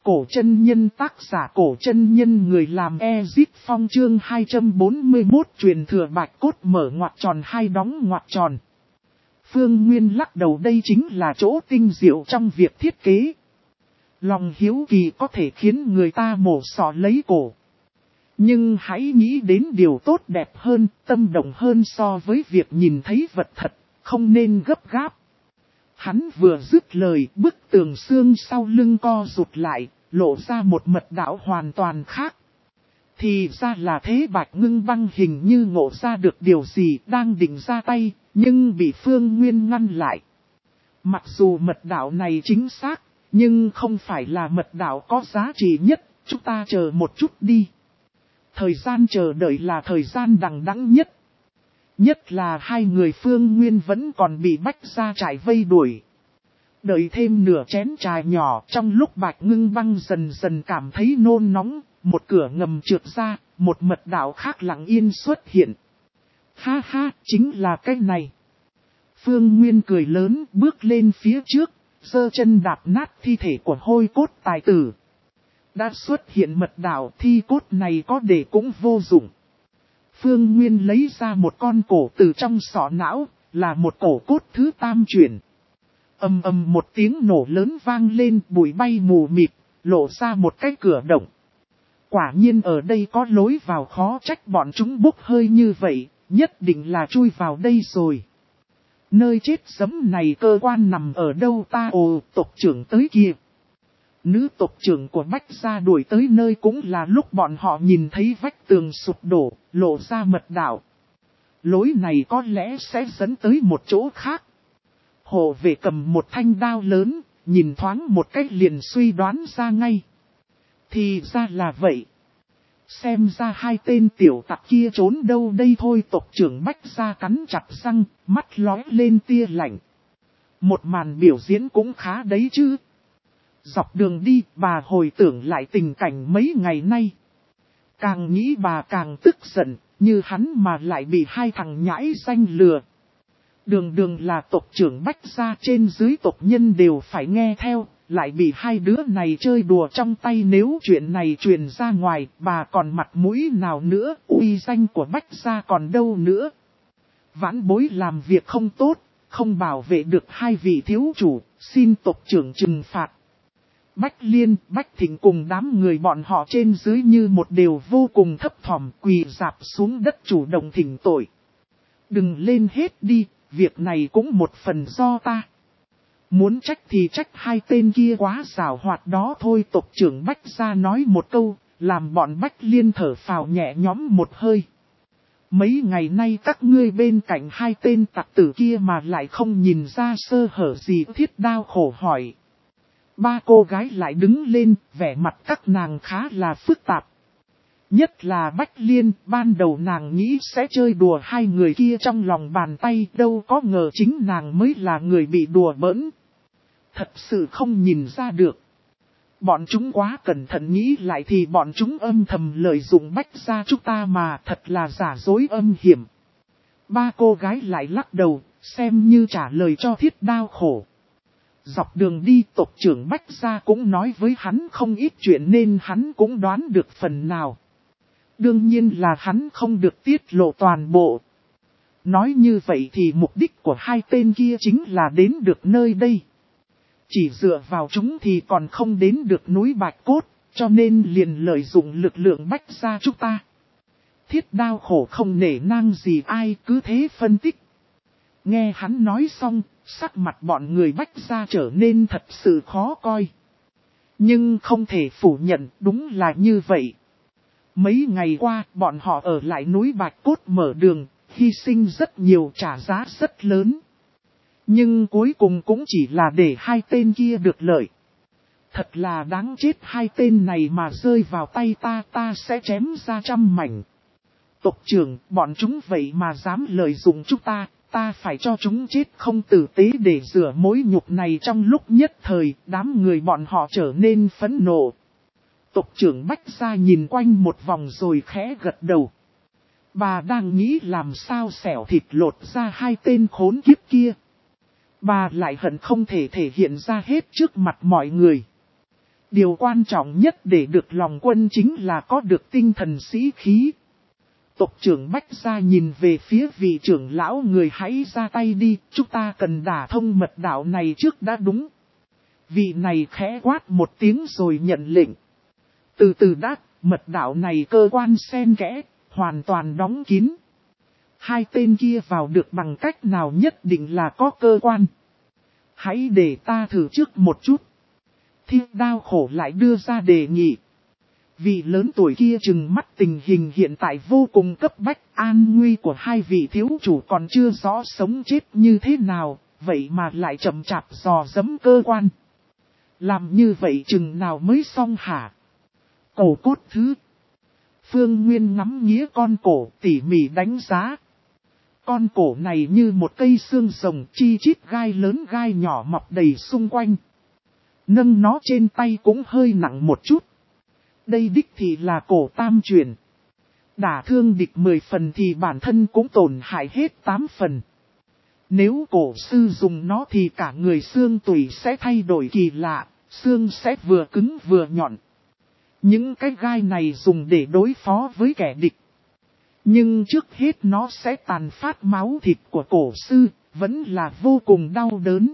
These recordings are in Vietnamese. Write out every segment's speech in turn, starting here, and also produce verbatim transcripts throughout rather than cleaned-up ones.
Cổ chân nhân tác giả Cổ chân nhân người làm Ezip Phong chương hai trăm bốn mươi mốt truyền thừa bạch cốt mở ngoặc tròn hai đóng ngoặc tròn. Phương Nguyên lắc đầu, đây chính là chỗ tinh diệu trong việc thiết kế. Lòng hiếu kỳ có thể khiến người ta mổ xỏ lấy cổ. Nhưng hãy nghĩ đến điều tốt đẹp hơn, tâm động hơn so với việc nhìn thấy vật thật, không nên gấp gáp. Hắn vừa dứt lời, bức tường xương sau lưng co rụt lại, lộ ra một mật đạo hoàn toàn khác. Thì ra là thế. Bạch Ngưng Băng hình như ngộ ra được điều gì, đang định ra tay, nhưng bị Phương Nguyên ngăn lại. Mặc dù mật đạo này chính xác, nhưng không phải là mật đạo có giá trị nhất, chúng ta chờ một chút đi. Thời gian chờ đợi là thời gian đằng đẵng nhất. Nhất là hai người Phương Nguyên vẫn còn bị Bách Gia Trại vây đuổi. Đợi thêm nửa chén trà nhỏ, trong lúc Bạch Ngưng Băng dần dần cảm thấy nôn nóng, một cửa ngầm trượt ra, một mật đạo khác lặng yên xuất hiện. Ha ha, chính là cái này. Phương Nguyên cười lớn, bước lên phía trước, giơ chân đạp nát thi thể của hôi cốt tài tử. Đã xuất hiện mật đạo, thi cốt này có để cũng vô dụng. Phương Nguyên lấy ra một con cổ từ trong sọ não, là một cổ cốt thứ tam chuyển. Ầm ầm một tiếng nổ lớn vang lên, bụi bay mù mịt, lộ ra một cái cửa động. Quả nhiên ở đây có lối vào, khó trách bọn chúng bốc hơi như vậy, nhất định là chui vào đây rồi. Nơi chết sấm này cơ quan nằm ở đâu ta? Ồ, tộc trưởng tới kìa. Nữ tộc trưởng của Bách Gia đuổi tới nơi cũng là lúc bọn họ nhìn thấy vách tường sụp đổ, lộ ra mật đạo. Lối này có lẽ sẽ dẫn tới một chỗ khác. Hộ vệ cầm một thanh đao lớn, nhìn thoáng một cách liền suy đoán ra ngay. Thì ra là vậy. Xem ra hai tên tiểu tặc kia trốn đâu đây thôi. Tộc trưởng Bách Gia cắn chặt răng, mắt lóe lên tia lạnh. Một màn biểu diễn cũng khá đấy chứ. Dọc đường đi, bà hồi tưởng lại tình cảnh mấy ngày nay. Càng nghĩ bà càng tức giận, như hắn mà lại bị hai thằng nhãi danh lừa. Đường đường là tộc trưởng Bách Gia, trên dưới tộc nhân đều phải nghe theo, lại bị hai đứa này chơi đùa trong tay. Nếu chuyện này truyền ra ngoài, bà còn mặt mũi nào nữa, uy danh của Bách Gia còn đâu nữa. Vãn bối làm việc không tốt, không bảo vệ được hai vị thiếu chủ, xin tộc trưởng trừng phạt. Bách Liên, Bách Thịnh cùng đám người bọn họ trên dưới như một đều vô cùng thấp thỏm, quỳ rạp xuống đất chủ động thỉnh tội. Đừng lên hết đi, việc này cũng một phần do ta. Muốn trách thì trách hai tên kia quá giàu hoạt đó thôi. Tộc trưởng Bách Gia nói một câu, làm bọn Bách Liên thở phào nhẹ nhõm một hơi. Mấy ngày nay các ngươi bên cạnh hai tên tặc tử kia mà lại không nhìn ra sơ hở gì? Thiết Đao khổ hỏi. Ba cô gái lại đứng lên, vẻ mặt các nàng khá là phức tạp. Nhất là Bách Liên, ban đầu nàng nghĩ sẽ chơi đùa hai người kia trong lòng bàn tay, đâu có ngờ chính nàng mới là người bị đùa bỡn. Thật sự không nhìn ra được. Bọn chúng quá cẩn thận, nghĩ lại thì bọn chúng âm thầm lợi dụng Bách Gia chúng ta mà, thật là giả dối âm hiểm. Ba cô gái lại lắc đầu, xem như trả lời cho Thiết Đao khổ. Dọc đường đi, tộc trưởng Bách Gia cũng nói với hắn không ít chuyện nên hắn cũng đoán được phần nào. Đương nhiên là hắn không được tiết lộ toàn bộ. Nói như vậy thì mục đích của hai tên kia chính là đến được nơi đây. Chỉ dựa vào chúng thì còn không đến được núi Bạch Cốt, cho nên liền lợi dụng lực lượng Bách Gia chúng ta. Thiết Đao khổ không nể nang gì ai, cứ thế phân tích. Nghe hắn nói xong, sắc mặt bọn người Bách Gia trở nên thật sự khó coi. Nhưng không thể phủ nhận, đúng là như vậy. Mấy ngày qua, bọn họ ở lại núi Bạch Cốt mở đường, hy sinh rất nhiều, trả giá rất lớn. Nhưng cuối cùng cũng chỉ là để hai tên kia được lợi. Thật là đáng chết, hai tên này mà rơi vào tay ta, ta sẽ chém ra trăm mảnh. Tộc trưởng, bọn chúng vậy mà dám lợi dụng chúng ta, ta phải cho chúng chết không tử tế để rửa mối nhục này. Trong lúc nhất thời, đám người bọn họ trở nên phẫn nộ. Tộc trưởng Bách Gia nhìn quanh một vòng rồi khẽ gật đầu. Bà đang nghĩ làm sao xẻo thịt lột ra hai tên khốn kiếp kia. Bà lại hận không thể thể hiện ra hết trước mặt mọi người. Điều quan trọng nhất để được lòng quân chính là có được tinh thần sĩ khí. Tộc trưởng Bách Gia nhìn về phía vị trưởng lão người hãy ra tay đi, chúng ta cần đả thông mật đạo này trước đã đúng. Vị này khẽ quát một tiếng rồi nhận lệnh. Từ từ đã, mật đạo này cơ quan xen kẽ, hoàn toàn đóng kín. Hai tên kia vào được bằng cách nào nhất định là có cơ quan. Hãy để ta thử trước một chút. Thiên Đao Khổ lại đưa ra đề nghị. Vị lớn tuổi kia trừng mắt tình hình hiện tại vô cùng cấp bách, an nguy của hai vị thiếu chủ còn chưa rõ sống chết như thế nào, vậy mà lại chậm chạp dò dẫm cơ quan. Làm như vậy chừng nào mới xong hả? Cổ cốt thứ. Phương Nguyên ngắm nghía con cổ tỉ mỉ đánh giá. Con cổ này như một cây xương rồng chi chít gai lớn gai nhỏ mọc đầy xung quanh. Nâng nó trên tay cũng hơi nặng một chút. Đây đích thì là cổ tam truyền. Đả thương địch mười phần thì bản thân cũng tổn hại hết tám phần. Nếu cổ sư dùng nó thì cả người xương tủy sẽ thay đổi kỳ lạ, xương sẽ vừa cứng vừa nhọn. Những cái gai này dùng để đối phó với kẻ địch. Nhưng trước hết nó sẽ tàn phát máu thịt của cổ sư, vẫn là vô cùng đau đớn.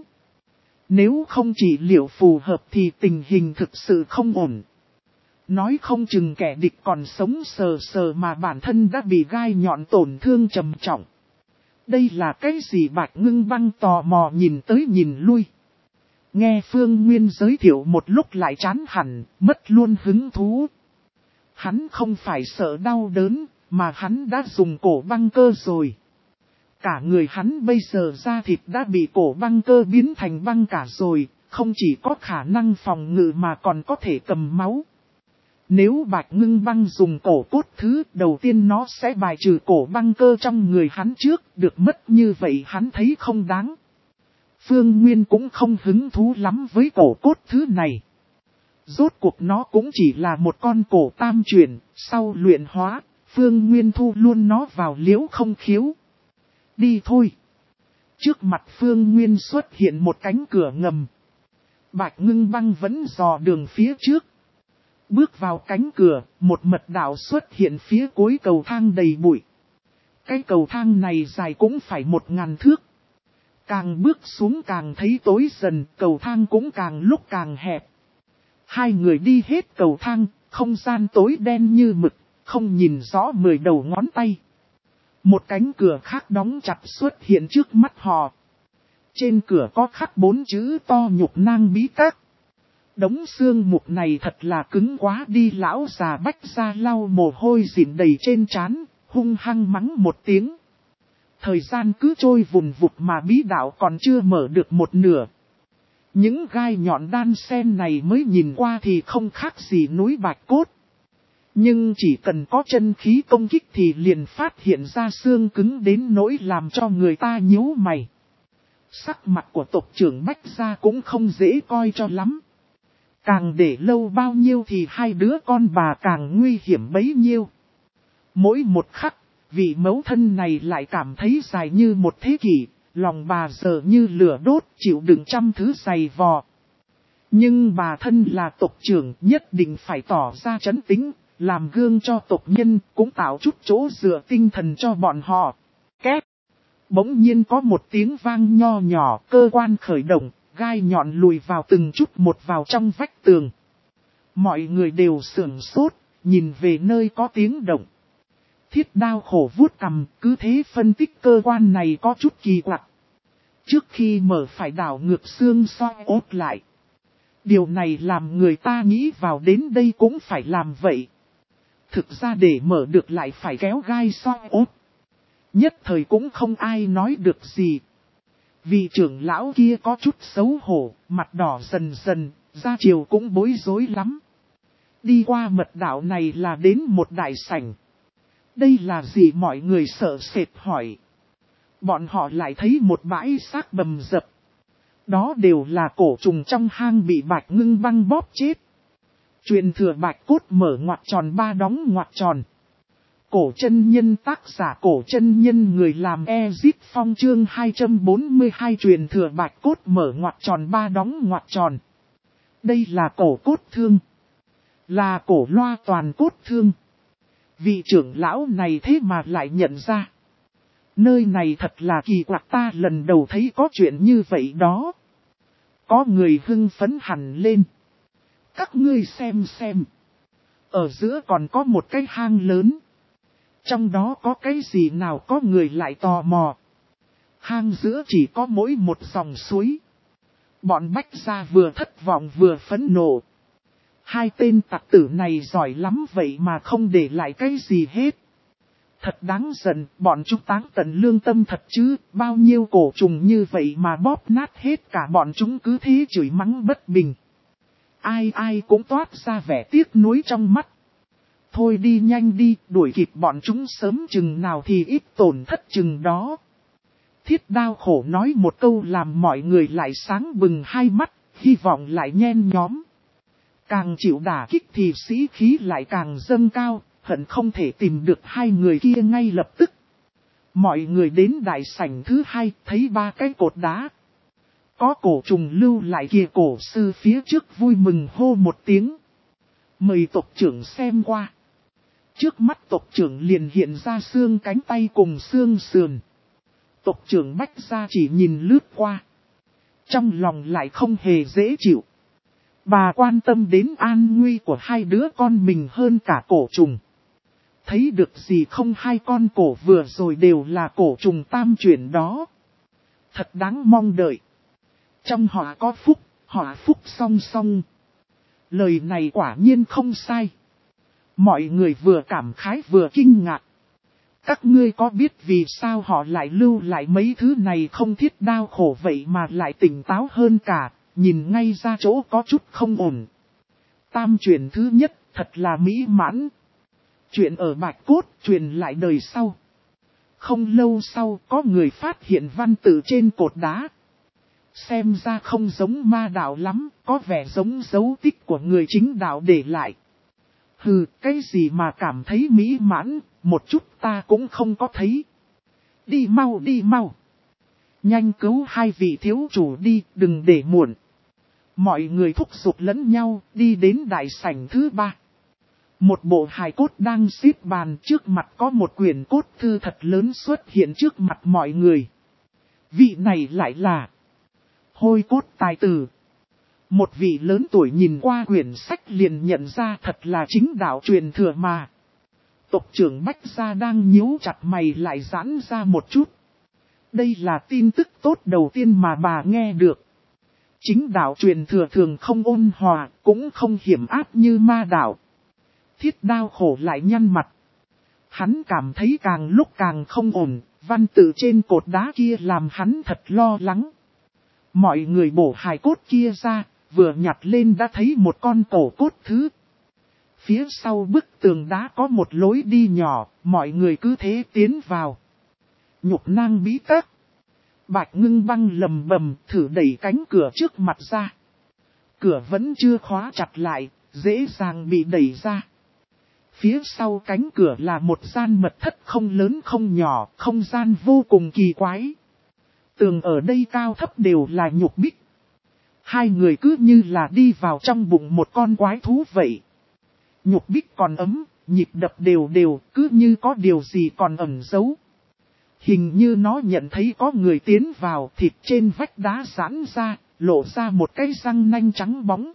Nếu không trị liệu phù hợp thì tình hình thực sự không ổn. Nói không chừng kẻ địch còn sống sờ sờ mà bản thân đã bị gai nhọn tổn thương trầm trọng. Đây là cái gì? Bạch Ngưng Băng tò mò nhìn tới nhìn lui. Nghe Phương Nguyên giới thiệu một lúc lại chán hẳn, mất luôn hứng thú. Hắn không phải sợ đau đớn, mà hắn đã dùng cổ băng cơ rồi. Cả người hắn bây giờ da thịt đã bị cổ băng cơ biến thành băng cả rồi, không chỉ có khả năng phòng ngự mà còn có thể cầm máu. Nếu Bạch Ngưng Băng dùng cổ cốt thứ, đầu tiên nó sẽ bài trừ cổ băng cơ trong người hắn trước, được mất như vậy hắn thấy không đáng. Phương Nguyên cũng không hứng thú lắm với cổ cốt thứ này. Rốt cuộc nó cũng chỉ là một con cổ tam chuyển, sau luyện hóa, Phương Nguyên thu luôn nó vào liễu không khiếu. Đi thôi. Trước mặt Phương Nguyên xuất hiện một cánh cửa ngầm. Bạch Ngưng Băng vẫn dò đường phía trước. Bước vào cánh cửa, một mật đạo xuất hiện phía cuối cầu thang đầy bụi. Cái cầu thang này dài cũng phải một ngàn thước. Càng bước xuống càng thấy tối dần, cầu thang cũng càng lúc càng hẹp. Hai người đi hết cầu thang, không gian tối đen như mực, không nhìn rõ mười đầu ngón tay. Một cánh cửa khác đóng chặt xuất hiện trước mắt họ. Trên cửa có khắc bốn chữ to Nhục Nang Bí Các. Đống xương mục này thật là cứng quá đi. Lão già Bách Gia lau mồ hôi dịn đầy trên trán, hung hăng mắng một tiếng. Thời gian cứ trôi vùn vụt mà bí đạo còn chưa mở được một nửa. Những gai nhọn đan sen này mới nhìn qua thì không khác gì núi bạch cốt. Nhưng chỉ cần có chân khí công kích thì liền phát hiện ra xương cứng đến nỗi làm cho người ta nhíu mày. Sắc mặt của tộc trưởng Bách Gia cũng không dễ coi cho lắm. Càng để lâu bao nhiêu thì hai đứa con bà càng nguy hiểm bấy nhiêu. Mỗi một khắc, vị mẫu thân này lại cảm thấy dài như một thế kỷ, lòng bà giờ như lửa đốt chịu đựng trăm thứ dày vò. Nhưng bà thân là tộc trưởng nhất định phải tỏ ra trấn tĩnh, làm gương cho tộc nhân, cũng tạo chút chỗ dựa tinh thần cho bọn họ. Két! Bỗng nhiên có một tiếng vang nho nhỏ, cơ quan khởi động, gai nhọn lùi vào từng chút một vào trong vách tường. Mọi người đều sửng sốt, nhìn về nơi có tiếng động. Thiết Đao Khổ vuốt cằm, cứ thế phân tích cơ quan này có chút kỳ quặc. Trước khi mở phải đảo ngược xương soi ốt lại. Điều này làm người ta nghĩ vào đến đây cũng phải làm vậy. Thực ra để mở được lại phải kéo gai soi ốt. Nhất thời cũng không ai nói được gì. Vị trưởng lão kia có chút xấu hổ, mặt đỏ dần dần, ra chiều cũng bối rối lắm. Đi qua mật đạo này là đến một đại sảnh. Đây là gì mọi người sợ sệt hỏi. Bọn họ lại thấy một bãi xác bầm dập. Đó đều là cổ trùng trong hang bị Bạch Ngưng Băng bóp chết. Truyền thừa bạch cốt mở ngoặc tròn ba đóng ngoặc tròn. Cổ chân nhân tác giả cổ chân nhân người làm Ezip Phong chương hai trăm bốn mươi hai truyền thừa bạch cốt mở ngoặc tròn ba đóng ngoặc tròn. Đây là cổ cốt thương. Là cổ loa toàn cốt thương. Vị trưởng lão này thế mà lại nhận ra. Nơi này thật là kỳ quặc, ta lần đầu thấy có chuyện như vậy đó. Có người hưng phấn hẳn lên. Các ngươi xem xem. Ở giữa còn có một cái hang lớn. Trong đó có cái gì nào, có người lại tò mò. Hang giữa chỉ có mỗi một dòng suối. Bọn Bách Gia vừa thất vọng vừa phẫn nộ. Hai tên tặc tử này giỏi lắm vậy mà không để lại cái gì hết. Thật đáng giận, bọn chúng táng tận lương tâm thật chứ, bao nhiêu cổ trùng như vậy mà bóp nát hết cả, bọn chúng cứ thế chửi mắng bất bình. Ai ai cũng toát ra vẻ tiếc nuối trong mắt. Thôi đi nhanh đi, đuổi kịp bọn chúng sớm chừng nào thì ít tổn thất chừng đó. Thiết Đao khổ nói một câu làm mọi người lại sáng bừng hai mắt, hy vọng lại nhen nhóm. Càng chịu đả kích thì sĩ khí lại càng dâng cao, hận không thể tìm được hai người kia ngay lập tức. Mọi người đến đại sảnh thứ hai, thấy ba cái cột đá. Có cổ trùng lưu lại kia, cổ sư phía trước vui mừng hô một tiếng. Mời tộc trưởng xem qua. Trước mắt tộc trưởng liền hiện ra xương cánh tay cùng xương sườn. Tộc trưởng Bách Gia chỉ nhìn lướt qua. Trong lòng lại không hề dễ chịu. Bà quan tâm đến an nguy của hai đứa con mình hơn cả cổ trùng. Thấy được gì không, hai con cổ vừa rồi đều là cổ trùng tam chuyển đó. Thật đáng mong đợi. Trong họ có phúc, họ phúc song song. Lời này quả nhiên không sai. Mọi người vừa cảm khái vừa kinh ngạc. Các ngươi có biết vì sao họ lại lưu lại mấy thứ này không? Thiết Đao khổ vậy mà lại tỉnh táo hơn cả, nhìn ngay ra chỗ có chút không ổn. Tam truyền thứ nhất thật là mỹ mãn. Chuyện ở Bạch Cốt truyền lại đời sau. Không lâu sau có người phát hiện văn tự trên cột đá. Xem ra không giống ma đạo lắm, có vẻ giống dấu tích của người chính đạo để lại. Hừ, cái gì mà cảm thấy mỹ mãn, một chút ta cũng không có thấy. Đi mau đi mau. Nhanh cứu hai vị thiếu chủ đi, đừng để muộn. Mọi người thúc giục lẫn nhau, đi đến đại sảnh thứ ba. Một bộ hài cốt đang xếp bàn, trước mặt có một quyển cốt thư thật lớn xuất hiện trước mặt mọi người. Vị này lại là Hôi Cốt tài tử. Một vị lớn tuổi nhìn qua quyển sách liền nhận ra thật là chính đạo truyền thừa mà. Tộc trưởng Bách Gia đang nhíu chặt mày lại giãn ra một chút. Đây là tin tức tốt đầu tiên mà bà nghe được. Chính đạo truyền thừa thường không ôn hòa, cũng không hiểm áp như ma đạo. Thiết Đao khổ lại nhăn mặt. Hắn cảm thấy càng lúc càng không ổn, văn tự trên cột đá kia làm hắn thật lo lắng. Mọi người bổ hài cốt kia ra, vừa nhặt lên đã thấy một con cổ cốt thứ. Phía sau bức tường đá có một lối đi nhỏ, mọi người cứ thế tiến vào. Nhục nang bí các. Bạch Ngưng Băng lầm bầm thử đẩy cánh cửa trước mặt ra. Cửa vẫn chưa khóa chặt lại, dễ dàng bị đẩy ra. Phía sau cánh cửa là một gian mật thất không lớn không nhỏ, không gian vô cùng kỳ quái. Tường ở đây cao thấp đều là nhục bích. Hai người cứ như là đi vào trong bụng một con quái thú vậy. Nhục bích còn ấm, nhịp đập đều đều, cứ như có điều gì còn ẩn giấu. Hình như nó nhận thấy có người tiến vào, thịt trên vách đá giãn ra, lộ ra một cái răng nanh trắng bóng.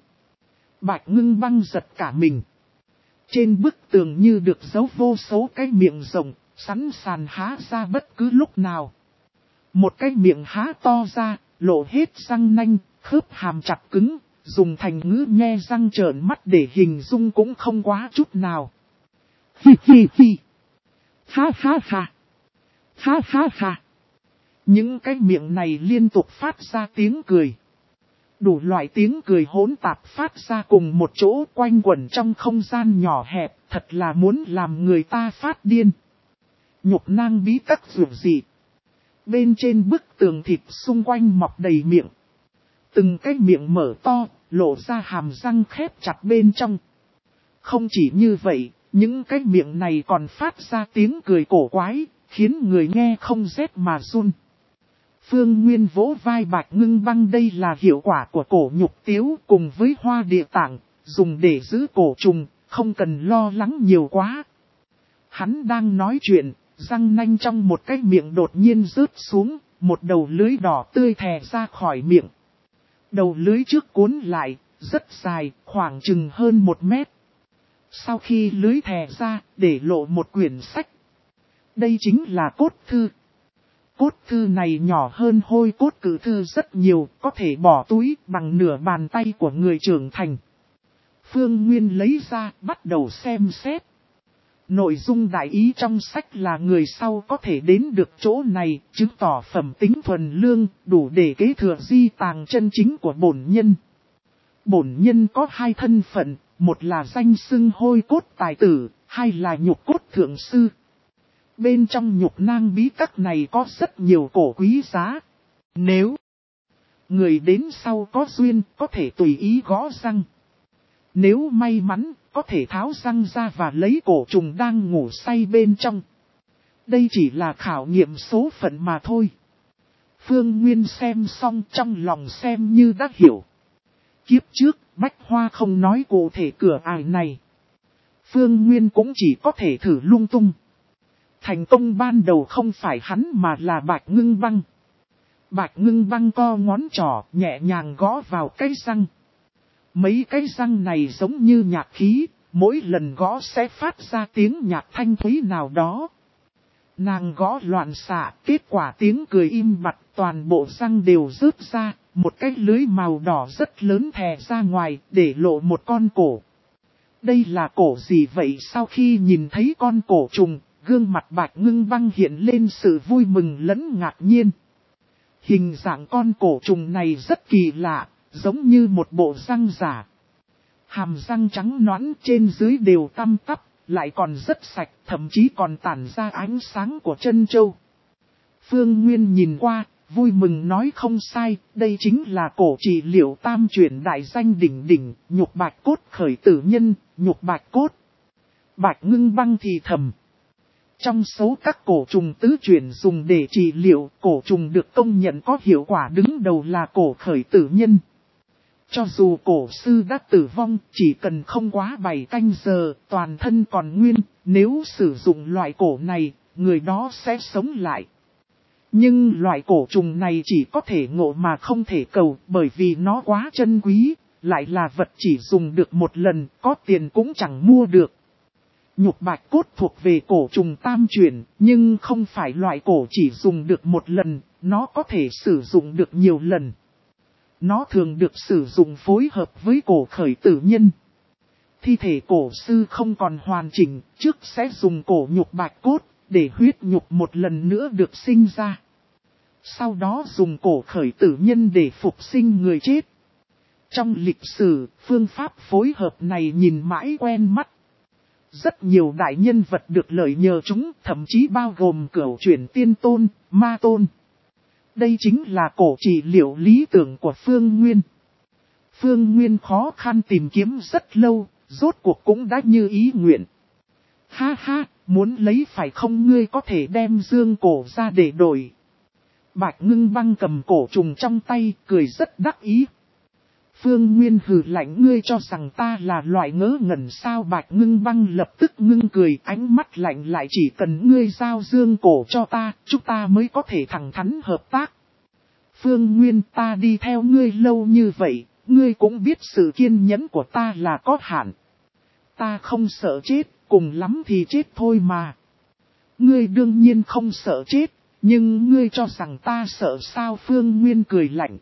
Bạch Ngưng Băng giật cả mình. Trên bức tường như được giấu vô số cái miệng rộng, sẵn sàng há ra bất cứ lúc nào. Một cái miệng há to ra, lộ hết răng nanh, khớp hàm chặt cứng, dùng thành ngữ nhe răng trợn mắt để hình dung cũng không quá chút nào. Hi hi hi. Ha ha ha. Ha ha ha. Những cái miệng này liên tục phát ra tiếng cười. Đủ loại tiếng cười hỗn tạp phát ra cùng một chỗ quanh quẩn trong không gian nhỏ hẹp, thật là muốn làm người ta phát điên. Nhục nang bí các dường dị. Bên trên bức tường thịt xung quanh mọc đầy miệng. Từng cái miệng mở to, lộ ra hàm răng khép chặt bên trong. Không chỉ như vậy, những cái miệng này còn phát ra tiếng cười cổ quái, khiến người nghe không rét mà run. Phương Nguyên vỗ vai Bạch Ngưng Băng, đây là hiệu quả của cổ nhục tiếu cùng với hoa địa tạng, dùng để giữ cổ trùng, không cần lo lắng nhiều quá. Hắn đang nói chuyện, răng nanh trong một cái miệng đột nhiên rớt xuống, một đầu lưới đỏ tươi thè ra khỏi miệng. Đầu lưới trước cuốn lại, rất dài, khoảng chừng hơn một mét. Sau khi lưới thè ra, để lộ một quyển sách. Đây chính là cốt thư. Cốt thư này nhỏ hơn hôi cốt cử thư rất nhiều, có thể bỏ túi bằng nửa bàn tay của người trưởng thành. Phương Nguyên lấy ra, bắt đầu xem xét. Nội dung đại ý trong sách là người sau có thể đến được chỗ này, chứng tỏ phẩm tính thuần lương, đủ để kế thừa di tàng chân chính của bổn nhân. Bổn nhân có hai thân phận, một là danh xưng hôi cốt tài tử, hai là nhục cốt thượng sư. Bên trong nhục nang bí các này có rất nhiều cổ quý giá. Nếu người đến sau có duyên, có thể tùy ý gõ răng. Nếu may mắn, có thể tháo răng ra và lấy cổ trùng đang ngủ say bên trong. Đây chỉ là khảo nghiệm số phận mà thôi. Phương Nguyên xem xong trong lòng xem như đã hiểu. Kiếp trước, Bách Hoa không nói cụ thể cửa ải này. Phương Nguyên cũng chỉ có thể thử lung tung. Thành công ban đầu không phải hắn mà là Bạch Ngưng Băng. Bạch Ngưng Băng co ngón trỏ nhẹ nhàng gõ vào cái răng. Mấy cái răng này giống như nhạc khí, mỗi lần gõ sẽ phát ra tiếng nhạc thanh thúy nào đó. Nàng gõ loạn xạ, kết quả tiếng cười im bặt, toàn bộ răng đều rớt ra, một cái lưới màu đỏ rất lớn thè ra ngoài, để lộ một con cổ. Đây là cổ gì vậy? Sau khi nhìn thấy con cổ trùng, gương mặt Bạch Ngưng Băng hiện lên sự vui mừng lẫn ngạc nhiên. Hình dạng con cổ trùng này rất kỳ lạ, giống như một bộ răng giả. Hàm răng trắng nõn trên dưới đều tăm tắp, lại còn rất sạch, thậm chí còn tản ra ánh sáng của chân châu. Phương Nguyên nhìn qua, vui mừng nói không sai, đây chính là cổ trị liệu tam chuyển đại danh đỉnh đỉnh, nhục bạch cốt khởi tử nhân, nhục bạch cốt. Bạch Ngưng Băng thì thầm. Trong số các cổ trùng tứ chuyển dùng để trị liệu, cổ trùng được công nhận có hiệu quả đứng đầu là cổ khởi tử nhân. Cho dù cổ sư đã tử vong, chỉ cần không quá bảy canh giờ, toàn thân còn nguyên, nếu sử dụng loại cổ này, người đó sẽ sống lại. Nhưng loại cổ trùng này chỉ có thể ngộ mà không thể cầu, bởi vì nó quá chân quý, lại là vật chỉ dùng được một lần, có tiền cũng chẳng mua được. Nhục bạch cốt thuộc về cổ trùng tam chuyển, nhưng không phải loại cổ chỉ dùng được một lần, nó có thể sử dụng được nhiều lần. Nó thường được sử dụng phối hợp với cổ khởi tử nhân. Thi thể cổ sư không còn hoàn chỉnh, trước sẽ dùng cổ nhục bạch cốt, để huyết nhục một lần nữa được sinh ra. Sau đó dùng cổ khởi tử nhân để phục sinh người chết. Trong lịch sử, phương pháp phối hợp này nhìn mãi quen mắt. Rất nhiều đại nhân vật được lợi nhờ chúng, thậm chí bao gồm cửu chuyển tiên tôn, ma tôn. Đây chính là cổ trị liệu lý tưởng của Phương Nguyên. Phương Nguyên khó khăn tìm kiếm rất lâu, rốt cuộc cũng đã như ý nguyện. Ha ha, muốn lấy phải không, ngươi có thể đem dương cổ ra để đổi. Bạch Ngưng Băng cầm cổ trùng trong tay, cười rất đắc ý. Phương Nguyên hừ lạnh, ngươi cho rằng ta là loại ngớ ngẩn sao? Bạch Ngưng Băng lập tức ngưng cười, ánh mắt lạnh lại, chỉ cần ngươi giao dương cổ cho ta, chúng ta mới có thể thẳng thắn hợp tác. Phương Nguyên, ta đi theo ngươi lâu như vậy, ngươi cũng biết sự kiên nhẫn của ta là có hạn. Ta không sợ chết, cùng lắm thì chết thôi mà. Ngươi đương nhiên không sợ chết, nhưng ngươi cho rằng ta sợ sao? Phương Nguyên cười lạnh.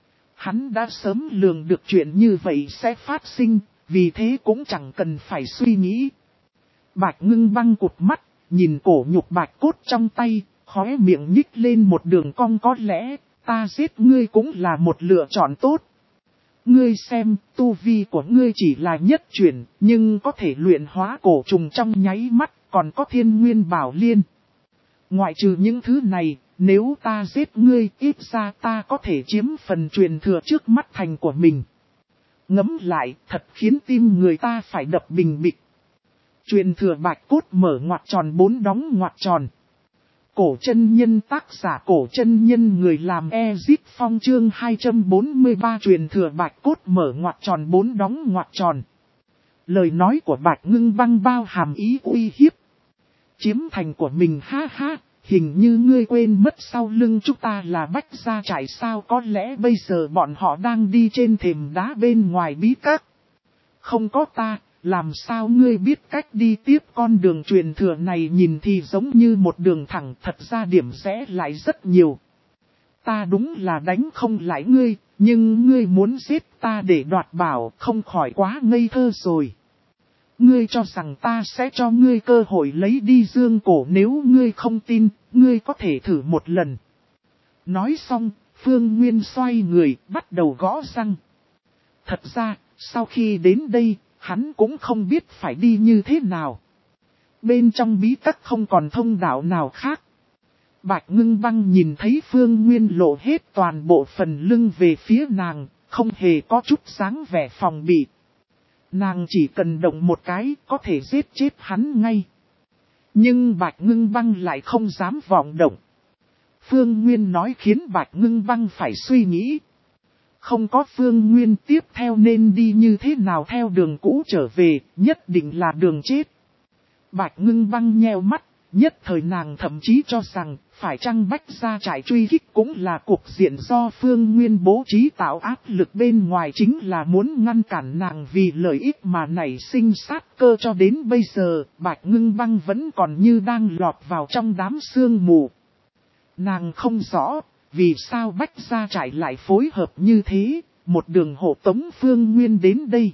Hắn đã sớm lường được chuyện như vậy sẽ phát sinh, vì thế cũng chẳng cần phải suy nghĩ. Bạch Ngưng Băng cụt mắt, nhìn cổ nhục bạch cốt trong tay, khóe miệng nhích lên một đường cong, có lẽ ta giết ngươi cũng là một lựa chọn tốt. Ngươi xem, tu vi của ngươi chỉ là nhất chuyển, nhưng có thể luyện hóa cổ trùng trong nháy mắt, còn có thiên nguyên bảo liên. Ngoại trừ những thứ này, nếu ta giết ngươi, ít ra ta có thể chiếm phần truyền thừa trước mắt thành của mình. Ngẫm lại, thật khiến tim người ta phải đập bình bịch. Truyền thừa bạch cốt mở ngoặc tròn bốn đóng ngoặc tròn. Cổ chân nhân tác giả cổ chân nhân người làm Ezip Phong chương hai trăm bốn mươi ba truyền thừa bạch cốt mở ngoặc tròn bốn đóng ngoặc tròn. Lời nói của Bạch Ngưng Băng bao hàm ý uy hiếp. Chiếm thành của mình ha ha, hình như ngươi quên mất sau lưng chúng ta là Bách Gia Trại sao, có lẽ bây giờ bọn họ đang đi trên thềm đá bên ngoài bí các. Không có ta, làm sao ngươi biết cách đi tiếp con đường truyền thừa này, nhìn thì giống như một đường thẳng, thật ra điểm rẽ lại rất nhiều. Ta đúng là đánh không lại ngươi, nhưng ngươi muốn giết ta để đoạt bảo, không khỏi quá ngây thơ rồi. Ngươi cho rằng ta sẽ cho ngươi cơ hội lấy đi dương cổ, nếu ngươi không tin, ngươi có thể thử một lần. Nói xong, Phương Nguyên xoay người, bắt đầu gõ răng. Thật ra, sau khi đến đây, hắn cũng không biết phải đi như thế nào. Bên trong bí các không còn thông đạo nào khác. Bạch Ngưng Băng nhìn thấy Phương Nguyên lộ hết toàn bộ phần lưng về phía nàng, không hề có chút dáng vẻ phòng bị. Nàng chỉ cần động một cái có thể giết chết hắn ngay. Nhưng Bạch Ngưng Băng lại không dám vọng động. Phương Nguyên nói khiến Bạch Ngưng Băng phải suy nghĩ. Không có Phương Nguyên tiếp theo nên đi như thế nào theo đường cũ trở về, nhất định là đường chết. Bạch Ngưng Băng nheo mắt, nhất thời nàng thậm chí cho rằng, phải chăng Bách Gia Trại truy kích cũng là cuộc diện do Phương Nguyên bố trí tạo áp lực bên ngoài, chính là muốn ngăn cản nàng vì lợi ích mà nảy sinh sát cơ. Cho đến bây giờ, Bạch Ngưng Băng vẫn còn như đang lọt vào trong đám sương mù. Nàng không rõ, vì sao Bách Gia Trại lại phối hợp như thế, một đường hộ tống Phương Nguyên đến đây.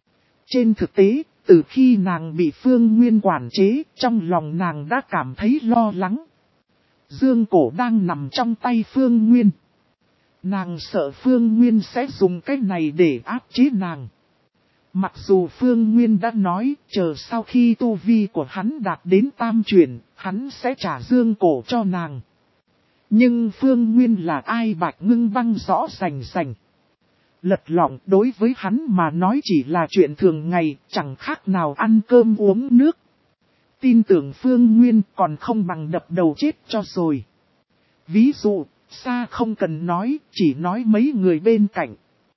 Trên thực tế, từ khi nàng bị Phương Nguyên quản chế, trong lòng nàng đã cảm thấy lo lắng. Dương cổ đang nằm trong tay Phương Nguyên. Nàng sợ Phương Nguyên sẽ dùng cái này để áp chế nàng. Mặc dù Phương Nguyên đã nói, chờ sau khi tu vi của hắn đạt đến tam chuyển, hắn sẽ trả dương cổ cho nàng. Nhưng Phương Nguyên là ai Bạch Ngưng Băng rõ rành rành. Lật lọng đối với hắn mà nói chỉ là chuyện thường ngày, chẳng khác nào ăn cơm uống nước. Tin tưởng Phương Nguyên còn không bằng đập đầu chết cho rồi. Ví dụ, xa không cần nói, chỉ nói mấy người bên cạnh.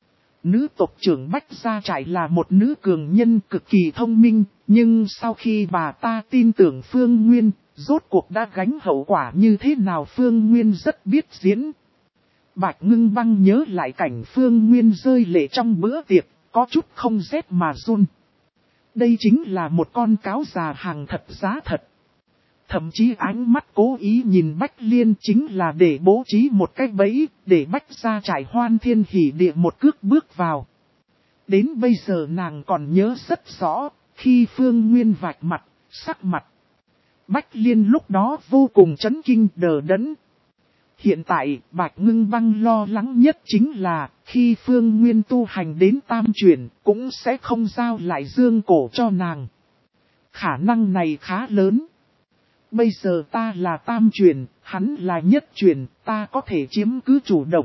Nữ tộc trưởng Bách Gia Trại là một nữ cường nhân cực kỳ thông minh, nhưng sau khi bà ta tin tưởng Phương Nguyên, rốt cuộc đã gánh hậu quả như thế nào Phương Nguyên rất biết diễn. Bạch Ngưng Băng nhớ lại cảnh Phương Nguyên rơi lệ trong bữa tiệc, có chút không rét mà run. Đây chính là một con cáo già hàng thật giá thật. Thậm chí ánh mắt cố ý nhìn Bách Liên chính là để bố trí một cái bẫy, để Bách Gia Trại Hoan Thiên Hỷ Địa một cước bước vào. Đến bây giờ nàng còn nhớ rất rõ, khi Phương Nguyên vạch mặt, sắc mặt. Bách Liên lúc đó vô cùng chấn kinh đờ đẫn. Hiện tại, Bạch Ngưng Băng lo lắng nhất chính là, khi Phương Nguyên tu hành đến tam chuyển, cũng sẽ không giao lại dương cổ cho nàng. Khả năng này khá lớn. Bây giờ ta là tam chuyển, hắn là nhất chuyển, ta có thể chiếm cứ chủ động.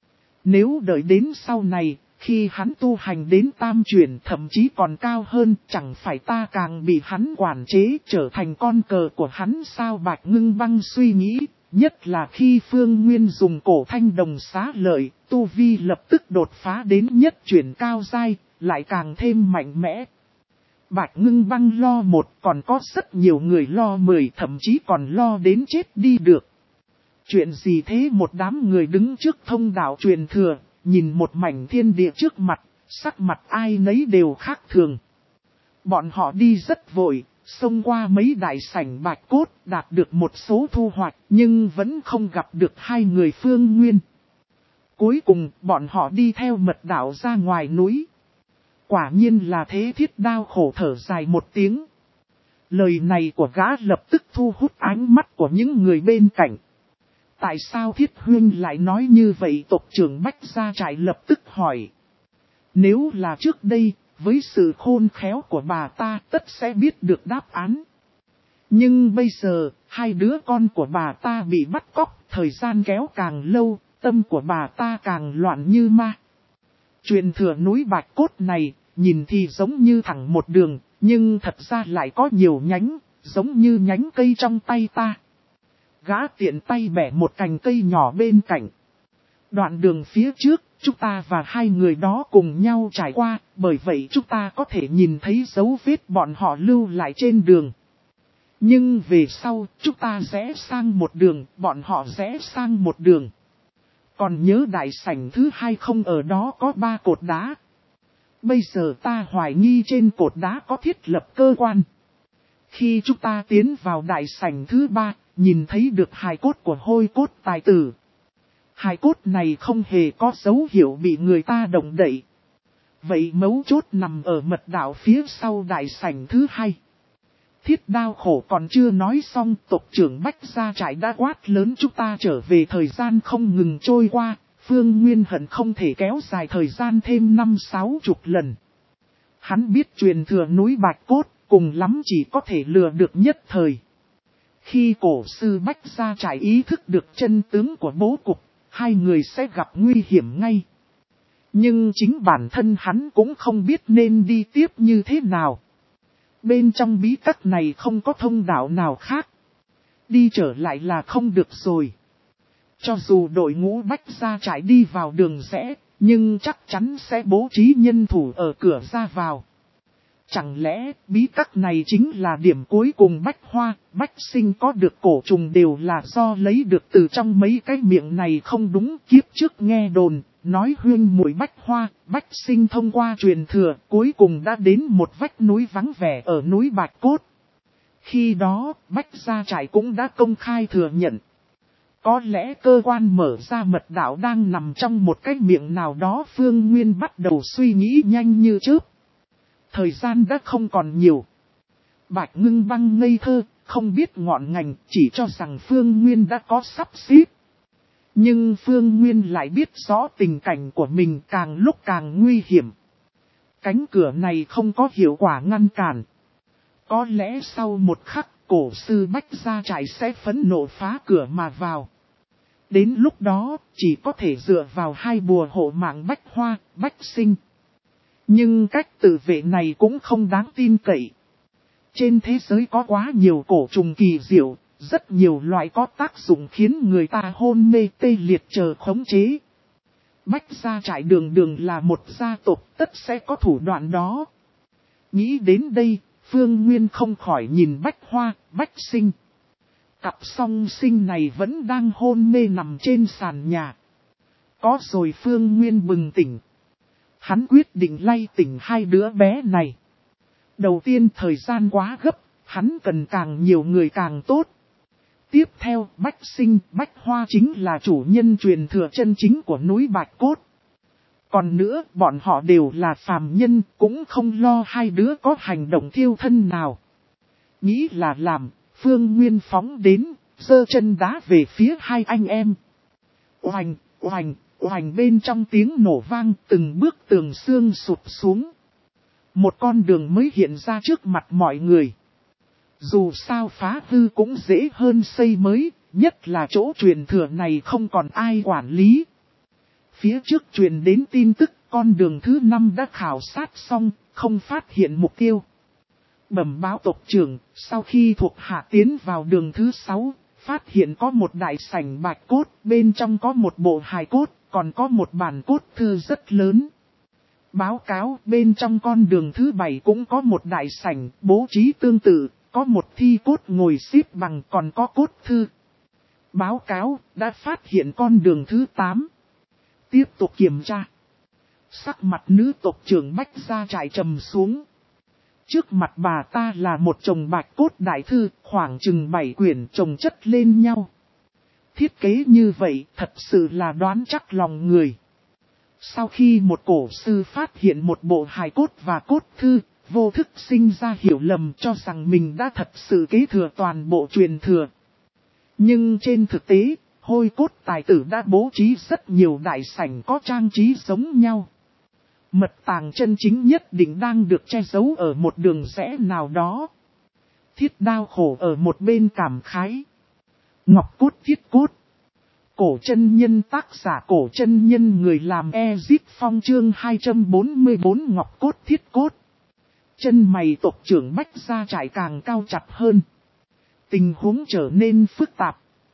Nếu đợi đến sau này, khi hắn tu hành đến tam chuyển thậm chí còn cao hơn, chẳng phải ta càng bị hắn quản chế trở thành con cờ của hắn sao Bạch Ngưng Băng suy nghĩ. Nhất là khi Phương Nguyên dùng cổ thanh đồng xá lợi, tu vi lập tức đột phá đến nhất chuyển cao giai, lại càng thêm mạnh mẽ. Bạch Ngưng Băng lo một, còn có rất nhiều người lo mười, thậm chí còn lo đến chết đi được. Chuyện gì thế, một đám người đứng trước thông đạo truyền thừa, nhìn một mảnh thiên địa trước mặt, sắc mặt ai nấy đều khác thường. Bọn họ đi rất vội. Xông qua mấy đại sảnh bạch cốt, đạt được một số thu hoạch, nhưng vẫn không gặp được hai người Phương Nguyên. Cuối cùng, bọn họ đi theo mật đạo ra ngoài núi. Quả nhiên là thế. Thiết Đao khổ thở dài một tiếng. Lời này của gã lập tức thu hút ánh mắt của những người bên cạnh. Tại sao Thiết Huyên lại nói như vậy? Tộc trưởng Bách Gia Trại lập tức hỏi. Nếu là trước đây, với sự khôn khéo của bà ta tất sẽ biết được đáp án. Nhưng bây giờ, hai đứa con của bà ta bị bắt cóc, thời gian kéo càng lâu, tâm của bà ta càng loạn như ma. Truyền thừa núi Bạch Cốt này, nhìn thì giống như thẳng một đường, nhưng thật ra lại có nhiều nhánh, giống như nhánh cây trong tay ta. gã tiện tay bẻ một cành cây nhỏ bên cạnh. Đoạn đường phía trước, chúng ta và hai người đó cùng nhau trải qua, bởi vậy chúng ta có thể nhìn thấy dấu vết bọn họ lưu lại trên đường. Nhưng về sau, chúng ta rẽ sang một đường, bọn họ rẽ sang một đường. Còn nhớ đại sảnh thứ hai không, ở đó có ba cột đá. Bây giờ ta hoài nghi trên cột đá có thiết lập cơ quan. Khi chúng ta tiến vào đại sảnh thứ ba, nhìn thấy được hài cốt của hôi cốt tài tử. Hài cốt này không hề có dấu hiệu bị người ta động đậy. Vậy mấu chốt nằm ở mật đạo phía sau đại sảnh thứ hai. Thiết Đao Khổ còn chưa nói xong, tộc trưởng Bách Gia Trại đã quát lớn chúng ta trở về, thời gian không ngừng trôi qua, Phương Nguyên hận không thể kéo dài thời gian thêm năm sáu chục lần. Hắn biết truyền thừa núi Bạch Cốt, cùng lắm chỉ có thể lừa được nhất thời. Khi cổ sư Bách Gia Trại ý thức được chân tướng của bố cục, hai người sẽ gặp nguy hiểm ngay. Nhưng chính bản thân hắn cũng không biết nên đi tiếp như thế nào. Bên trong bí các này không có thông đạo nào khác. Đi trở lại là không được rồi. Cho dù đội ngũ Bách Gia Trại đi vào đường rẽ, nhưng chắc chắn sẽ bố trí nhân thủ ở cửa ra vào. Chẳng lẽ bí các này chính là điểm cuối cùng Bách Hoa, Bách Sinh có được cổ trùng đều là do lấy được từ trong mấy cái miệng này không đúng. Kiếp trước nghe đồn, nói huyên muội Bách Hoa, Bách Sinh thông qua truyền thừa, cuối cùng đã đến một vách núi vắng vẻ ở núi Bạch Cốt. Khi đó, Bách Gia Trại cũng đã công khai thừa nhận. Có lẽ cơ quan mở ra mật đạo đang nằm trong một cái miệng nào đó. Phương Nguyên bắt đầu suy nghĩ nhanh như chớp. Thời gian đã không còn nhiều. Bạch Ngưng Băng ngây thơ, không biết ngọn ngành, chỉ cho rằng Phương Nguyên đã có sắp xếp. Nhưng Phương Nguyên lại biết rõ tình cảnh của mình càng lúc càng nguy hiểm. Cánh cửa này không có hiệu quả ngăn cản. Có lẽ sau một khắc, cổ sư Bách Gia Trại sẽ phẫn nộ phá cửa mà vào. Đến lúc đó, chỉ có thể dựa vào hai bùa hộ mạng Bách Hoa, Bách Sinh. Nhưng cách tự vệ này cũng không đáng tin cậy. Trên thế giới có quá nhiều cổ trùng kỳ diệu, rất nhiều loại có tác dụng khiến người ta hôn mê tê liệt chờ khống chế. Bách Gia Trại đường đường là một gia tộc, tất sẽ có thủ đoạn đó. Nghĩ đến đây, Phương Nguyên không khỏi nhìn Bách Hoa, Bách Sinh. Cặp song sinh này vẫn đang hôn mê nằm trên sàn nhà. Có rồi Phương Nguyên bừng tỉnh. Hắn quyết định lay tỉnh hai đứa bé này. Đầu tiên thời gian quá gấp, hắn cần càng nhiều người càng tốt. Tiếp theo, Bách Sinh, Bách Hoa chính là chủ nhân truyền thừa chân chính của núi Bạch Cốt. Còn nữa, bọn họ đều là phàm nhân, cũng không lo hai đứa có hành động thiêu thân nào. Nghĩ là làm, Phương Nguyên phóng đến, giơ chân đá về phía hai anh em. Oành, oành, oành, bên trong tiếng nổ vang, từng bước tường xương sụp xuống. Một con đường mới hiện ra trước mặt mọi người. Dù sao phá hư cũng dễ hơn xây mới, nhất là chỗ truyền thừa này không còn ai quản lý. Phía trước truyền đến tin tức, con đường thứ năm đã khảo sát xong, không phát hiện mục tiêu. Bẩm báo tộc trưởng, sau khi thuộc hạ tiến vào đường thứ sáu, phát hiện có một đại sảnh bạch cốt, bên trong có một bộ hài cốt, còn có một bản cốt thư rất lớn. Báo cáo, bên trong con đường thứ bảy cũng có một đại sảnh, bố trí tương tự, có một thi cốt ngồi xếp bằng, còn có cốt thư. Báo cáo, đã phát hiện con đường thứ tám. Tiếp tục kiểm tra. Sắc mặt nữ tộc trưởng Bách Gia Trại trầm xuống. Trước mặt bà ta là một chồng bạch cốt đại thư, khoảng chừng bảy quyển chồng chất lên nhau. Thiết kế như vậy thật sự là đoán chắc lòng người. Sau khi một cổ sư phát hiện một bộ hài cốt và cốt thư, vô thức sinh ra hiểu lầm cho rằng mình đã thật sự kế thừa toàn bộ truyền thừa. Nhưng trên thực tế, hôi cốt tài tử đã bố trí rất nhiều đại sảnh có trang trí giống nhau. Mật tàng chân chính nhất định đang được che giấu ở một đường rẽ nào đó. Thiết Đao Khổ ở một bên cảm khái. Ngọc cốt thiết cốt. Cổ chân nhân, tác giả Cổ chân nhân, người làm Ezip Phong, chương hai trăm bốn mươi bốn Ngọc cốt thiết cốt. Chân mày tộc trưởng Bách Gia Trại càng cao chặt hơn. Tình huống trở nên phức tạp.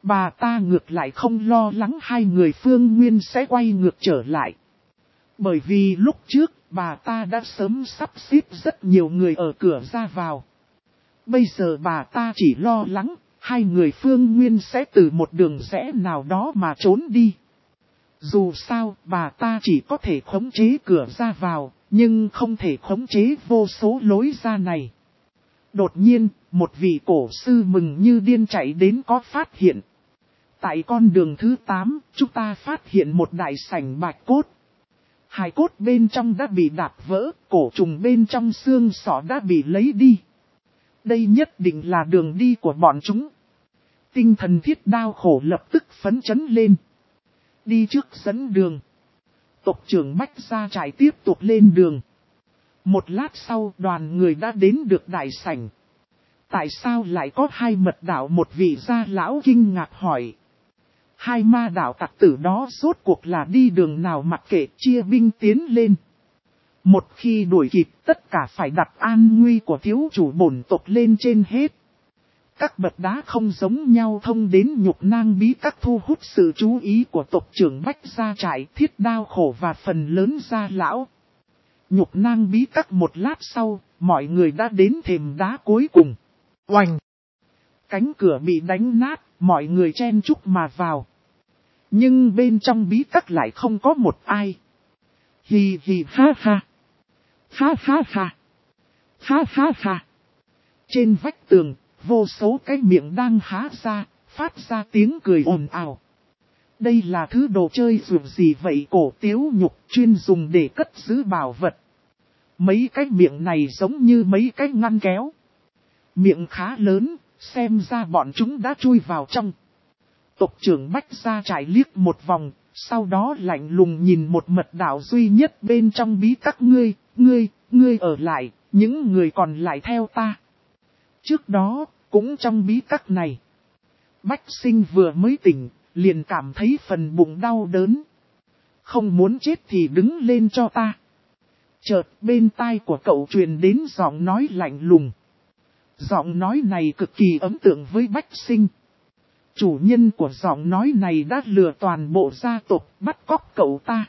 Bà ta ngược lại không lo lắng hai người Phương Nguyên sẽ quay ngược trở lại. Bởi vì lúc trước, bà ta đã sớm sắp xếp rất nhiều người ở cửa ra vào. Bây giờ bà ta chỉ lo lắng, hai người Phương Nguyên sẽ từ một đường rẽ nào đó mà trốn đi. Dù sao, bà ta chỉ có thể khống chế cửa ra vào, nhưng không thể khống chế vô số lối ra này. Đột nhiên, một vị cổ sư mừng như điên chạy đến có phát hiện. Tại con đường thứ tám, chúng ta phát hiện một đại sảnh bạch cốt. Hài cốt bên trong đã bị đạp vỡ, cổ trùng bên trong xương sọ đã bị lấy đi. Đây nhất định là đường đi của bọn chúng. Tinh thần Thiết Đao Khổ lập tức phấn chấn lên. Đi trước dẫn đường. Tộc trưởng Bách Gia Trại tiếp tục lên đường. Một lát sau đoàn người đã đến được đại sảnh. Tại sao lại có hai mật đạo? Một vị gia lão kinh ngạc hỏi. Hai ma đạo tặc tử đó rốt cuộc là đi đường nào? Mặc kệ, chia binh tiến lên. Một khi đuổi kịp, tất cả phải đặt an nguy của thiếu chủ bổn tộc lên trên hết. Các bậc đá không giống nhau thông đến Nhục Nang bí các thu hút sự chú ý của tộc trưởng Bách Gia Trại, Thiết Đao Khổ và phần lớn gia lão. Nhục Nang bí các một lát sau, mọi người đã đến thềm đá cuối cùng. Oành! Cánh cửa bị đánh nát, mọi người chen chúc mà vào. Nhưng bên trong bí các lại không có một ai. Hì hì ha ha. Ha ha ha. Ha ha ha. Trên vách tường, vô số cái miệng đang há ra, phát ra tiếng cười ồn ào. Đây là thứ đồ chơi dù gì vậy? Cổ Tiếu Nhục chuyên dùng để cất giữ bảo vật. Mấy cái miệng này giống như mấy cái ngăn kéo. Miệng khá lớn, xem ra bọn chúng đã chui vào trong. Tộc trưởng Bách Gia Trại liếc một vòng, sau đó lạnh lùng nhìn một mật đạo duy nhất bên trong bí các. Ngươi, ngươi, ngươi ở lại, những người còn lại theo ta. Trước đó, cũng trong bí các này, Bách Sinh vừa mới tỉnh, liền cảm thấy phần bụng đau đớn. Không muốn chết thì đứng lên cho ta. Chợt bên tai của cậu truyền đến giọng nói lạnh lùng. Giọng nói này cực kỳ ấn tượng với Bách Sinh. Chủ nhân của giọng nói này đã lừa toàn bộ gia tộc, bắt cóc cậu ta.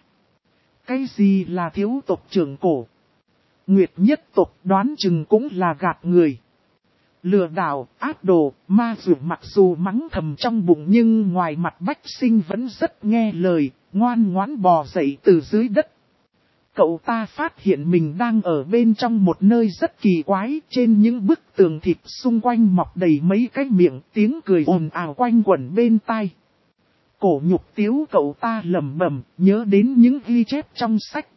Cái gì là thiếu tộc trưởng cổ? Nguyệt nhất tộc đoán chừng cũng là gạt người. Lừa đảo, ác đồ, ma dược. Mặc dù mắng thầm trong bụng nhưng ngoài mặt Bách Sinh vẫn rất nghe lời, ngoan ngoãn bò dậy từ dưới đất. Cậu ta phát hiện mình đang ở bên trong một nơi rất kỳ quái, trên những bức tường thịt xung quanh mọc đầy mấy cái miệng, tiếng cười ồn ào quanh quẩn bên tai. Cổ Nhục Tiếu cậu ta lẩm bẩm, nhớ đến những ghi chép trong sách.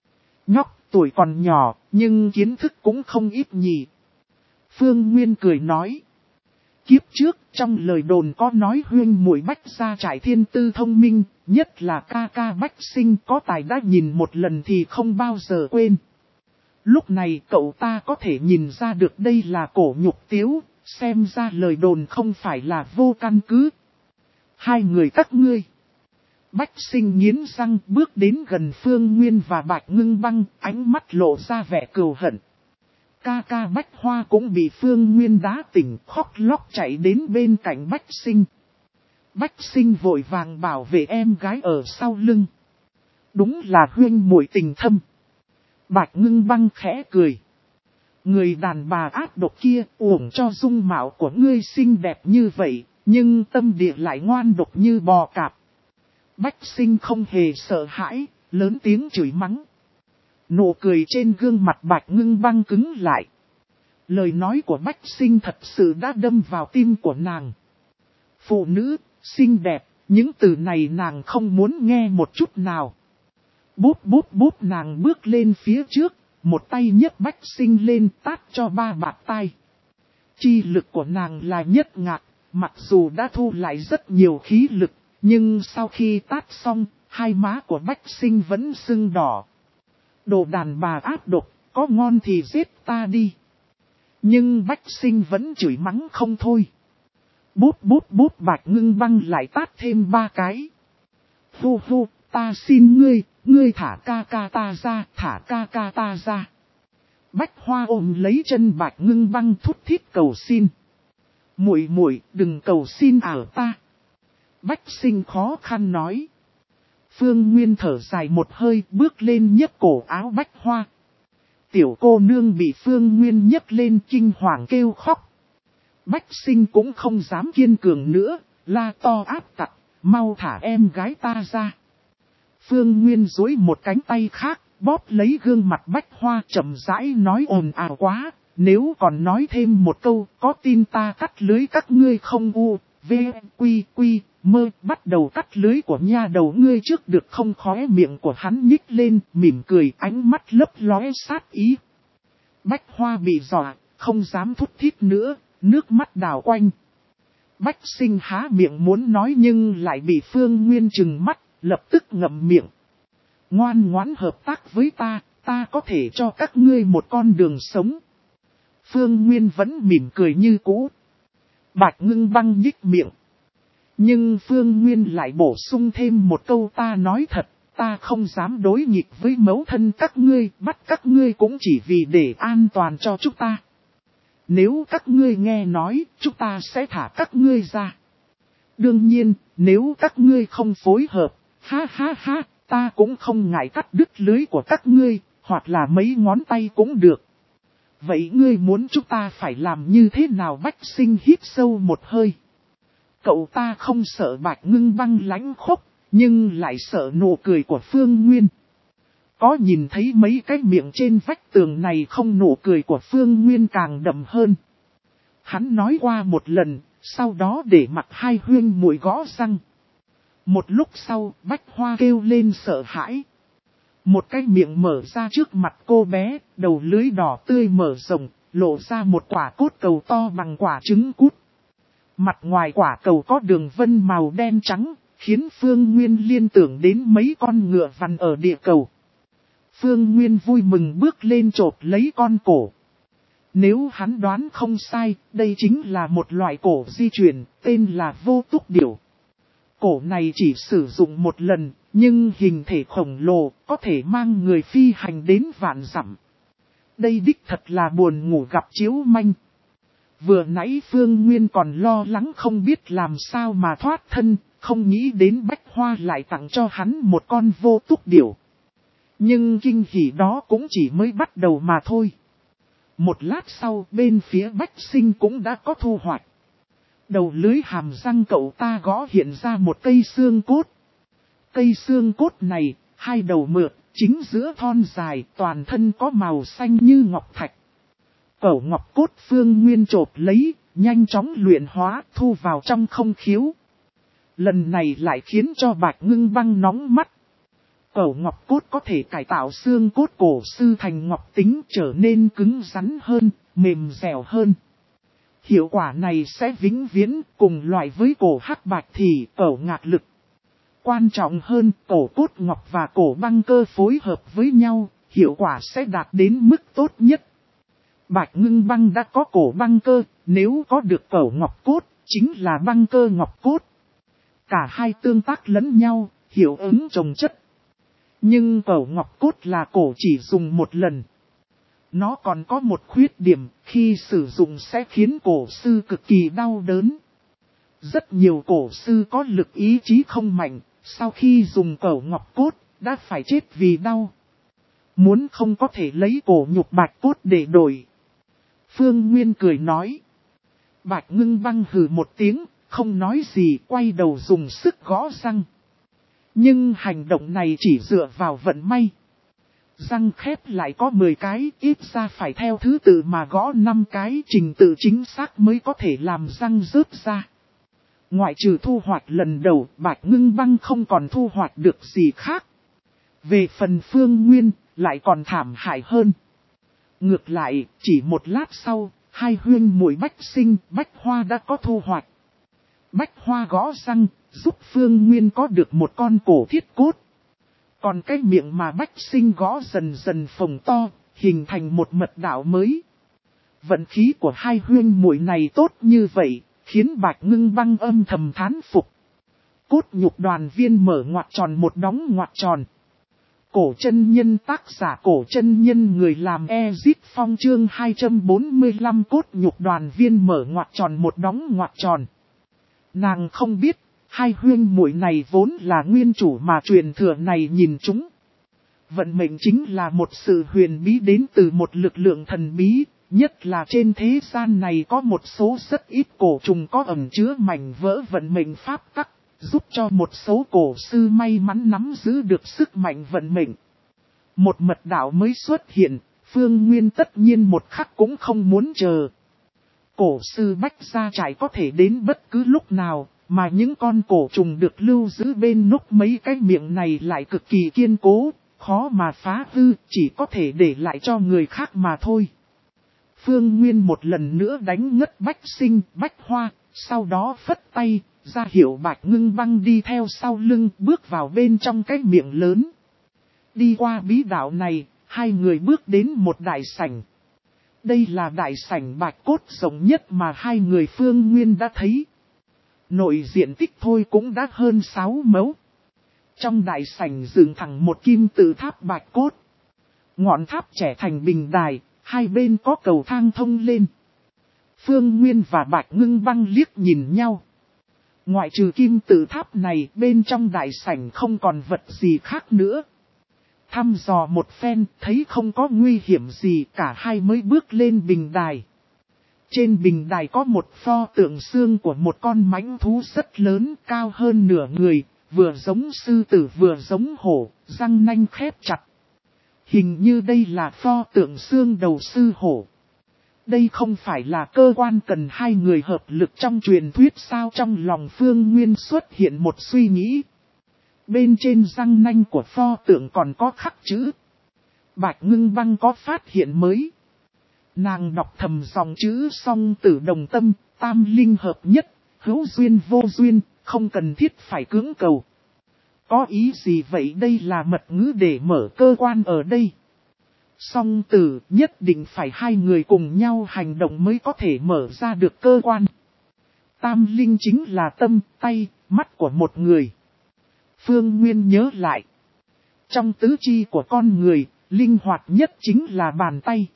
Nhóc tuổi còn nhỏ, nhưng kiến thức cũng không ít nhỉ. Phương Nguyên cười nói. Kiếp trước, trong lời đồn có nói huyên muội Bách Gia Trại thiên tư thông minh, nhất là ca ca Bách Sinh có tài đã nhìn một lần thì không bao giờ quên. Lúc này cậu ta có thể nhìn ra được đây là Cổ Nhục Tiếu, xem ra lời đồn không phải là vô căn cứ. Hai người các ngươi. Bách Sinh nghiến răng bước đến gần Phương Nguyên và Bạch Ngưng Băng, ánh mắt lộ ra vẻ cừu hận. Ca ca Bách Hoa cũng bị Phương Nguyên đá tỉnh, khóc lóc chạy đến bên cạnh Bách Sinh. Bách Sinh vội vàng bảo vệ em gái ở sau lưng. Đúng là huyên muội tình thâm. Bạch Ngưng Băng khẽ cười. Người đàn bà ác độc kia uổng cho dung mạo của ngươi xinh đẹp như vậy, nhưng tâm địa lại ngoan độc như bò cạp. Bách Sinh không hề sợ hãi, lớn tiếng chửi mắng. Nụ cười trên gương mặt Bạch Ngưng Băng cứng lại. Lời nói của Bách Sinh thật sự đã đâm vào tim của nàng. Phụ nữ, xinh đẹp, những từ này nàng không muốn nghe một chút nào. Bút bút bút nàng bước lên phía trước, một tay nhấc Bách Sinh lên tát cho ba bạt tay. Chi lực của nàng là nhất ngạc, mặc dù đã thu lại rất nhiều khí lực, nhưng sau khi tát xong, hai má của Bách Sinh vẫn sưng đỏ. Đồ đàn bà ác độc, có ngon thì giết ta đi. Nhưng Bách Sinh vẫn chửi mắng không thôi. Bút bút bút Bạch Ngưng Băng lại tát thêm ba cái. Hu hu, ta xin ngươi, ngươi thả ca ca ta ra, thả ca ca ta ra. Bách Hoa ôm lấy chân Bạch Ngưng Băng thút thít cầu xin. Muội muội, đừng cầu xin ở ta. Bách Sinh khó khăn nói. Phương Nguyên thở dài một hơi bước lên nhấc cổ áo Bách Hoa. Tiểu cô nương bị Phương Nguyên nhấc lên kinh hoàng kêu khóc. Bách Sinh cũng không dám kiên cường nữa, la to áp tặc, mau thả em gái ta ra. Phương Nguyên duỗi một cánh tay khác, bóp lấy gương mặt Bách Hoa chậm rãi nói ồn ào quá, nếu còn nói thêm một câu, có tin ta cắt lưới các ngươi không u, v, quy, quy, mơ, bắt đầu cắt lưới của nha đầu ngươi trước được không. Khóe miệng của hắn nhích lên, mỉm cười, ánh mắt lấp lóe sát ý. Bách Hoa bị dọa, không dám thút thít nữa, nước mắt đào quanh. Bách Sinh há miệng muốn nói nhưng lại bị Phương Nguyên trừng mắt, lập tức ngậm miệng. Ngoan ngoãn hợp tác với ta, ta có thể cho các ngươi một con đường sống. Phương Nguyên vẫn mỉm cười như cũ. Bạch Ngưng Băng nhích miệng. Nhưng Phương Nguyên lại bổ sung thêm một câu, ta nói thật, ta không dám đối nghịch với mẫu thân các ngươi, bắt các ngươi cũng chỉ vì để an toàn cho chúng ta. Nếu các ngươi nghe nói, chúng ta sẽ thả các ngươi ra. Đương nhiên, nếu các ngươi không phối hợp, ha ha ha, ta cũng không ngại cắt đứt lưới của các ngươi, hoặc là mấy ngón tay cũng được. Vậy ngươi muốn chúng ta phải làm như thế nào? Bách Sinh hít sâu một hơi. Cậu ta không sợ Bạch Ngưng Băng lãnh khốc, nhưng lại sợ nụ cười của Phương Nguyên. Có nhìn thấy mấy cái miệng trên vách tường này không, nụ cười của Phương Nguyên càng đậm hơn. Hắn nói qua một lần, sau đó để mặc hai huyên muội gõ răng. Một lúc sau, Bách Hoa kêu lên sợ hãi. Một cái miệng mở ra trước mặt cô bé, đầu lưới đỏ tươi mở rộng, lộ ra một quả cốt cầu to bằng quả trứng cút. Mặt ngoài quả cầu có đường vân màu đen trắng, khiến Phương Nguyên liên tưởng đến mấy con ngựa vằn ở địa cầu. Phương Nguyên vui mừng bước lên chộp lấy con cổ. Nếu hắn đoán không sai, đây chính là một loại cổ di chuyển, tên là vô túc điểu. Cổ này chỉ sử dụng một lần, nhưng hình thể khổng lồ, có thể mang người phi hành đến vạn dặm. Đây đích thật là buồn ngủ gặp chiếu manh. Vừa nãy Phương Nguyên còn lo lắng không biết làm sao mà thoát thân, không nghĩ đến Bách Hoa lại tặng cho hắn một con vô túc điểu. Nhưng kinh hỉ đó cũng chỉ mới bắt đầu mà thôi. Một lát sau, bên phía Bách Sinh cũng đã có thu hoạch. Đầu lưới hàm răng cậu ta gõ hiện ra một cây xương cốt. Cây xương cốt này, hai đầu mượt, chính giữa thon dài, toàn thân có màu xanh như ngọc thạch. Cẩu ngọc cốt Phương Nguyên chộp lấy, nhanh chóng luyện hóa, thu vào trong không khiếu. Lần này lại khiến cho Bạch Ngưng Băng nóng mắt. Cẩu ngọc cốt có thể cải tạo xương cốt cổ sư thành ngọc tính, trở nên cứng rắn hơn, mềm dẻo hơn. Hiệu quả này sẽ vĩnh viễn cùng loại với cổ hắc bạch thì cẩu ngạc lực. Quan trọng hơn, cổ cốt ngọc và cổ băng cơ phối hợp với nhau, hiệu quả sẽ đạt đến mức tốt nhất. Bạch Ngưng Băng đã có cổ băng cơ, nếu có được cẩu ngọc cốt, chính là băng cơ ngọc cốt. Cả hai tương tác lẫn nhau, hiệu ứng chồng chất. Nhưng cẩu ngọc cốt là cổ chỉ dùng một lần. Nó còn có một khuyết điểm, khi sử dụng sẽ khiến cổ sư cực kỳ đau đớn. Rất nhiều cổ sư có lực ý chí không mạnh, sau khi dùng cẩu ngọc cốt, đã phải chết vì đau. Muốn không có thể lấy cổ nhục bạch cốt để đổi. Phương Nguyên cười nói. Bạch Ngưng Băng hừ một tiếng, không nói gì, quay đầu dùng sức gõ răng. Nhưng hành động này chỉ dựa vào vận may. Răng khép lại có mười cái, ít ra phải theo thứ tự mà gõ năm cái, trình tự chính xác mới có thể làm răng rớt ra. Ngoại trừ thu hoạch lần đầu, Bạch Ngưng Băng không còn thu hoạch được gì khác. Về phần Phương Nguyên, lại còn thảm hại hơn. Ngược lại, chỉ một lát sau, hai huyên muội Bách Sinh, Bách Hoa đã có thu hoạch. Bách Hoa gõ răng, giúp Phương Nguyên có được một con cổ thiết cốt. Còn cái miệng mà Bách Sinh gõ dần dần phồng to, hình thành một mật đạo mới. Vận khí của hai huyên muội này tốt như vậy, khiến Bạch Ngưng Băng âm thầm thán phục. Cốt nhục đoàn viên mở ngoặc tròn một đóng ngoặc tròn. Cổ chân nhân tác giả cổ chân nhân người làm Ezit Phong chương hai trăm bốn mươi lăm cốt nhục đoàn viên mở ngoặc tròn một đóng ngoặc tròn. Nàng không biết, Hai huyên muội này vốn là nguyên chủ mà truyền thừa này nhìn chúng. Vận mệnh chính là một sự huyền bí đến từ một lực lượng thần bí, nhất là trên thế gian này có một số rất ít cổ trùng có ẩn chứa mảnh vỡ vận mệnh pháp tắc, giúp cho một số cổ sư may mắn nắm giữ được sức mạnh vận mệnh. Một mật đạo mới xuất hiện, Phương Nguyên tất nhiên một khắc cũng không muốn chờ. Cổ sư Bách Gia Trại có thể đến bất cứ lúc nào, mà những con cổ trùng được lưu giữ bên nút mấy cái miệng này lại cực kỳ kiên cố, khó mà phá hư, chỉ có thể để lại cho người khác mà thôi. Phương Nguyên một lần nữa đánh ngất Bách Sinh, Bách Hoa, sau đó phất tay, ra hiệu Bạch Ngưng Băng đi theo sau lưng bước vào bên trong cái miệng lớn. Đi qua bí đạo này, hai người bước đến một đại sảnh. Đây là đại sảnh bạch cốt rộng nhất mà hai người Phương Nguyên đã thấy. Nội diện tích thôi cũng đã hơn sáu mẫu. Trong đại sảnh dựng thẳng một kim tự tháp bạch cốt. Ngọn tháp trẻ thành bình đài, hai bên có cầu thang thông lên. Phương Nguyên và Bạch Ngưng Băng liếc nhìn nhau. Ngoại trừ kim tự tháp này, bên trong đại sảnh không còn vật gì khác nữa. Thăm dò một phen, thấy không có nguy hiểm gì, cả hai mới bước lên bình đài. Trên bình đài có một pho tượng xương của một con mãnh thú rất lớn, cao hơn nửa người, vừa giống sư tử vừa giống hổ, răng nanh khép chặt. Hình như đây là pho tượng xương đầu sư hổ. Đây không phải là cơ quan cần hai người hợp lực trong truyền thuyết sao? Trong lòng Phương Nguyên xuất hiện một suy nghĩ. Bên trên răng nanh của pho tượng còn có khắc chữ. Bạch Ngưng Băng có phát hiện mới. Nàng đọc thầm dòng chữ song tử đồng tâm, tam linh hợp nhất, hữu duyên vô duyên, không cần thiết phải cưỡng cầu. Có ý gì vậy? Đây là mật ngữ để mở cơ quan ở đây. Song tử nhất định phải hai người cùng nhau hành động mới có thể mở ra được cơ quan. Tam linh chính là tâm, tay, mắt của một người. Phương Nguyên nhớ lại. Trong tứ chi của con người, linh hoạt nhất chính là bàn tay.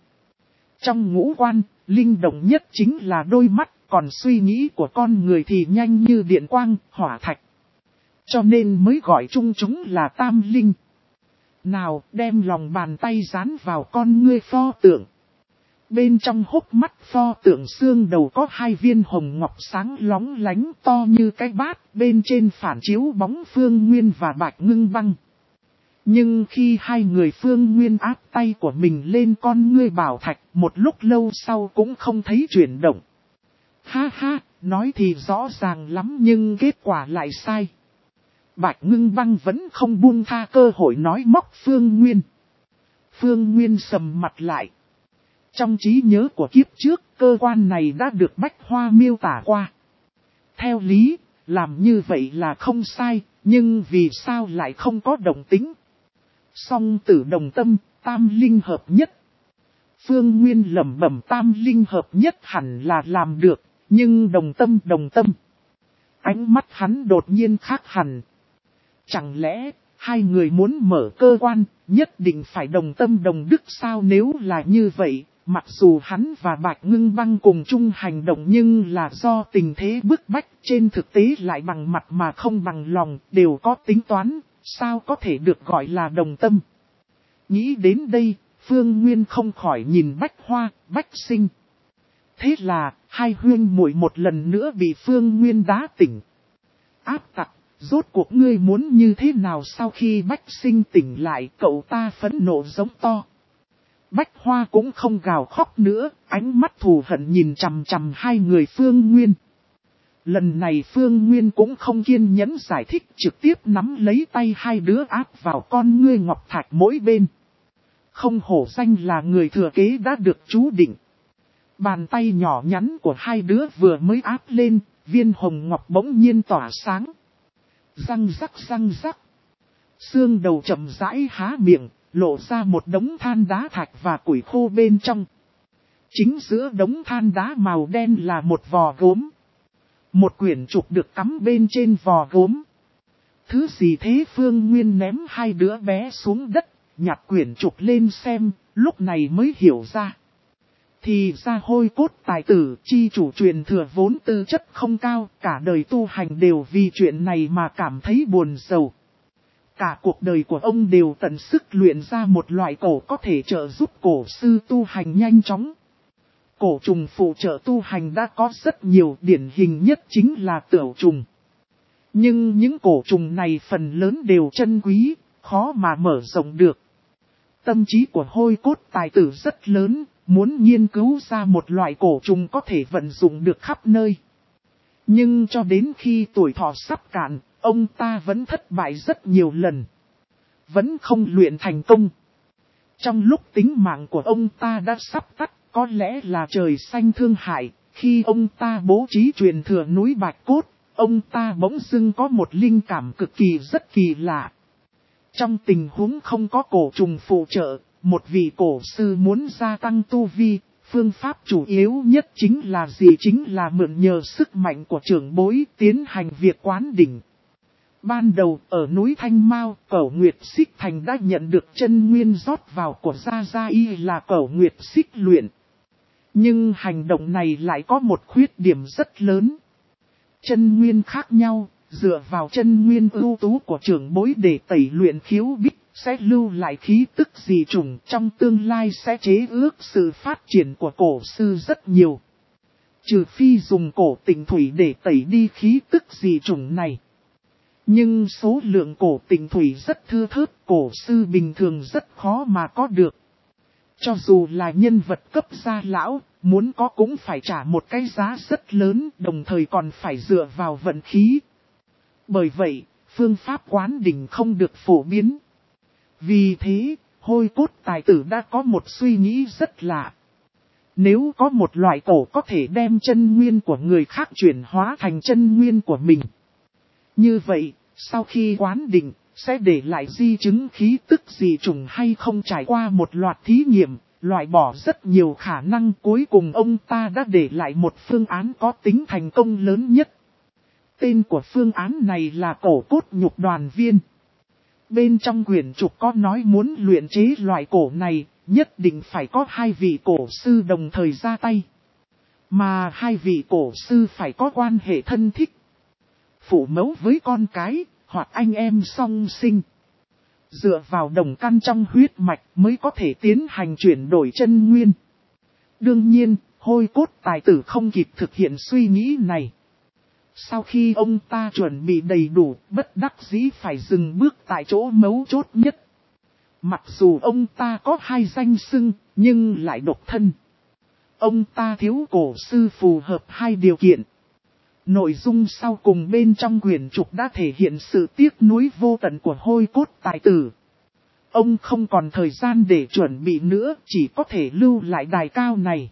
Trong ngũ quan, linh động nhất chính là đôi mắt, còn suy nghĩ của con người thì nhanh như điện quang, hỏa thạch. Cho nên mới gọi chung chúng là tam linh. Nào, đem lòng bàn tay dán vào con ngươi pho tượng. Bên trong hốc mắt pho tượng xương đầu có hai viên hồng ngọc sáng lóng lánh to như cái bát, bên trên phản chiếu bóng Phương Nguyên và Bạch Ngưng Băng. Nhưng khi hai người Phương Nguyên áp tay của mình lên con ngươi bảo thạch, một lúc lâu sau cũng không thấy chuyển động. Ha ha, nói thì rõ ràng lắm nhưng kết quả lại sai. Bạch Ngưng Băng vẫn không buông tha cơ hội nói móc Phương Nguyên. Phương Nguyên sầm mặt lại. Trong trí nhớ của kiếp trước, cơ quan này đã được Bách Hoa miêu tả qua. Theo lý, làm như vậy là không sai, nhưng vì sao lại không có đồng tính? Song tử đồng tâm, tam linh hợp nhất. Phương Nguyên lẩm bẩm tam linh hợp nhất hẳn là làm được, nhưng đồng tâm đồng tâm. Ánh mắt hắn đột nhiên khác hẳn. Chẳng lẽ, hai người muốn mở cơ quan, nhất định phải đồng tâm đồng đức sao? Nếu là như vậy, mặc dù hắn và Bạch Ngưng Băng cùng chung hành động nhưng là do tình thế bức bách, trên thực tế lại bằng mặt mà không bằng lòng, đều có tính toán, sao có thể được gọi là đồng tâm. Nghĩ đến đây, Phương Nguyên không khỏi nhìn Bách Hoa, Bách Sinh. Thế là, hai huyên muội một lần nữa bị Phương Nguyên đá tỉnh. Áp tặc, rốt cuộc ngươi muốn như thế nào? Sau khi Bách Sinh tỉnh lại, cậu ta phẫn nộ giống to. Bách Hoa cũng không gào khóc nữa, ánh mắt thù hận nhìn chằm chằm hai người Phương Nguyên. Lần này Phương Nguyên cũng không kiên nhẫn giải thích, trực tiếp nắm lấy tay hai đứa áp vào con ngươi ngọc thạch mỗi bên. Không hổ danh là người thừa kế đã được chú định. Bàn tay nhỏ nhắn của hai đứa vừa mới áp lên, viên hồng ngọc bỗng nhiên tỏa sáng. Răng rắc răng rắc. Xương đầu chậm rãi há miệng, lộ ra một đống than đá thạch và củi khô bên trong. Chính giữa đống than đá màu đen là một vò gốm. Một quyển trục được cắm bên trên vò gốm. Thứ gì thế? Phương Nguyên ném hai đứa bé xuống đất, nhặt quyển trục lên xem, lúc này mới hiểu ra. Thì ra hôi cốt tài tử chi chủ truyền thừa vốn tư chất không cao, cả đời tu hành đều vì chuyện này mà cảm thấy buồn rầu. Cả cuộc đời của ông đều tận sức luyện ra một loại cổ có thể trợ giúp cổ sư tu hành nhanh chóng. Cổ trùng phụ trợ tu hành đã có rất nhiều, điển hình nhất chính là tửu trùng. Nhưng những cổ trùng này phần lớn đều chân quý, khó mà mở rộng được. Tâm trí của hôi cốt tài tử rất lớn, muốn nghiên cứu ra một loại cổ trùng có thể vận dụng được khắp nơi. Nhưng cho đến khi tuổi thọ sắp cạn, ông ta vẫn thất bại rất nhiều lần. Vẫn không luyện thành công. Trong lúc tính mạng của ông ta đã sắp tắt, có lẽ là trời xanh thương hại, khi ông ta bố trí truyền thừa núi Bạch Cốt, ông ta bỗng dưng có một linh cảm cực kỳ rất kỳ lạ. Trong tình huống không có cổ trùng phụ trợ, một vị cổ sư muốn gia tăng tu vi, phương pháp chủ yếu nhất chính là gì? Chính là mượn nhờ sức mạnh của trưởng bối tiến hành việc quán đỉnh. Ban đầu ở núi Thanh Mao, Cẩu Nguyệt Xích Thành đã nhận được chân nguyên rót vào của Gia Gia Y là Cẩu Nguyệt Xích luyện. Nhưng hành động này lại có một khuyết điểm rất lớn. Chân nguyên khác nhau, dựa vào chân nguyên ưu tú của trưởng bối để tẩy luyện khiếu bích, sẽ lưu lại khí tức dị chủng, trong tương lai sẽ chế ước sự phát triển của cổ sư rất nhiều. Trừ phi dùng cổ tịnh thủy để tẩy đi khí tức dị chủng này. Nhưng số lượng cổ tịnh thủy rất thưa thớt, cổ sư bình thường rất khó mà có được. Cho dù là nhân vật cấp gia lão, muốn có cũng phải trả một cái giá rất lớn, đồng thời còn phải dựa vào vận khí. Bởi vậy, phương pháp quán đỉnh không được phổ biến. Vì thế, hôi cốt tài tử đã có một suy nghĩ rất lạ. Nếu có một loại cổ có thể đem chân nguyên của người khác chuyển hóa thành chân nguyên của mình. Như vậy, sau khi quán đỉnh, sẽ để lại di chứng khí tức dị trùng hay không? Trải qua một loạt thí nghiệm, loại bỏ rất nhiều khả năng, cuối cùng ông ta đã để lại một phương án có tính thành công lớn nhất. Tên của phương án này là cổ cốt nhục đoàn viên. Bên trong quyển trục có nói muốn luyện chế loại cổ này, nhất định phải có hai vị cổ sư đồng thời ra tay. Mà hai vị cổ sư phải có quan hệ thân thích. Phụ mẫu với con cái, hoặc anh em song sinh. Dựa vào đồng căn trong huyết mạch mới có thể tiến hành chuyển đổi chân nguyên. Đương nhiên, hôi cốt tài tử không kịp thực hiện suy nghĩ này. Sau khi ông ta chuẩn bị đầy đủ, bất đắc dĩ phải dừng bước tại chỗ mấu chốt nhất. Mặc dù ông ta có hai danh xưng, nhưng lại độc thân. Ông ta thiếu cổ sư phù hợp hai điều kiện. Nội dung sau cùng bên trong quyển trục đã thể hiện sự tiếc nuối vô tận của hôi cốt tài tử. Ông không còn thời gian để chuẩn bị nữa, chỉ có thể lưu lại đài cao này.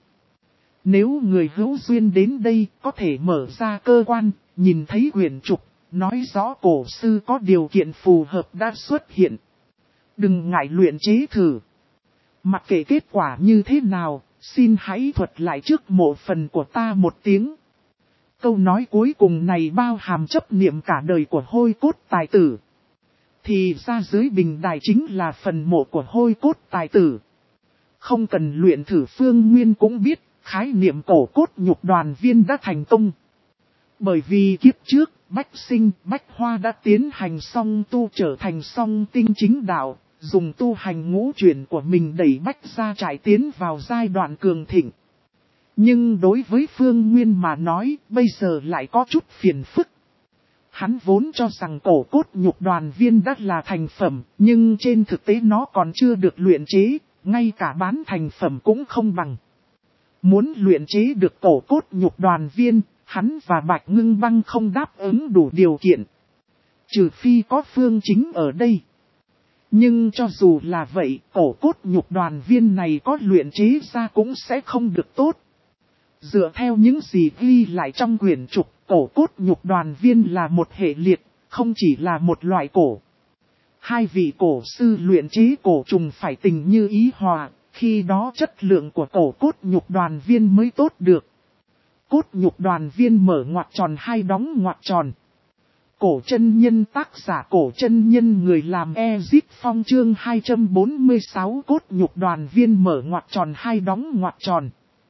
Nếu người hữu duyên đến đây có thể mở ra cơ quan, nhìn thấy quyển trục, nói rõ cổ sư có điều kiện phù hợp đã xuất hiện. Đừng ngại luyện chế thử. Mặc kệ kết quả như thế nào, xin hãy thuật lại trước mộ phần của ta một tiếng. Câu nói cuối cùng này bao hàm chấp niệm cả đời của hôi cốt tài tử. Thì ra dưới bình đài chính là phần mộ của hôi cốt tài tử. Không cần luyện thử Phương Nguyên cũng biết, khái niệm cổ cốt nhục đoàn viên đã thành công. Bởi vì kiếp trước, Bách Sinh, Bách Hoa đã tiến hành song tu trở thành song tinh chính đạo, dùng tu hành ngũ chuyển của mình đẩy Bách gia trải tiến vào giai đoạn cường thịnh. Nhưng đối với Phương Nguyên mà nói, bây giờ lại có chút phiền phức. Hắn vốn cho rằng cổ cốt nhục đoàn viên đã là thành phẩm, nhưng trên thực tế nó còn chưa được luyện chế, ngay cả bán thành phẩm cũng không bằng. Muốn luyện chế được cổ cốt nhục đoàn viên, hắn và Bạch Ngưng Băng không đáp ứng đủ điều kiện. Trừ phi có Phương Chính ở đây. Nhưng cho dù là vậy, cổ cốt nhục đoàn viên này có luyện chế ra cũng sẽ không được tốt. Dựa theo những gì ghi lại trong quyển trục, cổ cốt nhục đoàn viên là một hệ liệt, không chỉ là một loại cổ. Hai vị cổ sư luyện chế cổ trùng phải tình như ý hòa, khi đó chất lượng của cổ cốt nhục đoàn viên mới tốt được. Cốt nhục đoàn viên mở ngoặc tròn hai đóng ngoặc tròn. Cổ chân nhân tác giả cổ chân nhân người làm Ezip Phong chương hai trăm bốn mươi sáu cốt nhục đoàn viên mở ngoặc tròn hai đóng ngoặc tròn.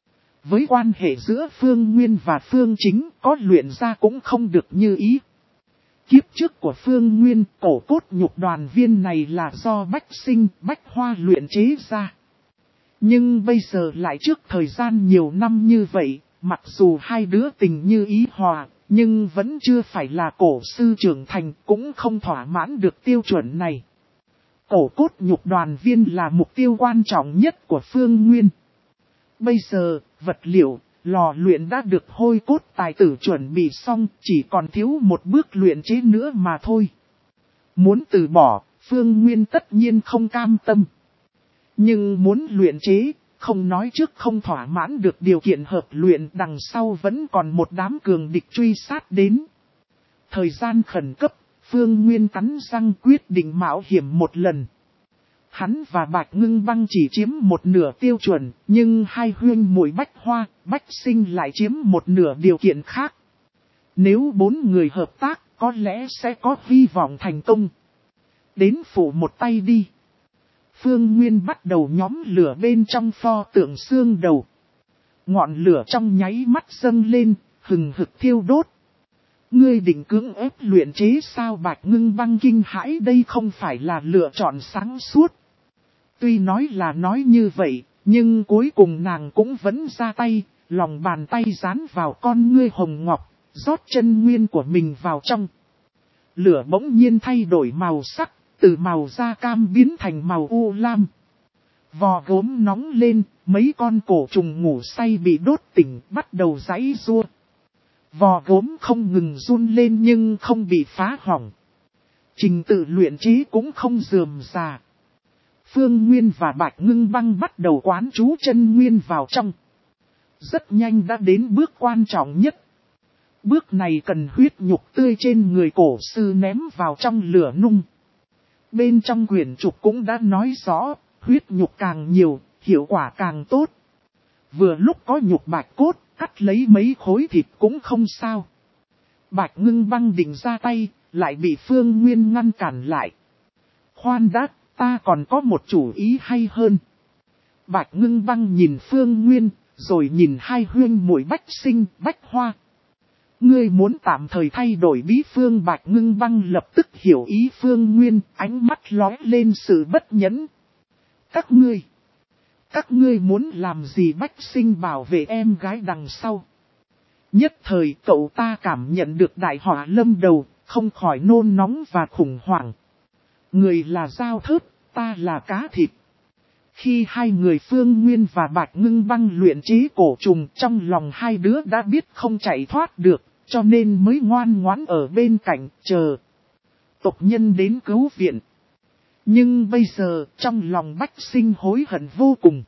với quan hệ giữa Phương Nguyên và Phương Chính có luyện ra cũng không được như ý. Kiếp trước của Phương Nguyên, cổ cốt nhục đoàn viên này là do Bách Sinh, Bách Hoa luyện chế ra. Nhưng bây giờ lại trước thời gian nhiều năm như vậy, mặc dù hai đứa tình như ý hòa, nhưng vẫn chưa phải là cổ sư trưởng thành, cũng không thỏa mãn được tiêu chuẩn này. Cổ cốt nhục đoàn viên là mục tiêu quan trọng nhất của Phương Nguyên. Bây giờ, vật liệu, lò luyện đã được hôi cốt tài tử chuẩn bị xong, chỉ còn thiếu một bước luyện chế nữa mà thôi. Muốn từ bỏ, Phương Nguyên tất nhiên không cam tâm. Nhưng muốn luyện chế, không nói trước không thỏa mãn được điều kiện hợp luyện, đằng sau vẫn còn một đám cường địch truy sát đến. Thời gian khẩn cấp, Phương Nguyên cắn răng quyết định mạo hiểm một lần. Hắn và Bạch Ngưng Băng chỉ chiếm một nửa tiêu chuẩn, nhưng hai huynh muội Bách Hoa, Bách Sinh lại chiếm một nửa điều kiện khác. Nếu bốn người hợp tác, có lẽ sẽ có hy vọng thành công. Đến phủ một tay đi. Phương Nguyên bắt đầu nhóm lửa bên trong pho tượng xương đầu. Ngọn lửa trong nháy mắt dâng lên, hừng hực thiêu đốt. Ngươi định cưỡng ép luyện chế sao? Bạch Ngưng Băng kinh hãi, đây không phải là lựa chọn sáng suốt. Tuy nói là nói như vậy, nhưng cuối cùng nàng cũng vẫn ra tay, lòng bàn tay dán vào con ngươi hồng ngọc, rót chân nguyên của mình vào trong. Lửa bỗng nhiên thay đổi màu sắc, từ màu da cam biến thành màu u lam. Vò gốm nóng lên, mấy con cổ trùng ngủ say bị đốt tỉnh, bắt đầu giãy giụa. Vò gốm không ngừng run lên nhưng không bị phá hỏng. Trình tự luyện chế cũng không rườm rà. Phương Nguyên và Bạch Ngưng Băng bắt đầu quán chú chân nguyên vào trong. Rất nhanh đã đến bước quan trọng nhất. Bước này cần huyết nhục tươi trên người cổ sư ném vào trong lửa nung. Bên trong quyển trục cũng đã nói rõ, huyết nhục càng nhiều, hiệu quả càng tốt. Vừa lúc có nhục bạch cốt, cắt lấy mấy khối thịt cũng không sao. Bạch Ngưng Băng định ra tay, lại bị Phương Nguyên ngăn cản lại. Khoan đã, ta còn có một chủ ý hay hơn. Bạch Ngưng Băng nhìn Phương Nguyên, rồi nhìn hai huynh muội Bách Sinh, Bách Hoa. Ngươi muốn tạm thời thay đổi bí phương? Bạch Ngưng Băng lập tức hiểu ý Phương Nguyên, ánh mắt lóe lên sự bất nhẫn. Các ngươi, các ngươi muốn làm gì? Bách Sinh bảo vệ em gái đằng sau. Nhất thời cậu ta cảm nhận được đại họa lâm đầu, không khỏi nôn nóng và khủng hoảng. Người là dao thớt, ta là cá thịt. Khi hai người Phương Nguyên và Bạch Ngưng Băng luyện chế cổ trùng, trong lòng hai đứa đã biết không chạy thoát được, cho nên mới ngoan ngoãn ở bên cạnh chờ tộc nhân đến cứu viện. Nhưng bây giờ trong lòng Bách Sinh hối hận vô cùng.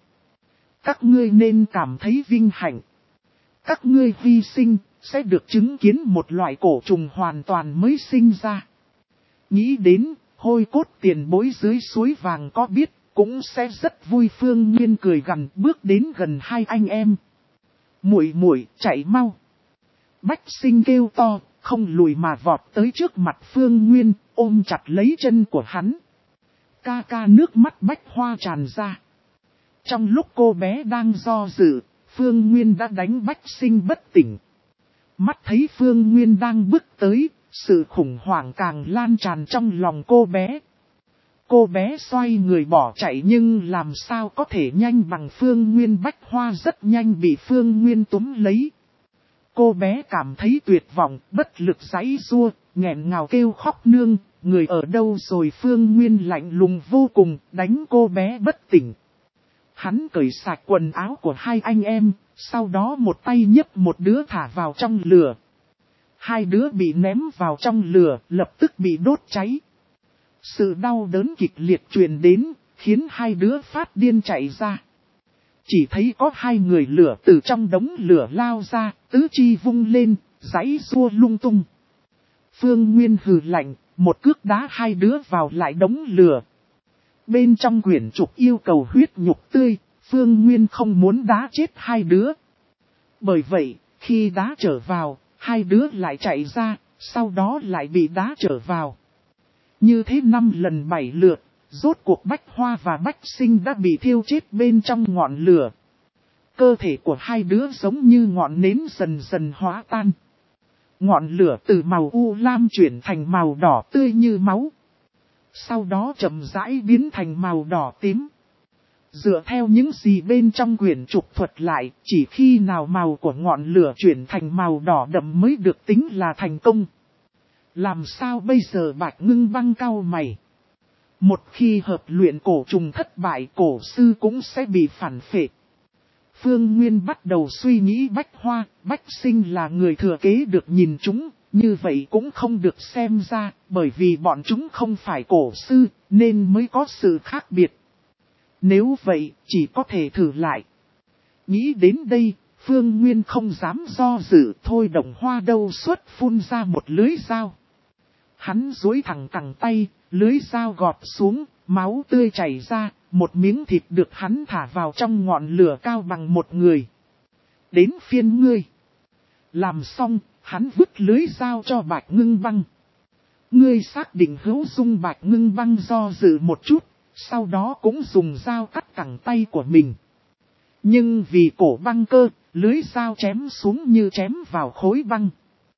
Các ngươi nên cảm thấy vinh hạnh. Các ngươi hy sinh sẽ được chứng kiến một loại cổ trùng hoàn toàn mới sinh ra. Nghĩ đến hôi cốt tiền bối dưới suối vàng có biết, cũng sẽ rất vui. Phương Nguyên cười gằn bước đến gần hai anh em. Muội muội chạy mau. Bách Sinh kêu to, không lùi mà vọt tới trước mặt Phương Nguyên, ôm chặt lấy chân của hắn. Ca ca, nước mắt Bách Hoa tràn ra. Trong lúc cô bé đang do dự, Phương Nguyên đã đánh Bách Sinh bất tỉnh. Mắt thấy Phương Nguyên đang bước tới, sự khủng hoảng càng lan tràn trong lòng cô bé. Cô bé xoay người bỏ chạy nhưng làm sao có thể nhanh bằng Phương Nguyên. Bách Hoa rất nhanh bị Phương Nguyên túm lấy. Cô bé cảm thấy tuyệt vọng, bất lực giãy giụa, nghẹn ngào kêu khóc nương, người ở đâu rồi? Phương Nguyên lạnh lùng vô cùng, đánh cô bé bất tỉnh. Hắn cởi sạch quần áo của hai anh em, sau đó một tay nhấc một đứa thả vào trong lửa. Hai đứa bị ném vào trong lửa, lập tức bị đốt cháy. Sự đau đớn kịch liệt truyền đến, khiến hai đứa phát điên chạy ra. Chỉ thấy có hai người lửa từ trong đống lửa lao ra, tứ chi vung lên, giãy giụa lung tung. Phương Nguyên hừ lạnh, một cước đá hai đứa vào lại đống lửa. Bên trong quyển trục yêu cầu huyết nhục tươi, Phương Nguyên không muốn đá chết hai đứa. Bởi vậy, khi đá trở vào, hai đứa lại chạy ra, sau đó lại bị đá trở vào. Như thế năm lần bảy lượt, rốt cuộc Bách Hoa và Bách Sinh đã bị thiêu chết bên trong ngọn lửa. Cơ thể của hai đứa giống như ngọn nến dần dần hóa tan. Ngọn lửa từ màu u lam chuyển thành màu đỏ tươi như máu. Sau đó chậm rãi biến thành màu đỏ tím. Dựa theo những gì bên trong quyển trục thuật lại, chỉ khi nào màu của ngọn lửa chuyển thành màu đỏ đậm mới được tính là thành công. Làm sao bây giờ? Bạch Ngưng Băng cau mày. Một khi hợp luyện cổ trùng thất bại, cổ sư cũng sẽ bị phản phệ. Phương Nguyên bắt đầu suy nghĩ Bách Hoa, Bách Sinh là người thừa kế được nhìn chúng, như vậy cũng không được xem ra, bởi vì bọn chúng không phải cổ sư, nên mới có sự khác biệt. Nếu vậy, chỉ có thể thử lại. Nghĩ đến đây, Phương Nguyên không dám do dự, thôi động hoa đâu xuất phun ra một lưới dao. Hắn duỗi thẳng cẳng tay, lưới dao gọt xuống, máu tươi chảy ra, một miếng thịt được hắn thả vào trong ngọn lửa cao bằng một người. Đến phiên ngươi. Làm xong, hắn vứt lưới dao cho Bạch Ngưng Băng. Ngươi xác định hữu dung? Bạch Ngưng Băng do dự một chút, sau đó cũng dùng dao cắt cẳng tay của mình. Nhưng vì cổ băng cơ, lưới dao chém xuống như chém vào khối băng.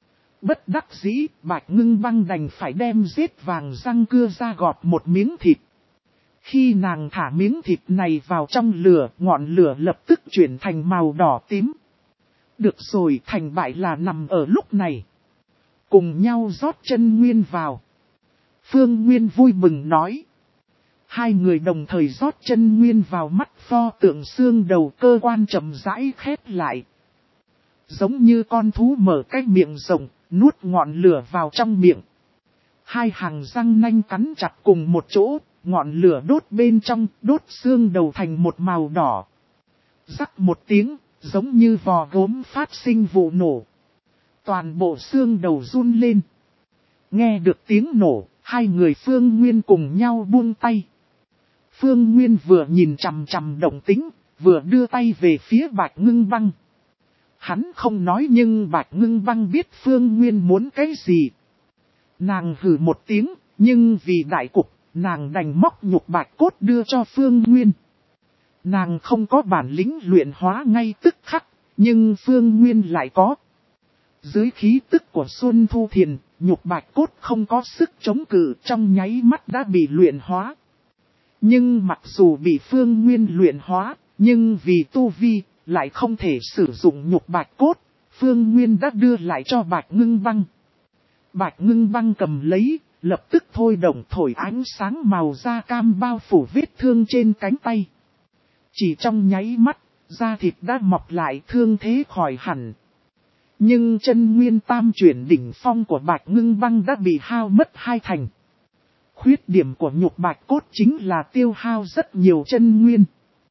Bất đắc dĩ, Bạch Ngưng Băng đành phải đem giết vàng răng cưa ra gọt một miếng thịt. Khi nàng thả miếng thịt này vào trong lửa, ngọn lửa lập tức chuyển thành màu đỏ tím. Được rồi, thành bại là nằm ở lúc này. Cùng nhau rót chân nguyên vào. Phương Nguyên vui mừng nói. Hai người đồng thời rót chân nguyên vào, mắt pho tượng xương đầu cơ quan chậm rãi khép lại. Giống như con thú mở cái miệng rộng, nuốt ngọn lửa vào trong miệng. Hai hàng răng nanh cắn chặt cùng một chỗ, ngọn lửa đốt bên trong, đốt xương đầu thành một màu đỏ. Rắc một tiếng, giống như vò gốm phát sinh vụ nổ. Toàn bộ xương đầu run lên. Nghe được tiếng nổ, hai người Phương Nguyên cùng nhau buông tay. Phương Nguyên vừa nhìn chằm chằm động tĩnh, vừa đưa tay về phía Bạch Ngưng Băng. Hắn không nói nhưng Bạch Ngưng Băng biết Phương Nguyên muốn cái gì. Nàng hừ một tiếng, nhưng vì đại cục, nàng đành móc nhục bạch cốt đưa cho Phương Nguyên. Nàng không có bản lĩnh luyện hóa ngay tức khắc, nhưng Phương Nguyên lại có. Dưới khí tức của Xuân Thu Thiền, nhục bạch cốt không có sức chống cự, trong nháy mắt đã bị luyện hóa. Nhưng mặc dù bị Phương Nguyên luyện hóa, nhưng vì tu vi, lại không thể sử dụng nhục bạch cốt, Phương Nguyên đã đưa lại cho Bạch Ngưng Băng. Bạch Ngưng Băng cầm lấy, lập tức thôi động thổi ánh sáng màu da cam bao phủ vết thương trên cánh tay. Chỉ trong nháy mắt, da thịt đã mọc lại, thương thế khỏi hẳn. Nhưng chân nguyên tam chuyển đỉnh phong của Bạch Ngưng Băng đã bị hao mất hai thành. Khuyết điểm của nhục bạch cốt chính là tiêu hao rất nhiều chân nguyên.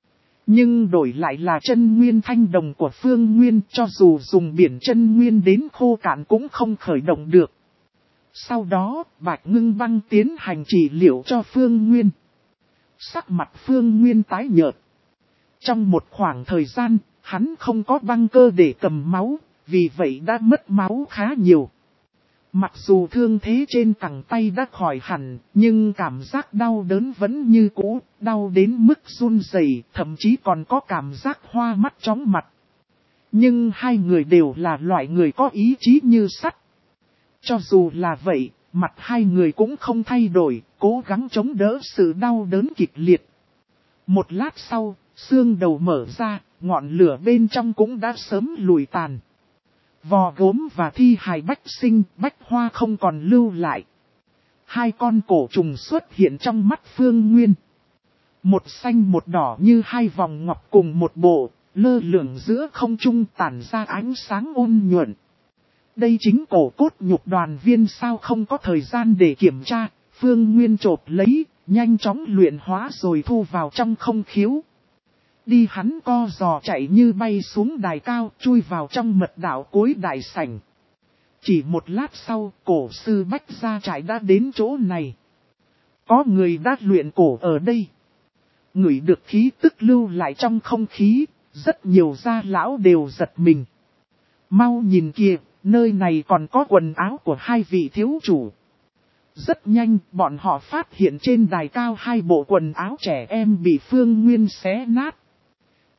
Nhưng đổi lại là chân nguyên thanh đồng của Phương Nguyên, cho dù dùng biển chân nguyên đến khô cạn cũng không khởi động được. Sau đó, Bạch Ngưng Băng tiến hành trị liệu cho Phương Nguyên. Sắc mặt Phương Nguyên tái nhợt. Trong một khoảng thời gian, hắn không có băng cơ để cầm máu, vì vậy đã mất máu khá nhiều. Mặc dù thương thế trên cẳng tay đã khỏi hẳn, nhưng cảm giác đau đớn vẫn như cũ, đau đến mức run rẩy, thậm chí còn có cảm giác hoa mắt chóng mặt. Nhưng hai người đều là loại người có ý chí như sắt. Cho dù là vậy, mặt hai người cũng không thay đổi, cố gắng chống đỡ sự đau đớn kịch liệt. Một lát sau, xương đầu mở ra, ngọn lửa bên trong cũng đã sớm lùi tàn. Vò gốm và thi hài Bách Sinh, Bách Hoa không còn lưu lại. Hai con cổ trùng xuất hiện trong mắt Phương Nguyên. Một xanh một đỏ như hai vòng ngọc cùng một bộ, lơ lửng giữa không trung tản ra ánh sáng ôn nhuận. Đây chính cổ cốt nhục đoàn viên sao? Không có thời gian để kiểm tra, Phương Nguyên chộp lấy, nhanh chóng luyện hóa rồi thu vào trong không khiếu. Đi hắn co giò chạy như bay xuống đài cao, chui vào trong mật đạo cuối đại sảnh. Chỉ một lát sau, cổ sư Bách Gia Trại đã đến chỗ này. Có người đã luyện cổ ở đây. Ngửi được khí tức lưu lại trong không khí, rất nhiều gia lão đều giật mình. Mau nhìn kìa, nơi này còn có quần áo của hai vị thiếu chủ. Rất nhanh, bọn họ phát hiện trên đài cao hai bộ quần áo trẻ em bị Phương Nguyên xé nát.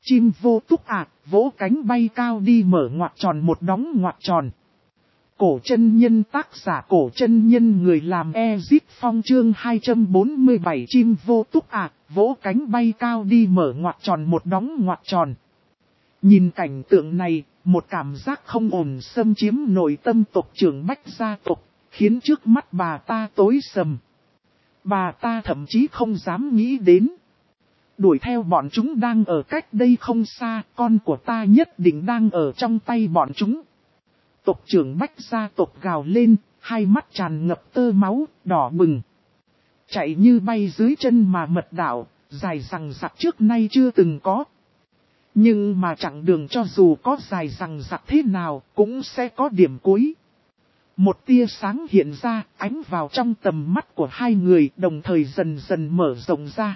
Chim vô túc ạ, vỗ cánh bay cao đi mở ngoặc tròn một đóng ngoặc tròn. Cổ chân nhân tác giả cổ chân nhân người làm Ezip Phong chương hai trăm bốn mươi bảy chim vô túc ạ, vỗ cánh bay cao đi mở ngoặc tròn một đóng ngoặc tròn. Nhìn cảnh tượng này, một cảm giác không ổn xâm chiếm nội tâm tộc trưởng Bách gia tộc, khiến trước mắt bà ta tối sầm. Bà ta thậm chí không dám nghĩ đến. Đuổi theo bọn chúng đang ở cách đây không xa, con của ta nhất định đang ở trong tay bọn chúng. Tộc trưởng Bách gia tộc gào lên, hai mắt tràn ngập tơ máu, đỏ bừng. Chạy như bay dưới chân mà mật đảo, dài rằng rặc trước nay chưa từng có. Nhưng mà chặng đường cho dù có dài rằng rặc thế nào, cũng sẽ có điểm cuối. Một tia sáng hiện ra, ánh vào trong tầm mắt của hai người, đồng thời dần dần mở rộng ra.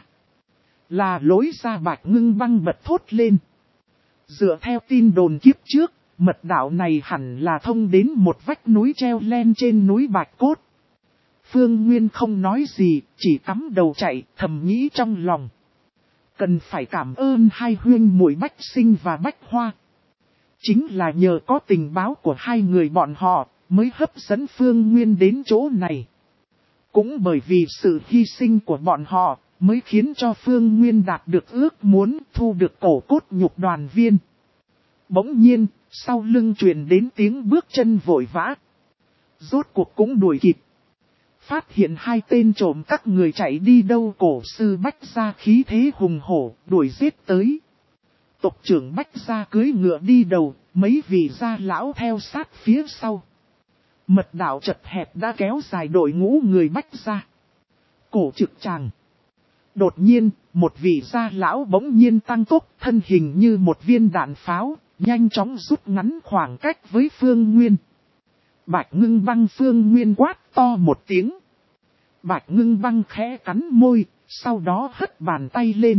Là lối ra Bạch Ngưng Băng bật thốt lên. Dựa theo tin đồn kiếp trước, mật đảo này hẳn là thông đến một vách núi treo len trên núi Bạch Cốt. Phương Nguyên không nói gì, chỉ cắm đầu chạy, thầm nghĩ trong lòng. Cần phải cảm ơn hai huynh muội Bách Sinh và Bách Hoa. Chính là nhờ có tình báo của hai người bọn họ, mới hấp dẫn Phương Nguyên đến chỗ này. Cũng bởi vì sự hy sinh của bọn họ, mới khiến cho Phương Nguyên đạt được ước muốn thu được cổ cốt nhục đoàn viên. Bỗng nhiên, sau lưng truyền đến tiếng bước chân vội vã. Rốt cuộc cũng đuổi kịp. Phát hiện hai tên trộm các người chạy đi đâu, cổ sư Bách gia khí thế hùng hổ, đuổi giết tới. Tộc trưởng Bách gia cưỡi ngựa đi đầu, mấy vị gia lão theo sát phía sau. Mật đảo chật hẹp đã kéo dài đội ngũ người Bách gia. Cổ trực tràng. Đột nhiên, một vị gia lão bỗng nhiên tăng tốc, thân hình như một viên đạn pháo, nhanh chóng rút ngắn khoảng cách với Phương Nguyên. Bạch Ngưng Băng Phương Nguyên quát to một tiếng. Bạch Ngưng Băng khẽ cắn môi, sau đó hất bàn tay lên.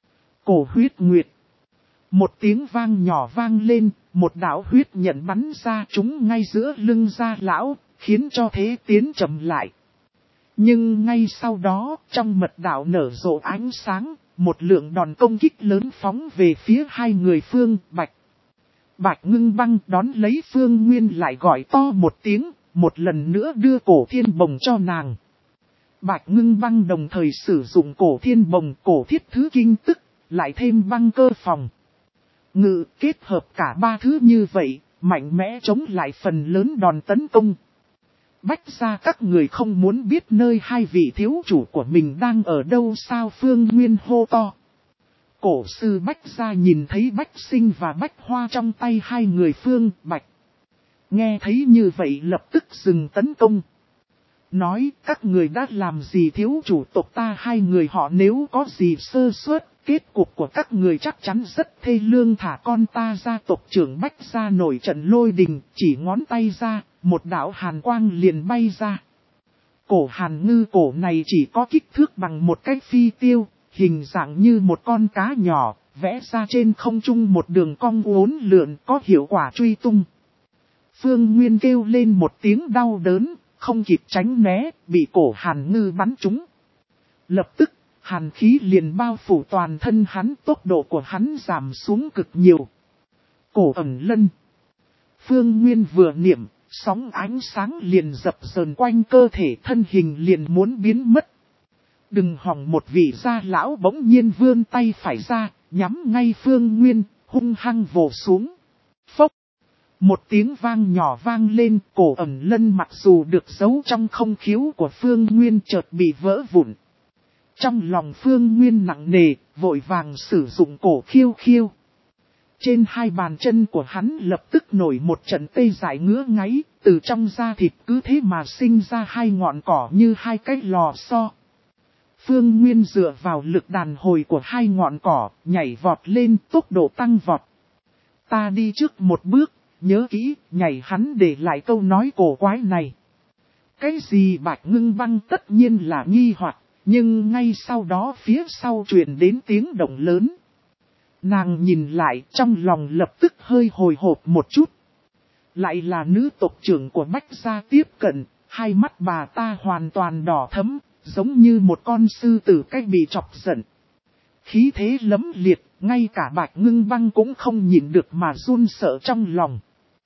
Cổ huyết nguyệt. Một tiếng vang nhỏ vang lên, một đạo huyết nhận bắn ra chúng ngay giữa lưng gia lão, khiến cho thế tiến chậm lại. Nhưng ngay sau đó, trong mật đạo nở rộ ánh sáng, một lượng đòn công kích lớn phóng về phía hai người Phương Bạch. Bạch Ngưng Băng đón lấy Phương Nguyên lại gọi to một tiếng, một lần nữa đưa cổ thiên bồng cho nàng. Bạch Ngưng Băng đồng thời sử dụng cổ thiên bồng, cổ thiết thứ kinh tức, lại thêm băng cơ phòng. Ngự kết hợp cả ba thứ như vậy, mạnh mẽ chống lại phần lớn đòn tấn công. Bách gia các người không muốn biết nơi hai vị thiếu chủ của mình đang ở đâu sao, Phương Nguyên hô to. Cổ sư Bách gia nhìn thấy Bách Sinh và Bách Hoa trong tay hai người Phương Bạch. Nghe thấy như vậy lập tức dừng tấn công. Nói các người đã làm gì thiếu chủ tộc ta, hai người họ nếu có gì sơ suất, kết cục của các người chắc chắn rất thê lương, thả con ta ra. Tộc trưởng Bách gia nổi trận lôi đình, chỉ ngón tay ra, một đạo hàn quang liền bay ra. Cổ hàn ngư cổ này chỉ có kích thước bằng một cái phi tiêu, hình dạng như một con cá nhỏ, vẽ ra trên không trung một đường cong uốn lượn có hiệu quả truy tung. Phương Nguyên kêu lên một tiếng đau đớn, không kịp tránh né, bị cổ hàn ngư bắn trúng. Lập tức, hàn khí liền bao phủ toàn thân hắn, tốc độ của hắn giảm xuống cực nhiều. Cổ ẩn lân. Phương Nguyên vừa niệm, sóng ánh sáng liền dập dờn quanh cơ thể, thân hình liền muốn biến mất. Đừng hòng, một vị gia lão bỗng nhiên vươn tay phải ra, nhắm ngay Phương Nguyên, hung hăng vồ xuống. Phốc! Một tiếng vang nhỏ vang lên, cổ ẩn lân mặc dù được giấu trong không khiếu của Phương Nguyên chợt bị vỡ vụn. Trong lòng Phương Nguyên nặng nề, vội vàng sử dụng cổ khiêu khiêu. Trên hai bàn chân của hắn lập tức nổi một trận tê dại ngứa ngáy, từ trong da thịt cứ thế mà sinh ra hai ngọn cỏ như hai cái lò xo. Phương Nguyên dựa vào lực đàn hồi của hai ngọn cỏ, nhảy vọt lên, tốc độ tăng vọt. Ta đi trước một bước, nhớ kỹ, nhảy hắn để lại câu nói cổ quái này. Cái gì? Bạch Ngưng Băng tất nhiên là nghi hoặc, nhưng ngay sau đó phía sau truyền đến tiếng động lớn. Nàng nhìn lại, trong lòng lập tức hơi hồi hộp một chút. Lại là nữ tộc trưởng của Bách gia tiếp cận, hai mắt bà ta hoàn toàn đỏ thẫm, giống như một con sư tử cách bị chọc giận. Khí thế lấm liệt, ngay cả Bạch Ngưng Băng cũng không nhịn được mà run sợ trong lòng.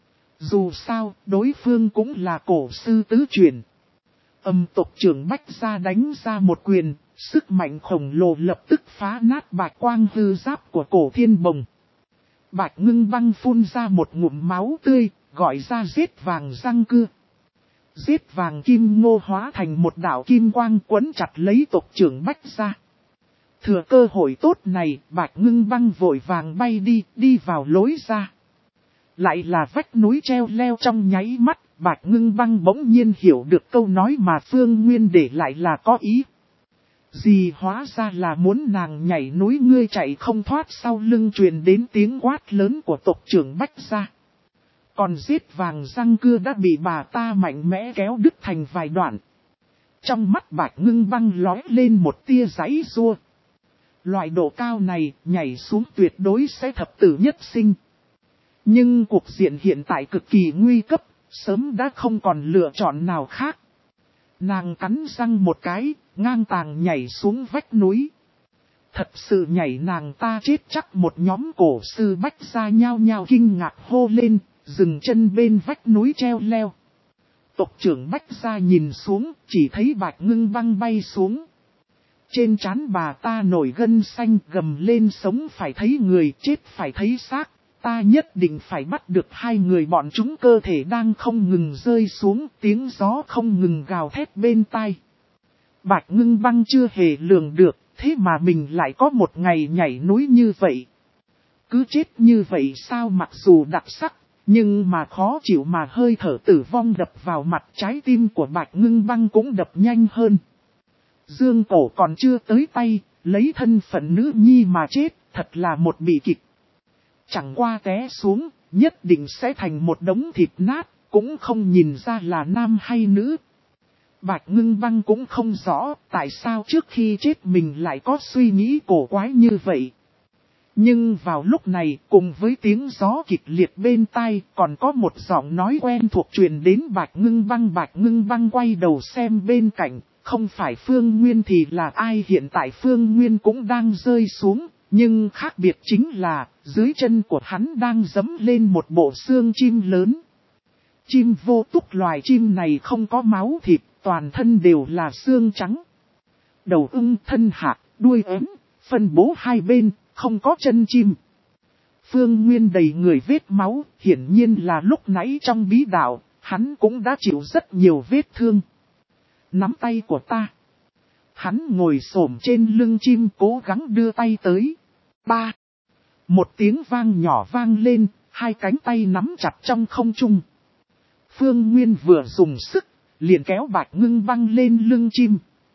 Dù sao, đối phương cũng là cổ sư tứ truyền. Âm tộc trưởng Bách Gia đánh ra một quyền, sức mạnh khổng lồ lập tức phá nát bạch quang hư giáp của cổ thiên bồng. Bạch Ngưng Băng phun ra một ngụm máu tươi, gọi ra giết vàng răng cưa. Giết vàng kim ngô hóa thành một đạo kim quang quấn chặt lấy tộc trưởng Bách Gia. Thừa cơ hội tốt này, Bạch Ngưng Băng vội vàng bay đi, đi vào lối ra. Lại là vách núi treo leo trong nháy mắt, Bạch Ngưng Băng bỗng nhiên hiểu được câu nói mà Phương Nguyên để lại là có ý. Gì hóa ra là muốn nàng nhảy núi ngươi chạy không thoát, sau lưng truyền đến tiếng quát lớn của tộc trưởng Bách Gia. Còn giết vàng răng cưa đã bị bà ta mạnh mẽ kéo đứt thành vài đoạn. Trong mắt Bạch Ngưng Băng lóe lên một tia giãy giụa. Loại độ cao này nhảy xuống tuyệt đối sẽ thập tử nhất sinh. Nhưng cuộc diện hiện tại cực kỳ nguy cấp, sớm đã không còn lựa chọn nào khác. Nàng cắn răng một cái, ngang tàng nhảy xuống vách núi. Thật sự nhảy nàng ta chết chắc, một nhóm cổ sư Bách Gia nhao nhao kinh ngạc hô lên, dừng chân bên vách núi treo leo. Tộc trưởng Bách Gia nhìn xuống, chỉ thấy Bạch Ngưng Băng bay xuống. Trên trán bà ta nổi gân xanh, gầm lên sống phải thấy người, chết phải thấy xác. Ta nhất định phải bắt được hai người bọn chúng. Cơ thể đang không ngừng rơi xuống, tiếng gió không ngừng gào thét bên tai. Bạch Ngưng Băng chưa hề lường được, thế mà mình lại có một ngày nhảy núi như vậy. Cứ chết như vậy sao? Mặc dù đặc sắc, nhưng mà khó chịu, mà hơi thở tử vong đập vào mặt, trái tim của Bạch Ngưng Băng cũng đập nhanh hơn. Dương cổ còn chưa tới tay, lấy thân phận nữ nhi mà chết, thật là một bi kịch. Chẳng qua té xuống, nhất định sẽ thành một đống thịt nát, cũng không nhìn ra là nam hay nữ. Bạch Ngưng Băng cũng không rõ tại sao trước khi chết mình lại có suy nghĩ cổ quái như vậy. Nhưng vào lúc này, cùng với tiếng gió kịch liệt bên tai, còn có một giọng nói quen thuộc truyền đến Bạch Ngưng Băng. Bạch Ngưng Băng quay đầu xem bên cạnh, không phải Phương Nguyên thì là ai? Hiện tại Phương Nguyên cũng đang rơi xuống, nhưng khác biệt chính là, dưới chân của hắn đang giẫm lên một bộ xương chim lớn. Chim vô túc, loài chim này không có máu thịt, toàn thân đều là xương trắng. Đầu ưng, thân hạc, đuôi ếm, phân bố hai bên, không có chân chim. Phương Nguyên đầy người vết máu, hiển nhiên là lúc nãy trong bí đạo, hắn cũng đã chịu rất nhiều vết thương. Nắm tay của ta. Hắn ngồi xổm trên lưng chim, cố gắng đưa tay tới. Ba. Một tiếng vang nhỏ vang lên, hai cánh tay nắm chặt trong không trung. Phương Nguyên vừa dùng sức, liền kéo Bạch Ngưng Băng lên lưng chim.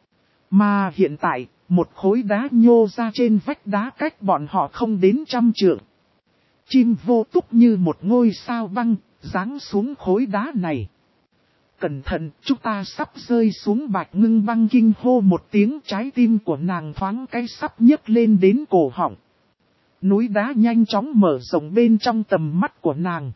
Mà hiện tại, một khối đá nhô ra trên vách đá cách bọn họ không đến trăm trượng. Chim vô túc như một ngôi sao băng, giáng xuống khối đá này. Cẩn thận, chúng ta sắp rơi xuống. Bạch Ngưng Băng kinh hô một tiếng, trái tim của nàng thoáng cái sắp nhấc lên đến cổ họng. Núi đá nhanh chóng mở rộng bên trong tầm mắt của nàng.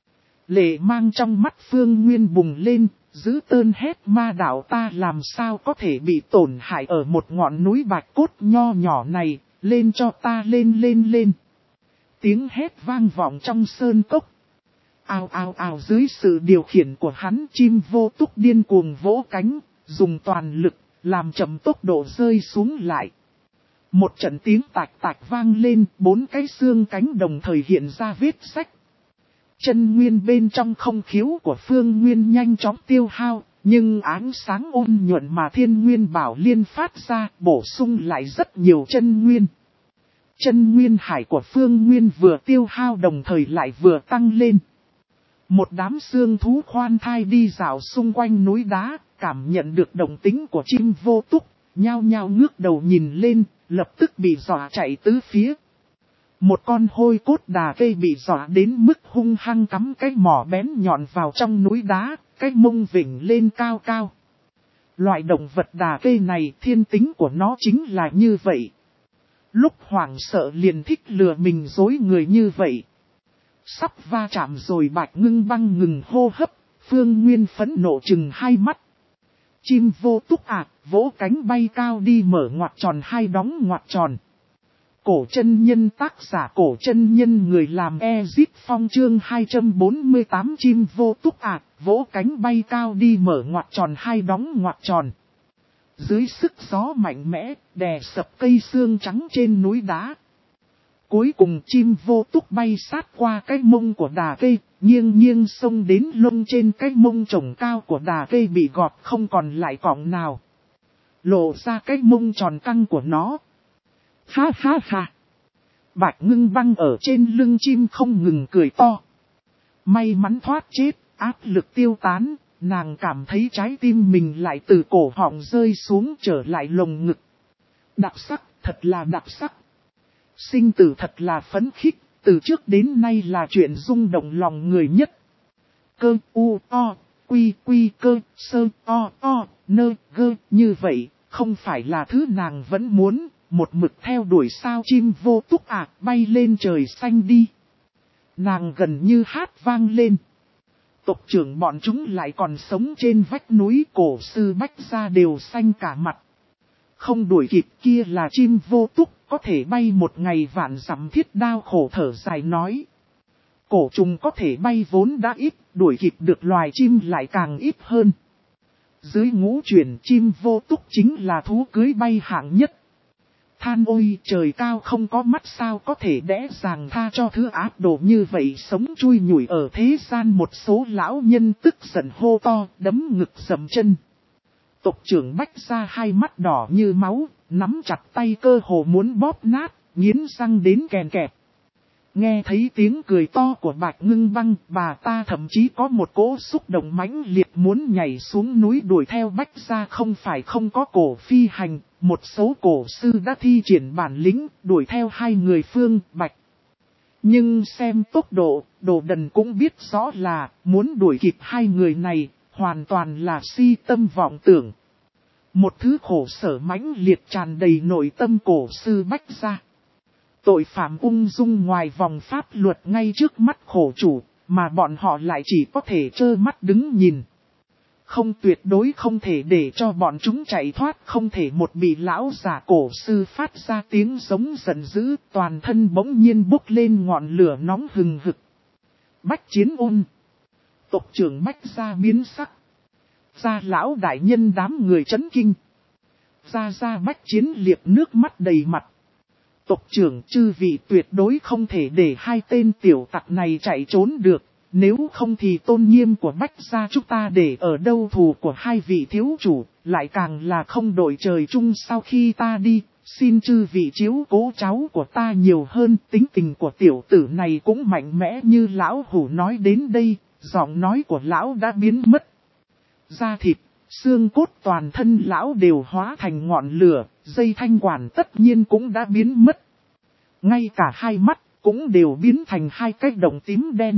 Lệ mang trong mắt Phương Nguyên bùng lên, giữ tơn hét, ma đạo ta làm sao có thể bị tổn hại ở một ngọn núi bạch cốt nho nhỏ này, lên cho ta, lên lên lên. Tiếng hét vang vọng trong sơn cốc. Ào ào ào, dưới sự điều khiển của hắn, chim vô túc điên cuồng vỗ cánh, dùng toàn lực, làm chậm tốc độ rơi xuống lại. Một trận tiếng tạch tạch vang lên, bốn cái xương cánh đồng thời hiện ra vết rách. Chân nguyên bên trong không khiếu của Phương Nguyên nhanh chóng tiêu hao, nhưng ánh sáng ôn nhuận mà Thiên Nguyên Bảo Liên phát ra bổ sung lại rất nhiều chân nguyên. Chân nguyên hải của Phương Nguyên vừa tiêu hao đồng thời lại vừa tăng lên. Một đám xương thú khoan thai đi dạo xung quanh núi đá, cảm nhận được động tính của chim vô túc, nhao nhao ngước đầu nhìn lên, lập tức bị dọa chạy tứ phía. Một con hôi cốt đà cây bị dọa đến mức hung hăng cắm cái mỏ bén nhọn vào trong núi đá, cái mông vỉnh lên cao cao. Loại động vật đà cây này, thiên tính của nó chính là như vậy. Lúc hoảng sợ liền thích lừa mình dối người như vậy. Sắp va chạm rồi. Bạch Ngưng Băng ngừng hô hấp, Phương Nguyên phẫn nộ chừng hai mắt. Chim vô túc ạ, vỗ cánh bay cao đi, mở ngoặt tròn hai đóng ngoặt tròn. Cổ chân nhân tác giả cổ chân nhân người làm Ezip Phong chương hai trăm bốn mươi tám chim vô túc ạc, vỗ cánh bay cao đi mở ngoặc tròn hai đóng ngoặc tròn. Dưới sức gió mạnh mẽ, đè sập cây xương trắng trên núi đá. Cuối cùng chim vô túc bay sát qua cái mông của đà cây, nghiêng nghiêng xông đến lông trên cái mông trồng cao của đà cây bị gọt không còn lại cọng nào. Lộ ra cái mông tròn căng của nó. Ha ha ha. Bạch Ngưng Băng ở trên lưng chim không ngừng cười to. May mắn thoát chết, áp lực tiêu tán, nàng cảm thấy trái tim mình lại từ cổ họng rơi xuống trở lại lồng ngực. Đặc sắc, thật là đặc sắc. Sinh tử thật là phấn khích, từ trước đến nay là chuyện rung động lòng người nhất. Cơ u o, quy quy cơ, sơ o o, nơ gơ, như vậy, không phải là thứ nàng vẫn muốn. Một mực theo đuổi sao chim vô túc ạc bay lên trời xanh đi. Nàng gần như hát vang lên. Tộc trưởng bọn chúng lại còn sống trên vách núi, cổ sư Bách Gia đều xanh cả mặt. Không đuổi kịp, kia là chim vô túc, có thể bay một ngày vạn dặm. Thiết Đao khổ thở dài nói. Cổ trùng có thể bay vốn đã ít, đuổi kịp được loài chim lại càng ít hơn. Dưới ngũ chuyển chim vô túc chính là thú cưới bay hạng nhất. Than ôi trời cao không có mắt sao có thể đẽ dàng tha cho thứ ác đồ như vậy sống chui nhủi ở thế gian. Một số lão nhân tức giận hô to đấm ngực dầm chân. Tộc trưởng Bách Gia hai mắt đỏ như máu, nắm chặt tay cơ hồ muốn bóp nát, nghiến răng đến kèn kẹp. Nghe thấy tiếng cười to của Bạch Ngưng Băng, bà ta thậm chí có một cỗ xúc động mãnh liệt muốn nhảy xuống núi đuổi theo Bách Gia. Không phải không có cổ phi hành, một số cổ sư đã thi triển bản lĩnh đuổi theo hai người Phương Bạch. Nhưng xem tốc độ, Đồ Đần cũng biết rõ là muốn đuổi kịp hai người này, hoàn toàn là si tâm vọng tưởng. Một thứ khổ sở mãnh liệt tràn đầy nội tâm cổ sư Bách Gia. Tội phạm ung dung ngoài vòng pháp luật ngay trước mắt khổ chủ, mà bọn họ lại chỉ có thể trơ mắt đứng nhìn. Không, tuyệt đối không thể để cho bọn chúng chạy thoát, không thể một bị lão giả cổ sư phát ra tiếng giống giận dữ, toàn thân bỗng nhiên bốc lên ngọn lửa nóng hừng hực. Bách Chiến Ôn. Tộc trưởng Bách Gia biến sắc. Gia lão đại nhân đám người chấn kinh. Gia Gia Bách Chiến liệp nước mắt đầy mặt. Tộc trưởng chư vị tuyệt đối không thể để hai tên tiểu tặc này chạy trốn được, nếu không thì tôn nghiêm của Bách Gia chúng ta để ở đâu. Thù của hai vị thiếu chủ, lại càng là không đội trời chung. Sau khi ta đi, xin chư vị chiếu cố cháu của ta nhiều hơn. Tính tình của tiểu tử này cũng mạnh mẽ như lão hủ. Nói đến đây, giọng nói của lão đã biến mất. Da thịt, xương cốt toàn thân lão đều hóa thành ngọn lửa, dây thanh quản tất nhiên cũng đã biến mất. Ngay cả hai mắt cũng đều biến thành hai cái đồng tím đen.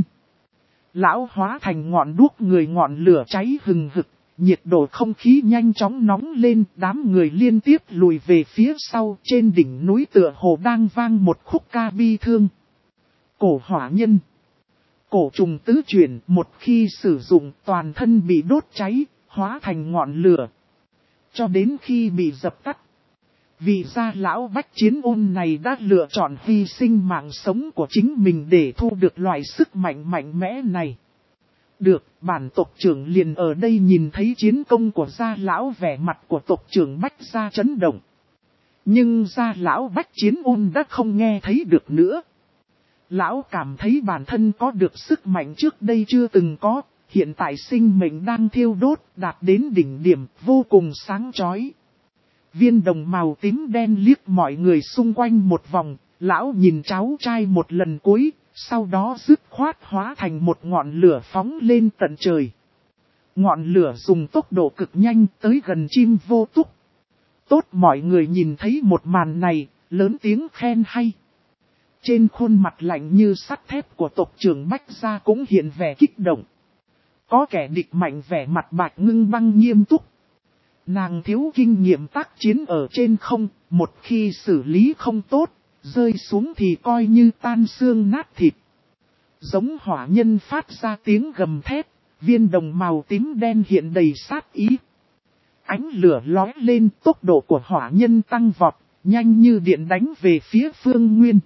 Lão hóa thành ngọn đuốc người, ngọn lửa cháy hừng hực, nhiệt độ không khí nhanh chóng nóng lên, đám người liên tiếp lùi về phía sau. Trên đỉnh núi tựa hồ đang vang một khúc ca bi thương. Cổ hỏa nhân. Cổ trùng tứ chuyển, một khi sử dụng toàn thân bị đốt cháy, hóa thành ngọn lửa. Cho đến khi bị dập tắt. Vì gia lão Bách Chiến Ôn này đã lựa chọn hy sinh mạng sống của chính mình để thu được loại sức mạnh mạnh mẽ này. Được, bản tộc trưởng liền ở đây nhìn thấy chiến công của gia lão, vẻ mặt của tộc trưởng Bách Gia chấn động. Nhưng gia lão Bách Chiến Ôn đã không nghe thấy được nữa. Lão cảm thấy bản thân có được sức mạnh trước đây chưa từng có, hiện tại sinh mệnh đang thiêu đốt, đạt đến đỉnh điểm, vô cùng sáng chói. Viên đồng màu tím đen liếc mọi người xung quanh một vòng, lão nhìn cháu trai một lần cuối, sau đó dứt khoát hóa thành một ngọn lửa phóng lên tận trời. Ngọn lửa dùng tốc độ cực nhanh tới gần chim vô túc. Tốt, mọi người nhìn thấy một màn này, lớn tiếng khen hay. Trên khuôn mặt lạnh như sắt thép của tộc trưởng Bách Gia cũng hiện vẻ kích động. Có kẻ địch mạnh, vẻ mặt Bạch Ngưng Băng nghiêm túc. Nàng thiếu kinh nghiệm tác chiến ở trên không, một khi xử lý không tốt, rơi xuống thì coi như tan xương nát thịt. Giống hỏa nhân phát ra tiếng gầm thét, viên đồng màu tím đen hiện đầy sát ý. Ánh lửa lói lên, tốc độ của hỏa nhân tăng vọt, nhanh như điện đánh về phía Phương Nguyên.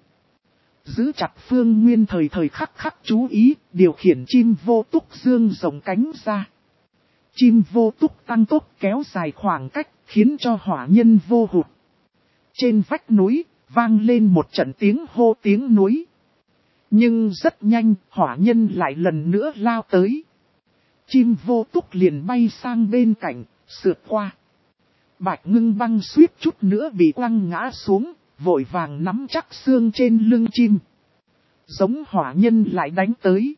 Giữ chặt Phương Nguyên thời thời khắc khắc chú ý, điều khiển chim vô túc dương rộng cánh ra. Chim vô túc tăng tốc kéo dài khoảng cách, khiến cho hỏa nhân vô hụt. Trên vách núi, vang lên một trận tiếng hô tiếng núi. Nhưng rất nhanh, hỏa nhân lại lần nữa lao tới. Chim vô túc liền bay sang bên cạnh, sượt qua. Bạch Ngưng Băng suýt chút nữa bị quăng ngã xuống, vội vàng nắm chắc xương trên lưng chim. Giống hỏa nhân lại đánh tới.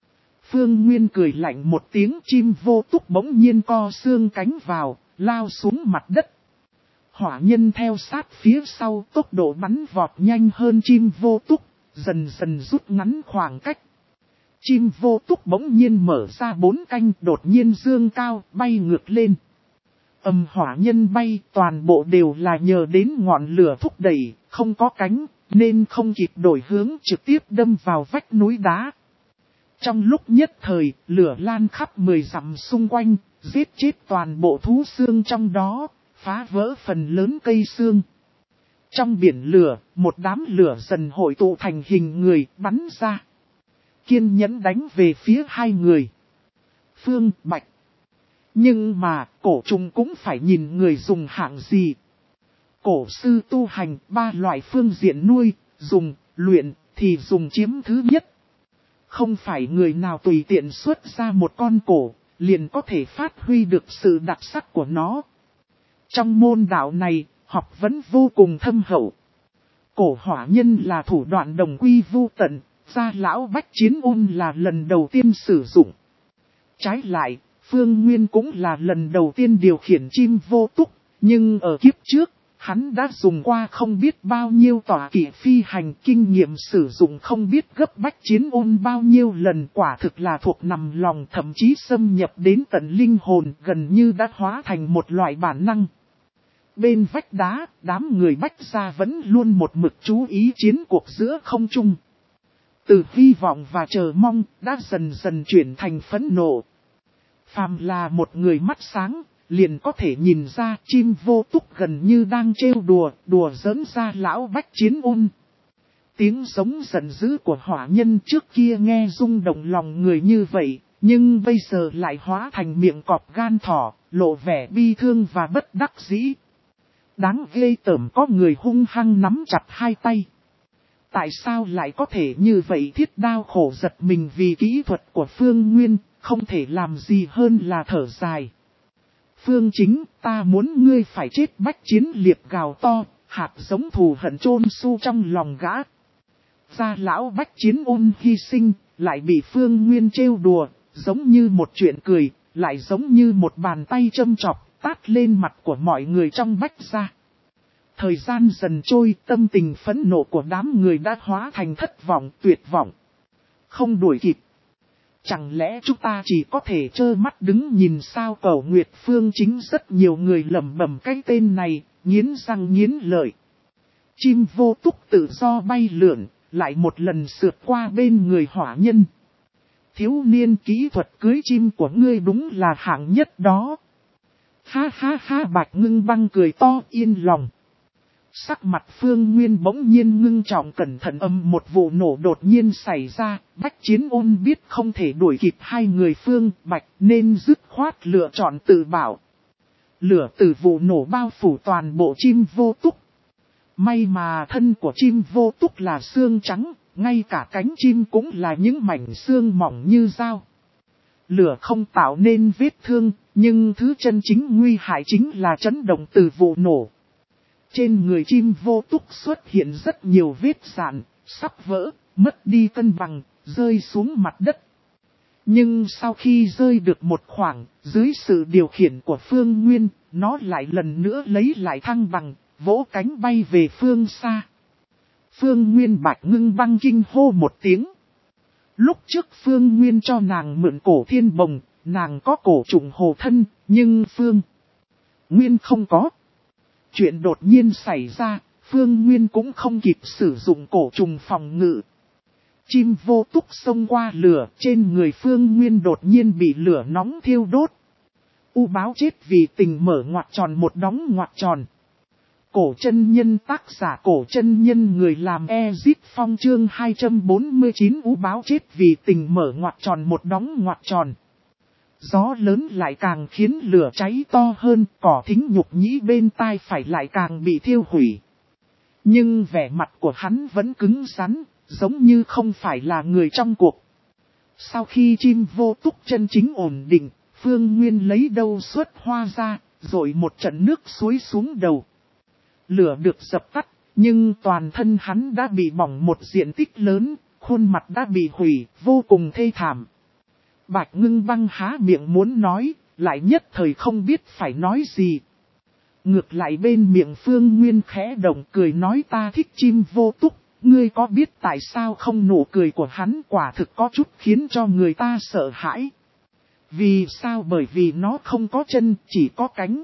Phương Nguyên cười lạnh một tiếng, chim vô túc bỗng nhiên co xương cánh vào, lao xuống mặt đất. Hỏa nhân theo sát phía sau, tốc độ bắn vọt nhanh hơn chim vô túc, dần dần rút ngắn khoảng cách. Chim vô túc bỗng nhiên mở ra bốn cánh, đột nhiên dương cao, bay ngược lên. Âm hỏa nhân bay, toàn bộ đều là nhờ đến ngọn lửa thúc đẩy, không có cánh, nên không kịp đổi hướng, trực tiếp đâm vào vách núi đá. Trong lúc nhất thời, lửa lan khắp mười dặm xung quanh, giết chết toàn bộ thú xương trong đó, phá vỡ phần lớn cây xương. Trong biển lửa, một đám lửa dần hội tụ thành hình người, bắn ra. Kiên nhẫn đánh về phía hai người. Phương, Bạch. Nhưng mà, cổ trùng cũng phải nhìn người dùng hạng gì. Cổ sư tu hành, ba loại phương diện nuôi, dùng, luyện, thì dùng chiếm thứ nhất. Không phải người nào tùy tiện xuất ra một con cổ, liền có thể phát huy được sự đặc sắc của nó. Trong môn đạo này, học vấn vô cùng thâm hậu. Cổ hỏa nhân là thủ đoạn đồng quy vu tận, gia lão bách chiến ôn là lần đầu tiên sử dụng. Trái lại, Phương Nguyên cũng là lần đầu tiên điều khiển chim vô túc, nhưng ở kiếp trước, hắn đã dùng qua không biết bao nhiêu tỏa kỵ phi hành, kinh nghiệm sử dụng không biết gấp bách chiến ôn bao nhiêu lần, quả thực là thuộc nằm lòng, thậm chí xâm nhập đến tận linh hồn, gần như đã hóa thành một loại bản năng. Bên vách đá, đám người bách gia vẫn luôn một mực chú ý chiến cuộc giữa không trung. Từ hy vọng và chờ mong, đã dần dần chuyển thành phẫn nộ. Phàm là một người mắt sáng, liền có thể nhìn ra chim vô túc gần như đang trêu đùa, đùa giỡn ra lão bách chiến ôn. Tiếng giống giận dữ của hỏa nhân trước kia nghe rung động lòng người như vậy, nhưng bây giờ lại hóa thành miệng cọp gan thỏ, lộ vẻ bi thương và bất đắc dĩ. Đáng ghê tởm, có người hung hăng nắm chặt hai tay. Tại sao lại có thể như vậy? Thiết Đao khổ giật mình vì kỹ thuật của Phương Nguyên, không thể làm gì hơn là thở dài. Phương Chính, ta muốn ngươi phải chết. Bách Chiến Liệt gào to, hạt giống thù hận chôn su trong lòng gã. Gia lão Bách Chiến ôn hy sinh, lại bị Phương Nguyên trêu đùa, giống như một chuyện cười, lại giống như một bàn tay châm chọc, tát lên mặt của mọi người trong Bách gia. Thời gian dần trôi, tâm tình phẫn nộ của đám người đã hóa thành thất vọng, tuyệt vọng. Không đuổi kịp. Chẳng lẽ chúng ta chỉ có thể trơ mắt đứng nhìn sao? Cẩu Nguyệt Phương Chính rất nhiều người lẩm bẩm cái tên này, nghiến răng nghiến lợi. Chim vô túc tự do bay lượn, lại một lần sượt qua bên người hỏa nhân. Thiếu niên, kỹ thuật cưới chim của ngươi đúng là hạng nhất đó. Ha ha ha, Bạch Ngưng Băng cười to yên lòng. Sắc mặt Phương Nguyên bỗng nhiên ngưng trọng, cẩn thận. Âm một vụ nổ đột nhiên xảy ra, Bách Chiến ôn biết không thể đuổi kịp hai người Phương Bạch nên dứt khoát lựa chọn tự bảo. Lửa từ vụ nổ bao phủ toàn bộ chim vô túc. May mà thân của chim vô túc là xương trắng, ngay cả cánh chim cũng là những mảnh xương mỏng như dao. Lửa không tạo nên vết thương, nhưng thứ chân chính nguy hại chính là chấn động từ vụ nổ. Trên người chim vô túc xuất hiện rất nhiều vết rạn, sắp vỡ, mất đi cân bằng, rơi xuống mặt đất. Nhưng sau khi rơi được một khoảng, dưới sự điều khiển của Phương Nguyên, nó lại lần nữa lấy lại thăng bằng, vỗ cánh bay về phương xa. Phương Nguyên Bạch Ngưng Băng kinh hô một tiếng. Lúc trước Phương Nguyên cho nàng mượn cổ thiên bồng, nàng có cổ trùng hồ thân, nhưng Phương Nguyên không có. Chuyện đột nhiên xảy ra, Phương Nguyên cũng không kịp sử dụng cổ trùng phòng ngự. Chim vô túc xông qua lửa, trên người Phương Nguyên đột nhiên bị lửa nóng thiêu đốt. U báo chết vì tình mở ngoặc tròn một đóng ngoặc tròn. Cổ chân nhân tác giả Cổ chân nhân người làm Ezip Phong chương hai trăm bốn mươi chín ú báo chết vì tình mở ngoặc tròn một đóng ngoặc tròn. Gió lớn lại càng khiến lửa cháy to hơn, cỏ thính nhục nhĩ bên tai phải lại càng bị thiêu hủy. Nhưng vẻ mặt của hắn vẫn cứng rắn, giống như không phải là người trong cuộc. Sau khi chim vô túc chân chính ổn định, Phương Nguyên lấy đâu xuất hoa ra, rồi một trận nước suối xuống đầu. Lửa được dập tắt, nhưng toàn thân hắn đã bị bỏng một diện tích lớn, khuôn mặt đã bị hủy, vô cùng thê thảm. Bạch Ngưng Băng há miệng muốn nói, lại nhất thời không biết phải nói gì. Ngược lại bên miệng Phương Nguyên khẽ động cười nói ta thích chim vô túc, ngươi có biết tại sao không? Nụ cười của hắn quả thực có chút khiến cho người ta sợ hãi. Vì sao? Bởi vì nó không có chân, chỉ có cánh.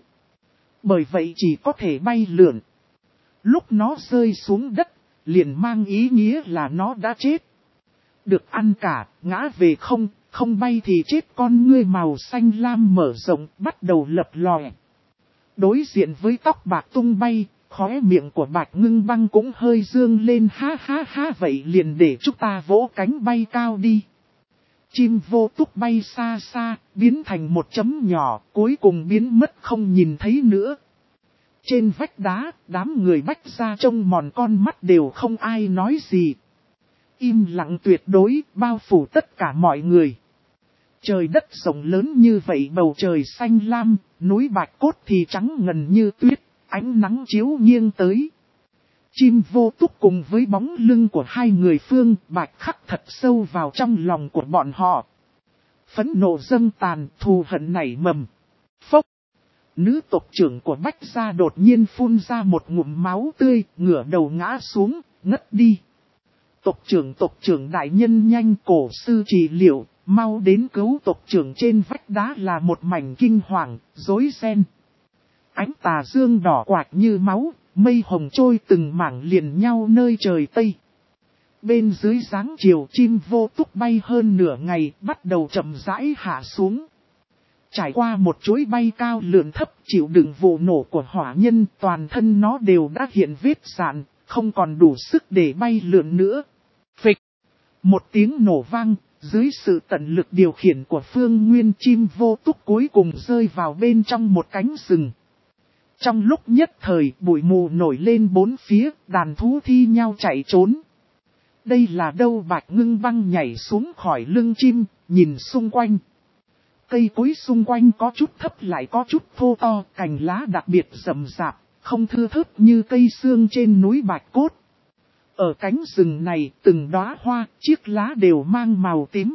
Bởi vậy chỉ có thể bay lượn. Lúc nó rơi xuống đất, liền mang ý nghĩa là nó đã chết. Được ăn cả, ngã về không, không bay thì chết. Con ngươi màu xanh lam mở rộng, bắt đầu lập lòe. Đối diện với tóc bạc tung bay, khóe miệng của Bạch Ngưng Băng cũng hơi dương lên, ha ha ha, vậy liền để chúng ta vỗ cánh bay cao đi. Chim vô túc bay xa xa, biến thành một chấm nhỏ, cuối cùng biến mất không nhìn thấy nữa. Trên vách đá, đám người Bách Gia trông mòn con mắt đều không ai nói gì. Im lặng tuyệt đối, bao phủ tất cả mọi người. Trời đất rộng lớn như vậy, bầu trời xanh lam, núi Bạch Cốt thì trắng ngần như tuyết, ánh nắng chiếu nghiêng tới. Chim vô túc cùng với bóng lưng của hai người Phương Bạch khắc thật sâu vào trong lòng của bọn họ. Phẫn nộ dâng tàn, thù hận nảy mầm. Phốc! Nữ tộc trưởng của Bách Gia đột nhiên phun ra một ngụm máu tươi, ngửa đầu ngã xuống, ngất đi. Tộc trưởng tộc trưởng đại nhân nhanh, cổ sư trị liệu, mau đến cứu tộc trưởng. Trên vách đá là một mảnh kinh hoàng, rối ren. Ánh tà dương đỏ quạch như máu, mây hồng trôi từng mảng liền nhau nơi trời Tây. Bên dưới dáng chiều chim vô túc bay hơn nửa ngày, bắt đầu chậm rãi hạ xuống. Trải qua một chuỗi bay cao lượn thấp chịu đựng vụ nổ của hỏa nhân, toàn thân nó đều đã hiện vết sạn, không còn đủ sức để bay lượn nữa. Phịch! Một tiếng nổ vang, dưới sự tận lực điều khiển của Phương Nguyên, chim vô túc cuối cùng rơi vào bên trong một cánh rừng. Trong lúc nhất thời, bụi mù nổi lên bốn phía, đàn thú thi nhau chạy trốn. Đây là đâu? Bạch Ngưng Băng nhảy xuống khỏi lưng chim, nhìn xung quanh. Cây cối xung quanh có chút thấp lại có chút thô to, cành lá đặc biệt rậm rạp, không thưa thớt như cây xương trên núi Bạch Cốt. Ở cánh rừng này, từng đóa hoa, chiếc lá đều mang màu tím.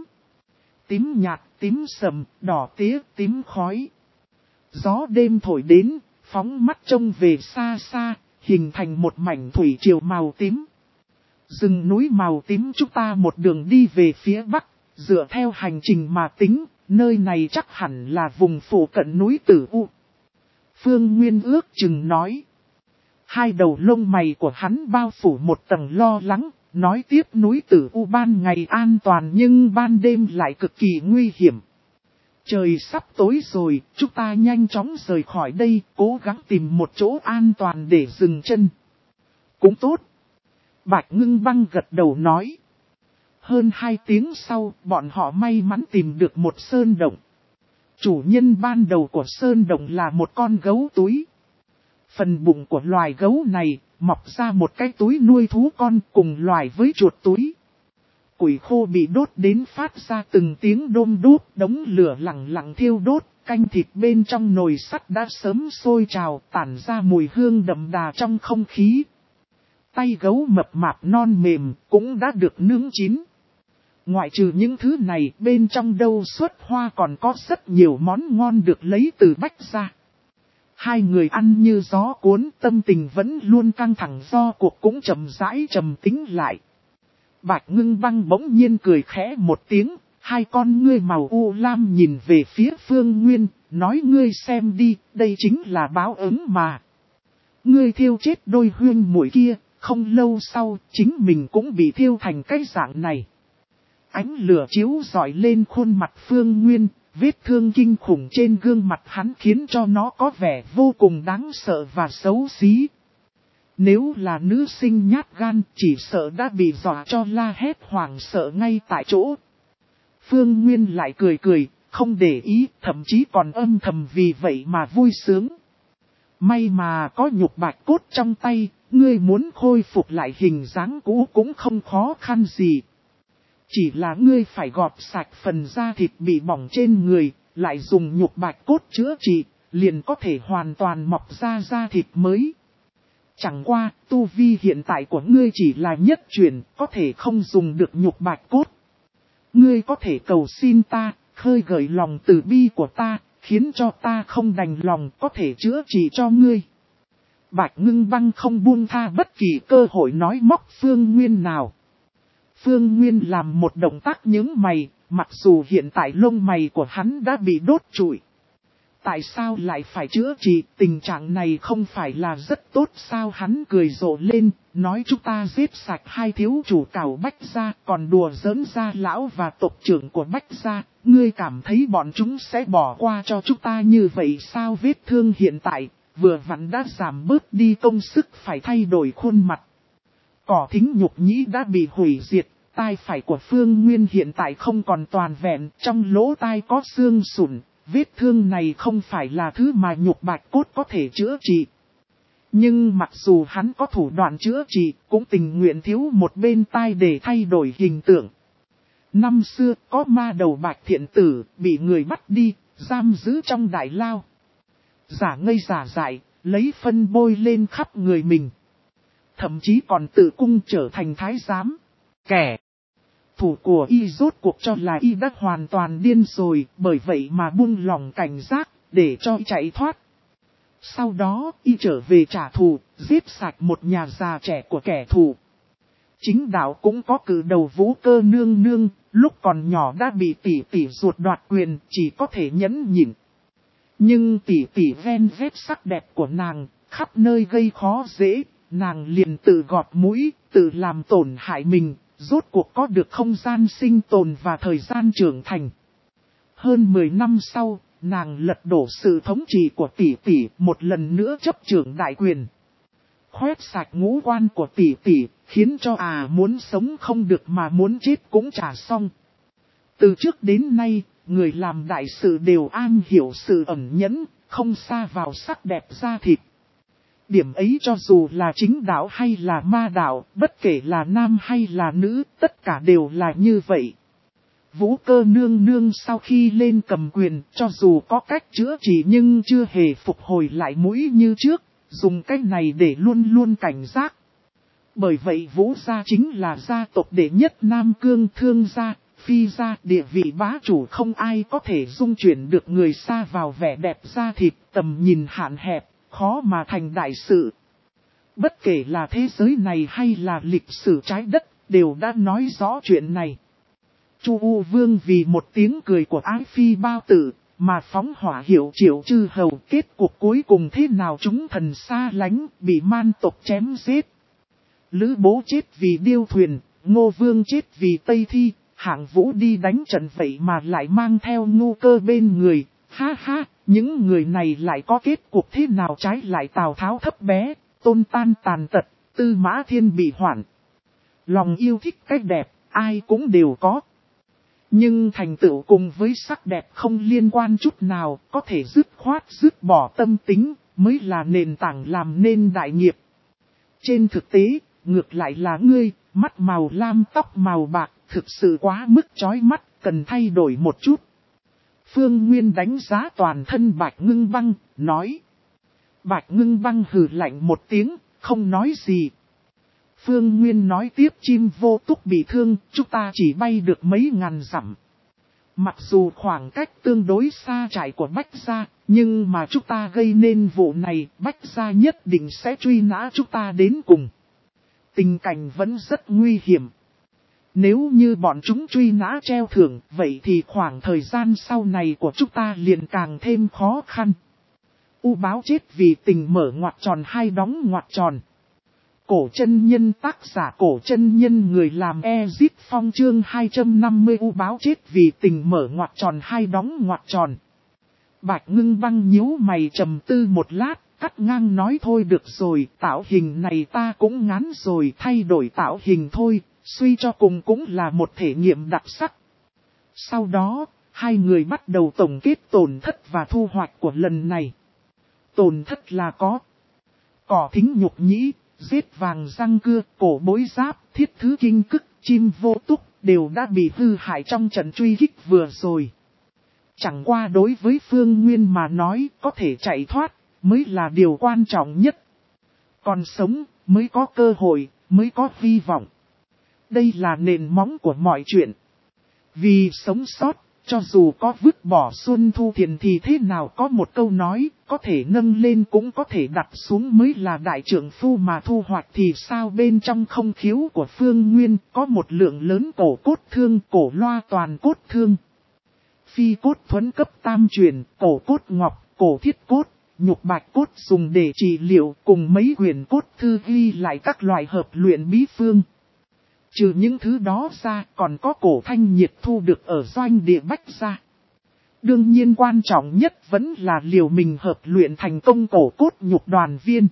Tím nhạt, tím sầm, đỏ tía, tím khói. Gió đêm thổi đến, phóng mắt trông về xa xa, hình thành một mảnh thủy triều màu tím. Rừng núi màu tím, chúng ta một đường đi về phía bắc, dựa theo hành trình mà tính, nơi này chắc hẳn là vùng phụ cận núi Tử U. Phương Nguyên ước chừng nói. Hai đầu lông mày của hắn bao phủ một tầng lo lắng, nói tiếp núi Tử U ban ngày an toàn nhưng ban đêm lại cực kỳ nguy hiểm. Trời sắp tối rồi, chúng ta nhanh chóng rời khỏi đây, cố gắng tìm một chỗ an toàn để dừng chân. Cũng tốt. Bạch Ngưng Băng gật đầu nói. Hơn hai tiếng sau, bọn họ may mắn tìm được một sơn động. Chủ nhân ban đầu của sơn động là một con gấu túi. Phần bụng của loài gấu này, mọc ra một cái túi nuôi thú con cùng loài với chuột túi. Củi khô bị đốt đến phát ra từng tiếng đôm đốt, đống lửa lặng lặng thiêu đốt, canh thịt bên trong nồi sắt đã sớm sôi trào, tản ra mùi hương đậm đà trong không khí. Tay gấu mập mạp non mềm cũng đã được nướng chín. Ngoại trừ những thứ này, bên trong đâu xuất hoa còn có rất nhiều món ngon được lấy từ Bách Gia. Hai người ăn như gió cuốn, tâm tình vẫn luôn căng thẳng do cuộc cũng chậm rãi trầm tĩnh lại. Bạch Ngưng Băng bỗng nhiên cười khẽ một tiếng, hai con ngươi màu u lam nhìn về phía Phương Nguyên, nói ngươi xem đi, đây chính là báo ứng mà. Ngươi thiêu chết đôi huyên muội kia, không lâu sau, chính mình cũng bị thiêu thành cái dạng này. Ánh lửa chiếu rọi lên khuôn mặt Phương Nguyên, vết thương kinh khủng trên gương mặt hắn khiến cho nó có vẻ vô cùng đáng sợ và xấu xí. Nếu là nữ sinh nhát gan chỉ sợ đã bị dọa cho la hét hoảng sợ ngay tại chỗ. Phương Nguyên lại cười cười, không để ý, thậm chí còn âm thầm vì vậy mà vui sướng. May mà có nhục bạch cốt trong tay, ngươi muốn khôi phục lại hình dáng cũ cũng không khó khăn gì. Chỉ là ngươi phải gọt sạch phần da thịt bị bỏng trên người, lại dùng nhục bạch cốt chữa trị, liền có thể hoàn toàn mọc ra da thịt mới. Chẳng qua, tu vi hiện tại của ngươi chỉ là nhất chuyển, có thể không dùng được nhục bạch cốt. Ngươi có thể cầu xin ta, khơi gợi lòng từ bi của ta, khiến cho ta không đành lòng có thể chữa trị cho ngươi. Bạch Ngưng Băng không buông tha bất kỳ cơ hội nói móc Phương Nguyên nào. Phương Nguyên làm một động tác nhướng mày, mặc dù hiện tại lông mày của hắn đã bị đốt trụi. Tại sao lại phải chữa trị, tình trạng này không phải là rất tốt sao? Hắn cười rộ lên, nói chúng ta giết sạch hai thiếu chủ cảo Bách gia, còn đùa giỡn gia lão và tộc trưởng của Bách gia, ngươi cảm thấy bọn chúng sẽ bỏ qua cho chúng ta như vậy sao? Vết thương hiện tại, vừa vặn đã giảm bớt đi công sức phải thay đổi khuôn mặt. Cỏ thính nhục nhĩ đã bị hủy diệt, tai phải của Phương Nguyên hiện tại không còn toàn vẹn, trong lỗ tai có xương sụn. Vết thương này không phải là thứ mà nhục bạch cốt có thể chữa trị. Nhưng mặc dù hắn có thủ đoạn chữa trị, cũng tình nguyện thiếu một bên tai để thay đổi hình tượng. Năm xưa có ma đầu Bạch Thiện Tử bị người bắt đi, giam giữ trong đại lao. Giả ngây giả dại, lấy phân bôi lên khắp người mình. Thậm chí còn tự cung trở thành thái giám. Kẻ thủ của y rốt cuộc cho là y đã hoàn toàn điên rồi, bởi vậy mà buông lòng cảnh giác, để cho y chạy thoát. Sau đó, y trở về trả thù, giết sạch một nhà già trẻ của kẻ thù. Chính đạo cũng có cử đầu Vũ Cơ nương nương, lúc còn nhỏ đã bị tỷ tỷ ruột đoạt quyền, chỉ có thể nhẫn nhịn. Nhưng tỷ tỷ ven vết sắc đẹp của nàng, khắp nơi gây khó dễ, nàng liền tự gọt mũi, tự làm tổn hại mình. Rốt cuộc có được không gian sinh tồn và thời gian trưởng thành. Hơn mười năm sau, nàng lật đổ sự thống trị của tỷ tỷ, một lần nữa chấp trưởng đại quyền. Khoét sạch ngũ quan của tỷ tỷ, khiến cho à muốn sống không được mà muốn chết cũng chả xong. Từ trước đến nay, người làm đại sự đều an hiểu sự ẩn nhẫn, không sa vào sắc đẹp da thịt. Điểm ấy cho dù là chính đạo hay là ma đạo, bất kể là nam hay là nữ, tất cả đều là như vậy. Vũ Cơ nương nương sau khi lên cầm quyền, cho dù có cách chữa trị nhưng chưa hề phục hồi lại mũi như trước, dùng cách này để luôn luôn cảnh giác. Bởi vậy Vũ gia chính là gia tộc đệ nhất Nam Cương Thương gia, Phi gia, địa vị bá chủ không ai có thể dung chuyển được người xa vào vẻ đẹp da thịt, tầm nhìn hạn hẹp. Khó mà thành đại sự. Bất kể là thế giới này hay là lịch sử trái đất, đều đã nói rõ chuyện này. Chu U Vương vì một tiếng cười của Ái Phi Bao Tử, mà phóng hỏa hiệu Triệu Chư Hầu, kết cuộc cuối cùng thế nào chúng thần xa lánh, bị man tộc chém giết. Lữ Bố chết vì điêu thuyền, Ngô Vương chết vì Tây Thi, Hạng Vũ đi đánh trận vậy mà lại mang theo Ngô Cơ bên người, ha ha. Những người này lại có kết cục thế nào? Trái lại Tào Tháo thấp bé, Tôn Tan tàn tật, Tư Mã Thiên bị hoảng. Lòng yêu thích cách đẹp, ai cũng đều có. Nhưng thành tựu cùng với sắc đẹp không liên quan chút nào, có thể dứt khoát dứt bỏ tâm tính, mới là nền tảng làm nên đại nghiệp. Trên thực tế, ngược lại là ngươi, mắt màu lam tóc màu bạc, thực sự quá mức chói mắt, cần thay đổi một chút. Phương Nguyên đánh giá toàn thân Bạch Ngưng Băng, nói. Bạch Ngưng Băng hừ lạnh một tiếng, không nói gì. Phương Nguyên nói tiếp, chim vô túc bị thương, chúng ta chỉ bay được mấy ngàn dặm. Mặc dù khoảng cách tương đối xa trại của Bách gia, nhưng mà chúng ta gây nên vụ này, Bách gia nhất định sẽ truy nã chúng ta đến cùng. Tình cảnh vẫn rất nguy hiểm. Nếu như bọn chúng truy nã treo thưởng, vậy thì khoảng thời gian sau này của chúng ta liền càng thêm khó khăn. U báo chết vì tình mở ngoặc tròn hai đóng ngoặc tròn. Cổ chân nhân tác giả cổ chân nhân người làm Ezit Phong chương hai trăm năm mươi U báo chết vì tình mở ngoặc tròn hai đóng ngoặc tròn. Bạch Ngưng Băng nhíu mày trầm tư một lát, cắt ngang nói thôi được rồi, tạo hình này ta cũng ngán rồi, thay đổi tạo hình thôi, suy cho cùng cũng là một thể nghiệm đặc sắc. Sau đó, hai người bắt đầu tổng kết tổn thất và thu hoạch của lần này. Tổn thất là có cỏ thính nhục nhĩ, giết vàng răng cưa, cổ bối giáp, thiết thứ kinh cức, chim vô túc, đều đã bị hư hại trong trận truy kích vừa rồi. Chẳng qua đối với Phương Nguyên mà nói, có thể chạy thoát, mới là điều quan trọng nhất. Còn sống, mới có cơ hội, mới có hy vọng. Đây là nền móng của mọi chuyện. Vì sống sót, cho dù có vứt bỏ Xuân Thu Thiền thì thế nào có một câu nói, có thể nâng lên cũng có thể đặt xuống mới là đại trưởng phu mà thu hoạch thì sao. Bên trong không khiếu của Phương Nguyên có một lượng lớn cổ cốt thương, cổ loa toàn cốt thương. Phi cốt thuẫn cấp tam truyền, cổ cốt ngọc, cổ thiết cốt, nhục bạch cốt dùng để trị liệu cùng mấy quyển cốt thư ghi lại các loại hợp luyện bí phương. Trừ những thứ đó ra còn có cổ thanh nhiệt thu được ở doanh địa bách gia. Đương nhiên quan trọng nhất vẫn là liều mình hợp luyện thành công cổ cốt nhục đoàn viên.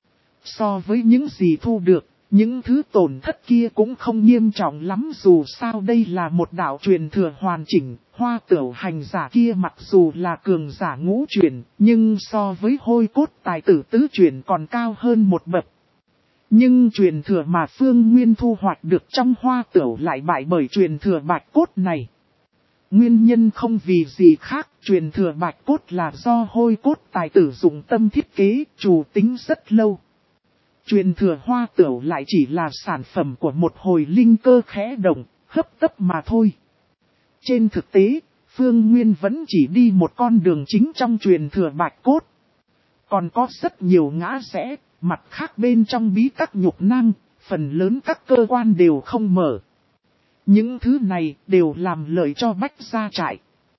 So với những gì thu được, những thứ tổn thất kia cũng không nghiêm trọng lắm, dù sao đây là một đạo truyền thừa hoàn chỉnh. Hoa tửu hành giả kia mặc dù là cường giả ngũ truyền, nhưng so với hôi cốt tài tử tứ truyền còn cao hơn một bậc. Nhưng truyền thừa mà Phương Nguyên thu hoạch được trong hoa tửu lại bại bởi truyền thừa bạch cốt này. Nguyên nhân không vì gì khác, truyền thừa bạch cốt là do hôi cốt tài tử dụng tâm thiết kế, chủ tính rất lâu. Truyền thừa hoa tửu lại chỉ là sản phẩm của một hồi linh cơ khẽ động, hấp tấp mà thôi. Trên thực tế, Phương Nguyên vẫn chỉ đi một con đường chính trong truyền thừa bạch cốt. Còn có rất nhiều ngã rẽ, mặt khác bên trong bí các nhục năng, phần lớn các cơ quan đều không mở. Những thứ này đều làm lợi cho Bách Gia Trại.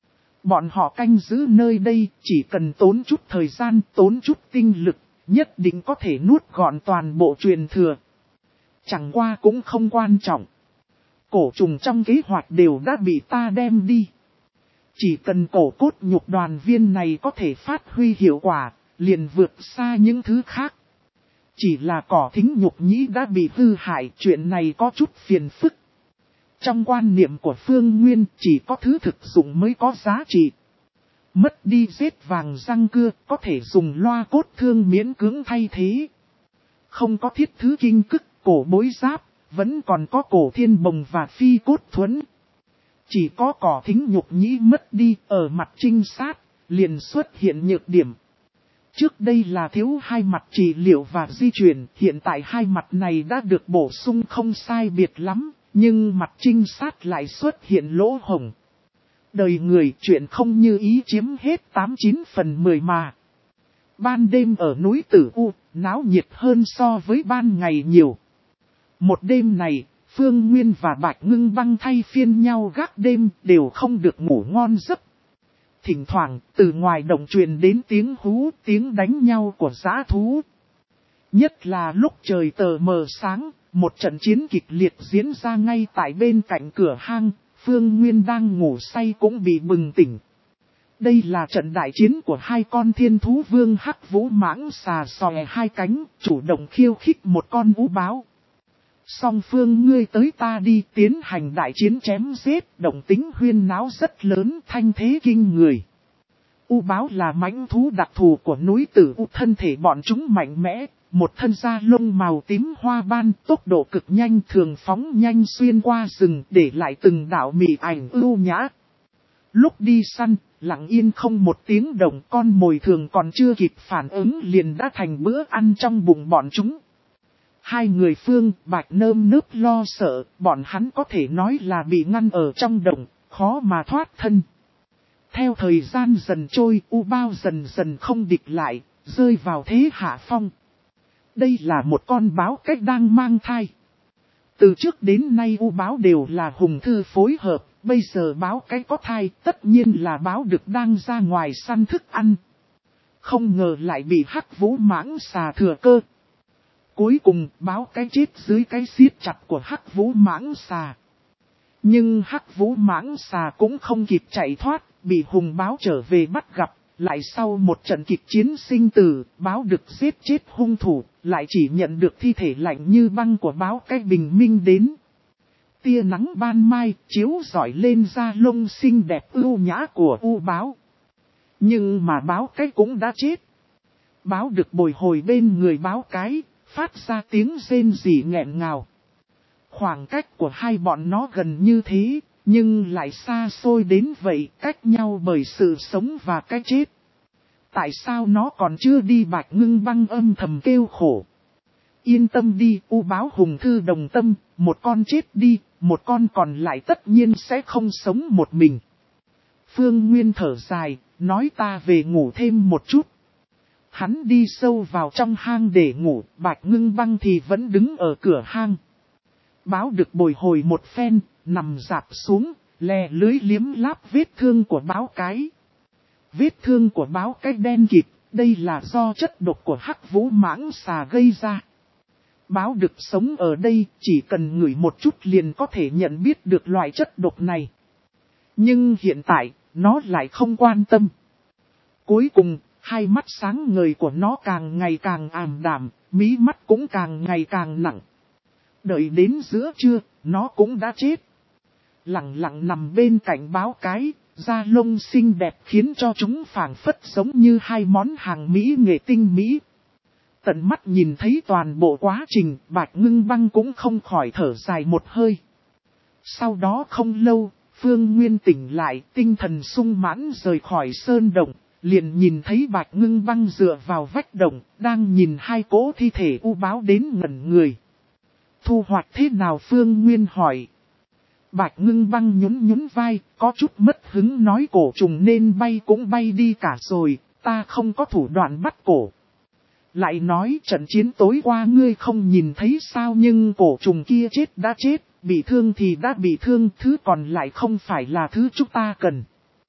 Bọn họ canh giữ nơi đây chỉ cần tốn chút thời gian, tốn chút tinh lực, nhất định có thể nuốt gọn toàn bộ truyền thừa. Chẳng qua cũng không quan trọng. Cổ trùng trong kế hoạch đều đã bị ta đem đi. Chỉ cần cổ cốt nhục đoàn viên này có thể phát huy hiệu quả, liền vượt xa những thứ khác. Chỉ là cỏ thính nhục nhĩ đã bị hư hại, chuyện này có chút phiền phức. Trong quan niệm của Phương Nguyên, chỉ có thứ thực dụng mới có giá trị. Mất đi giết vàng răng cưa, có thể dùng loa cốt thương miễn cưỡng thay thế. Không có thiết thứ kinh cức, cổ bối giáp, vẫn còn có cổ thiên bồng và phi cốt thuẫn. Chỉ có cỏ thính nhục nhĩ mất đi, ở mặt trinh sát, liền xuất hiện nhược điểm. Trước đây là thiếu hai mặt trị liệu và di chuyển, hiện tại hai mặt này đã được bổ sung không sai biệt lắm, nhưng mặt trinh sát lại xuất hiện lỗ hổng. Đời người chuyện không như ý chiếm hết tám chín phần mười mà. Ban đêm ở núi Tử U, náo nhiệt hơn so với ban ngày nhiều. Một đêm này, Phương Nguyên và Bạch Ngưng Băng thay phiên nhau gác đêm đều không được ngủ ngon giấc. Thỉnh thoảng, từ ngoài động truyền đến tiếng hú, tiếng đánh nhau của dã thú. Nhất là lúc trời tờ mờ sáng, một trận chiến kịch liệt diễn ra ngay tại bên cạnh cửa hang, Phương Nguyên đang ngủ say cũng bị bừng tỉnh. Đây là trận đại chiến của hai con thiên thú vương hắc vũ mãng xà xòe hai cánh, chủ động khiêu khích một con ú báo. Song phương ngươi tới ta đi tiến hành đại chiến chém giết, động tính huyên náo rất lớn, thanh thế kinh người. U báo là mãnh thú đặc thù của núi Tử U, thân thể bọn chúng mạnh mẽ, một thân da lông màu tím hoa ban, tốc độ cực nhanh, thường phóng nhanh xuyên qua rừng để lại từng đạo mị ảnh ưu nhã. Lúc đi săn, lặng yên không một tiếng động, con mồi thường còn chưa kịp phản ứng liền đã thành bữa ăn trong bụng bọn chúng. Hai người Phương Bạch nơm nớp lo sợ, bọn hắn có thể nói là bị ngăn ở trong động, khó mà thoát thân. Theo thời gian dần trôi, U Bao dần dần không địch lại, rơi vào thế hạ phong. Đây là một con báo cách đang mang thai. Từ trước đến nay U Báo đều là hùng thư phối hợp, bây giờ báo cái có thai, tất nhiên là báo được đang ra ngoài săn thức ăn. Không ngờ lại bị hắc vũ mãng xà thừa cơ. Cuối cùng báo cái chết dưới cái siết chặt của hắc vũ mãng xà. Nhưng hắc vũ mãng xà cũng không kịp chạy thoát, bị hùng báo trở về bắt gặp, lại sau một trận kịch chiến sinh tử, báo được giết chết hung thủ, lại chỉ nhận được thi thể lạnh như băng của báo cái bình minh đến. Tia nắng ban mai chiếu rọi lên da lông xinh đẹp ưu nhã của u báo. Nhưng mà báo cái cũng đã chết. Báo được bồi hồi bên người báo cái, phát ra tiếng rên rỉ nghẹn ngào. Khoảng cách của hai bọn nó gần như thế, nhưng lại xa xôi đến vậy, cách nhau bởi sự sống và cái chết. Tại sao nó còn chưa đi? Bạch Ngưng Băng âm thầm kêu khổ. Yên tâm đi, u báo hùng thư đồng tâm, một con chết đi, một con còn lại tất nhiên sẽ không sống một mình. Phương Nguyên thở dài, nói ta về ngủ thêm một chút. Hắn đi sâu vào trong hang để ngủ, Bạch Ngưng Băng thì vẫn đứng ở cửa hang. Báo được bồi hồi một phen, nằm dạp xuống, lè lưới liếm láp vết thương của báo cái. Vết thương của báo cái đen kịt, đây là do chất độc của hắc vũ mãng xà gây ra. Báo được sống ở đây, chỉ cần ngửi một chút liền có thể nhận biết được loại chất độc này. Nhưng hiện tại, nó lại không quan tâm. Cuối cùng, hai mắt sáng ngời của nó càng ngày càng ảm đạm, mí mắt cũng càng ngày càng nặng. Đợi đến giữa trưa, nó cũng đã chết. Lặng lặng nằm bên cạnh báo cái, da lông xinh đẹp khiến cho chúng phảng phất giống như hai món hàng mỹ nghệ tinh mỹ. Tận mắt nhìn thấy toàn bộ quá trình, Bạch Ngưng Băng cũng không khỏi thở dài một hơi. Sau đó không lâu, Phương Nguyên tỉnh lại, tinh thần sung mãn rời khỏi sơn động, liền nhìn thấy Bạch Ngưng Băng dựa vào vách động, đang nhìn hai cỗ thi thể u báo đến ngẩn người. Thu hoạch thế nào? Phương Nguyên hỏi. Bạch Ngưng Băng nhún nhún vai, có chút mất hứng nói cổ trùng nên bay cũng bay đi cả rồi, ta không có thủ đoạn bắt cổ. Lại nói trận chiến tối qua ngươi không nhìn thấy sao, nhưng cổ trùng kia chết đã chết, bị thương thì đã bị thương, thứ còn lại không phải là thứ chúng ta cần.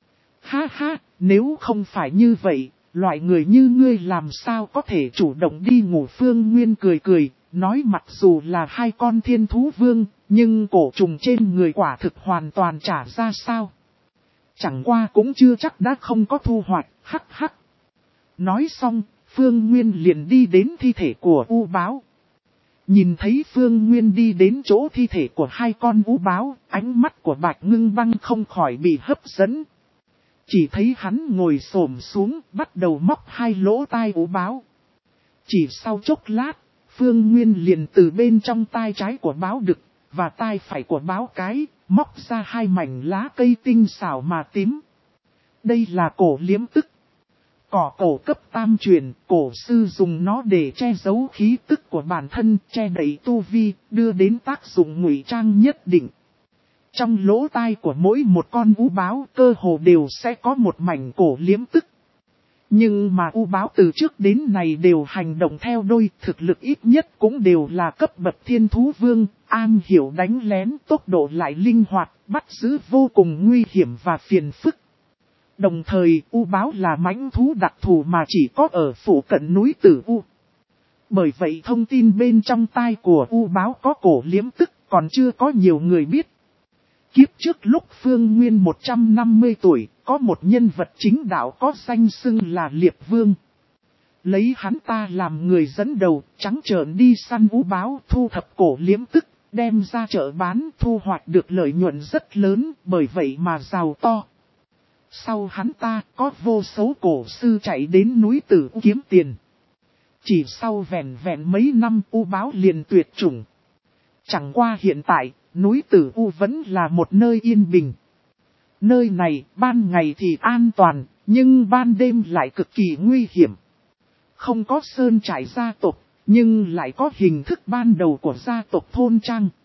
Ha ha, nếu không phải như vậy, loại người như ngươi làm sao có thể chủ động đi ngủ? Phương Nguyên cười cười, nói mặc dù là hai con thiên thú vương, nhưng cổ trùng trên người quả thực hoàn toàn trả ra sao. Chẳng qua cũng chưa chắc đã không có thu hoạch, hắc hắc. Nói xong, Phương Nguyên liền đi đến thi thể của u báo. Nhìn thấy Phương Nguyên đi đến chỗ thi thể của hai con u báo, ánh mắt của Bạch Ngưng Băng không khỏi bị hấp dẫn. Chỉ thấy hắn ngồi xổm xuống, bắt đầu móc hai lỗ tai u báo. Chỉ sau chốc lát, Phương Nguyên liền từ bên trong tai trái của báo đực và tai phải của báo cái, móc ra hai mảnh lá cây tinh xảo mà tím. Đây là cổ liếm tức. Cỏ cổ cấp tam truyền, cổ sư dùng nó để che giấu khí tức của bản thân, che đậy tu vi, đưa đến tác dụng ngụy trang nhất định. Trong lỗ tai của mỗi một con u báo cơ hồ đều sẽ có một mảnh cổ liếm tức. Nhưng mà u báo từ trước đến nay đều hành động theo đôi, thực lực ít nhất cũng đều là cấp bậc thiên thú vương, am hiểu đánh lén, tốc độ lại linh hoạt, bắt giữ vô cùng nguy hiểm và phiền phức. Đồng thời, u báo là mãnh thú đặc thù mà chỉ có ở phủ cận núi Tử U. Bởi vậy thông tin bên trong tai của u báo có cổ liếm tức còn chưa có nhiều người biết. Kiếp trước lúc Phương Nguyên một trăm năm mươi tuổi, có một nhân vật chính đạo có danh xưng là Liệp Vương. Lấy hắn ta làm người dẫn đầu, trắng trợn đi săn u báo, thu thập cổ liếm tức, đem ra chợ bán, thu hoạch được lợi nhuận rất lớn, bởi vậy mà giàu to. Sau hắn ta có vô số cổ sư chạy đến núi Tử U kiếm tiền. Chỉ sau vẹn vẹn mấy năm u báo liền tuyệt chủng. Chẳng qua hiện tại, núi Tử U vẫn là một nơi yên bình. Nơi này ban ngày thì an toàn, nhưng ban đêm lại cực kỳ nguy hiểm. Không có sơn trại gia tộc, nhưng lại có hình thức ban đầu của gia tộc thôn trang.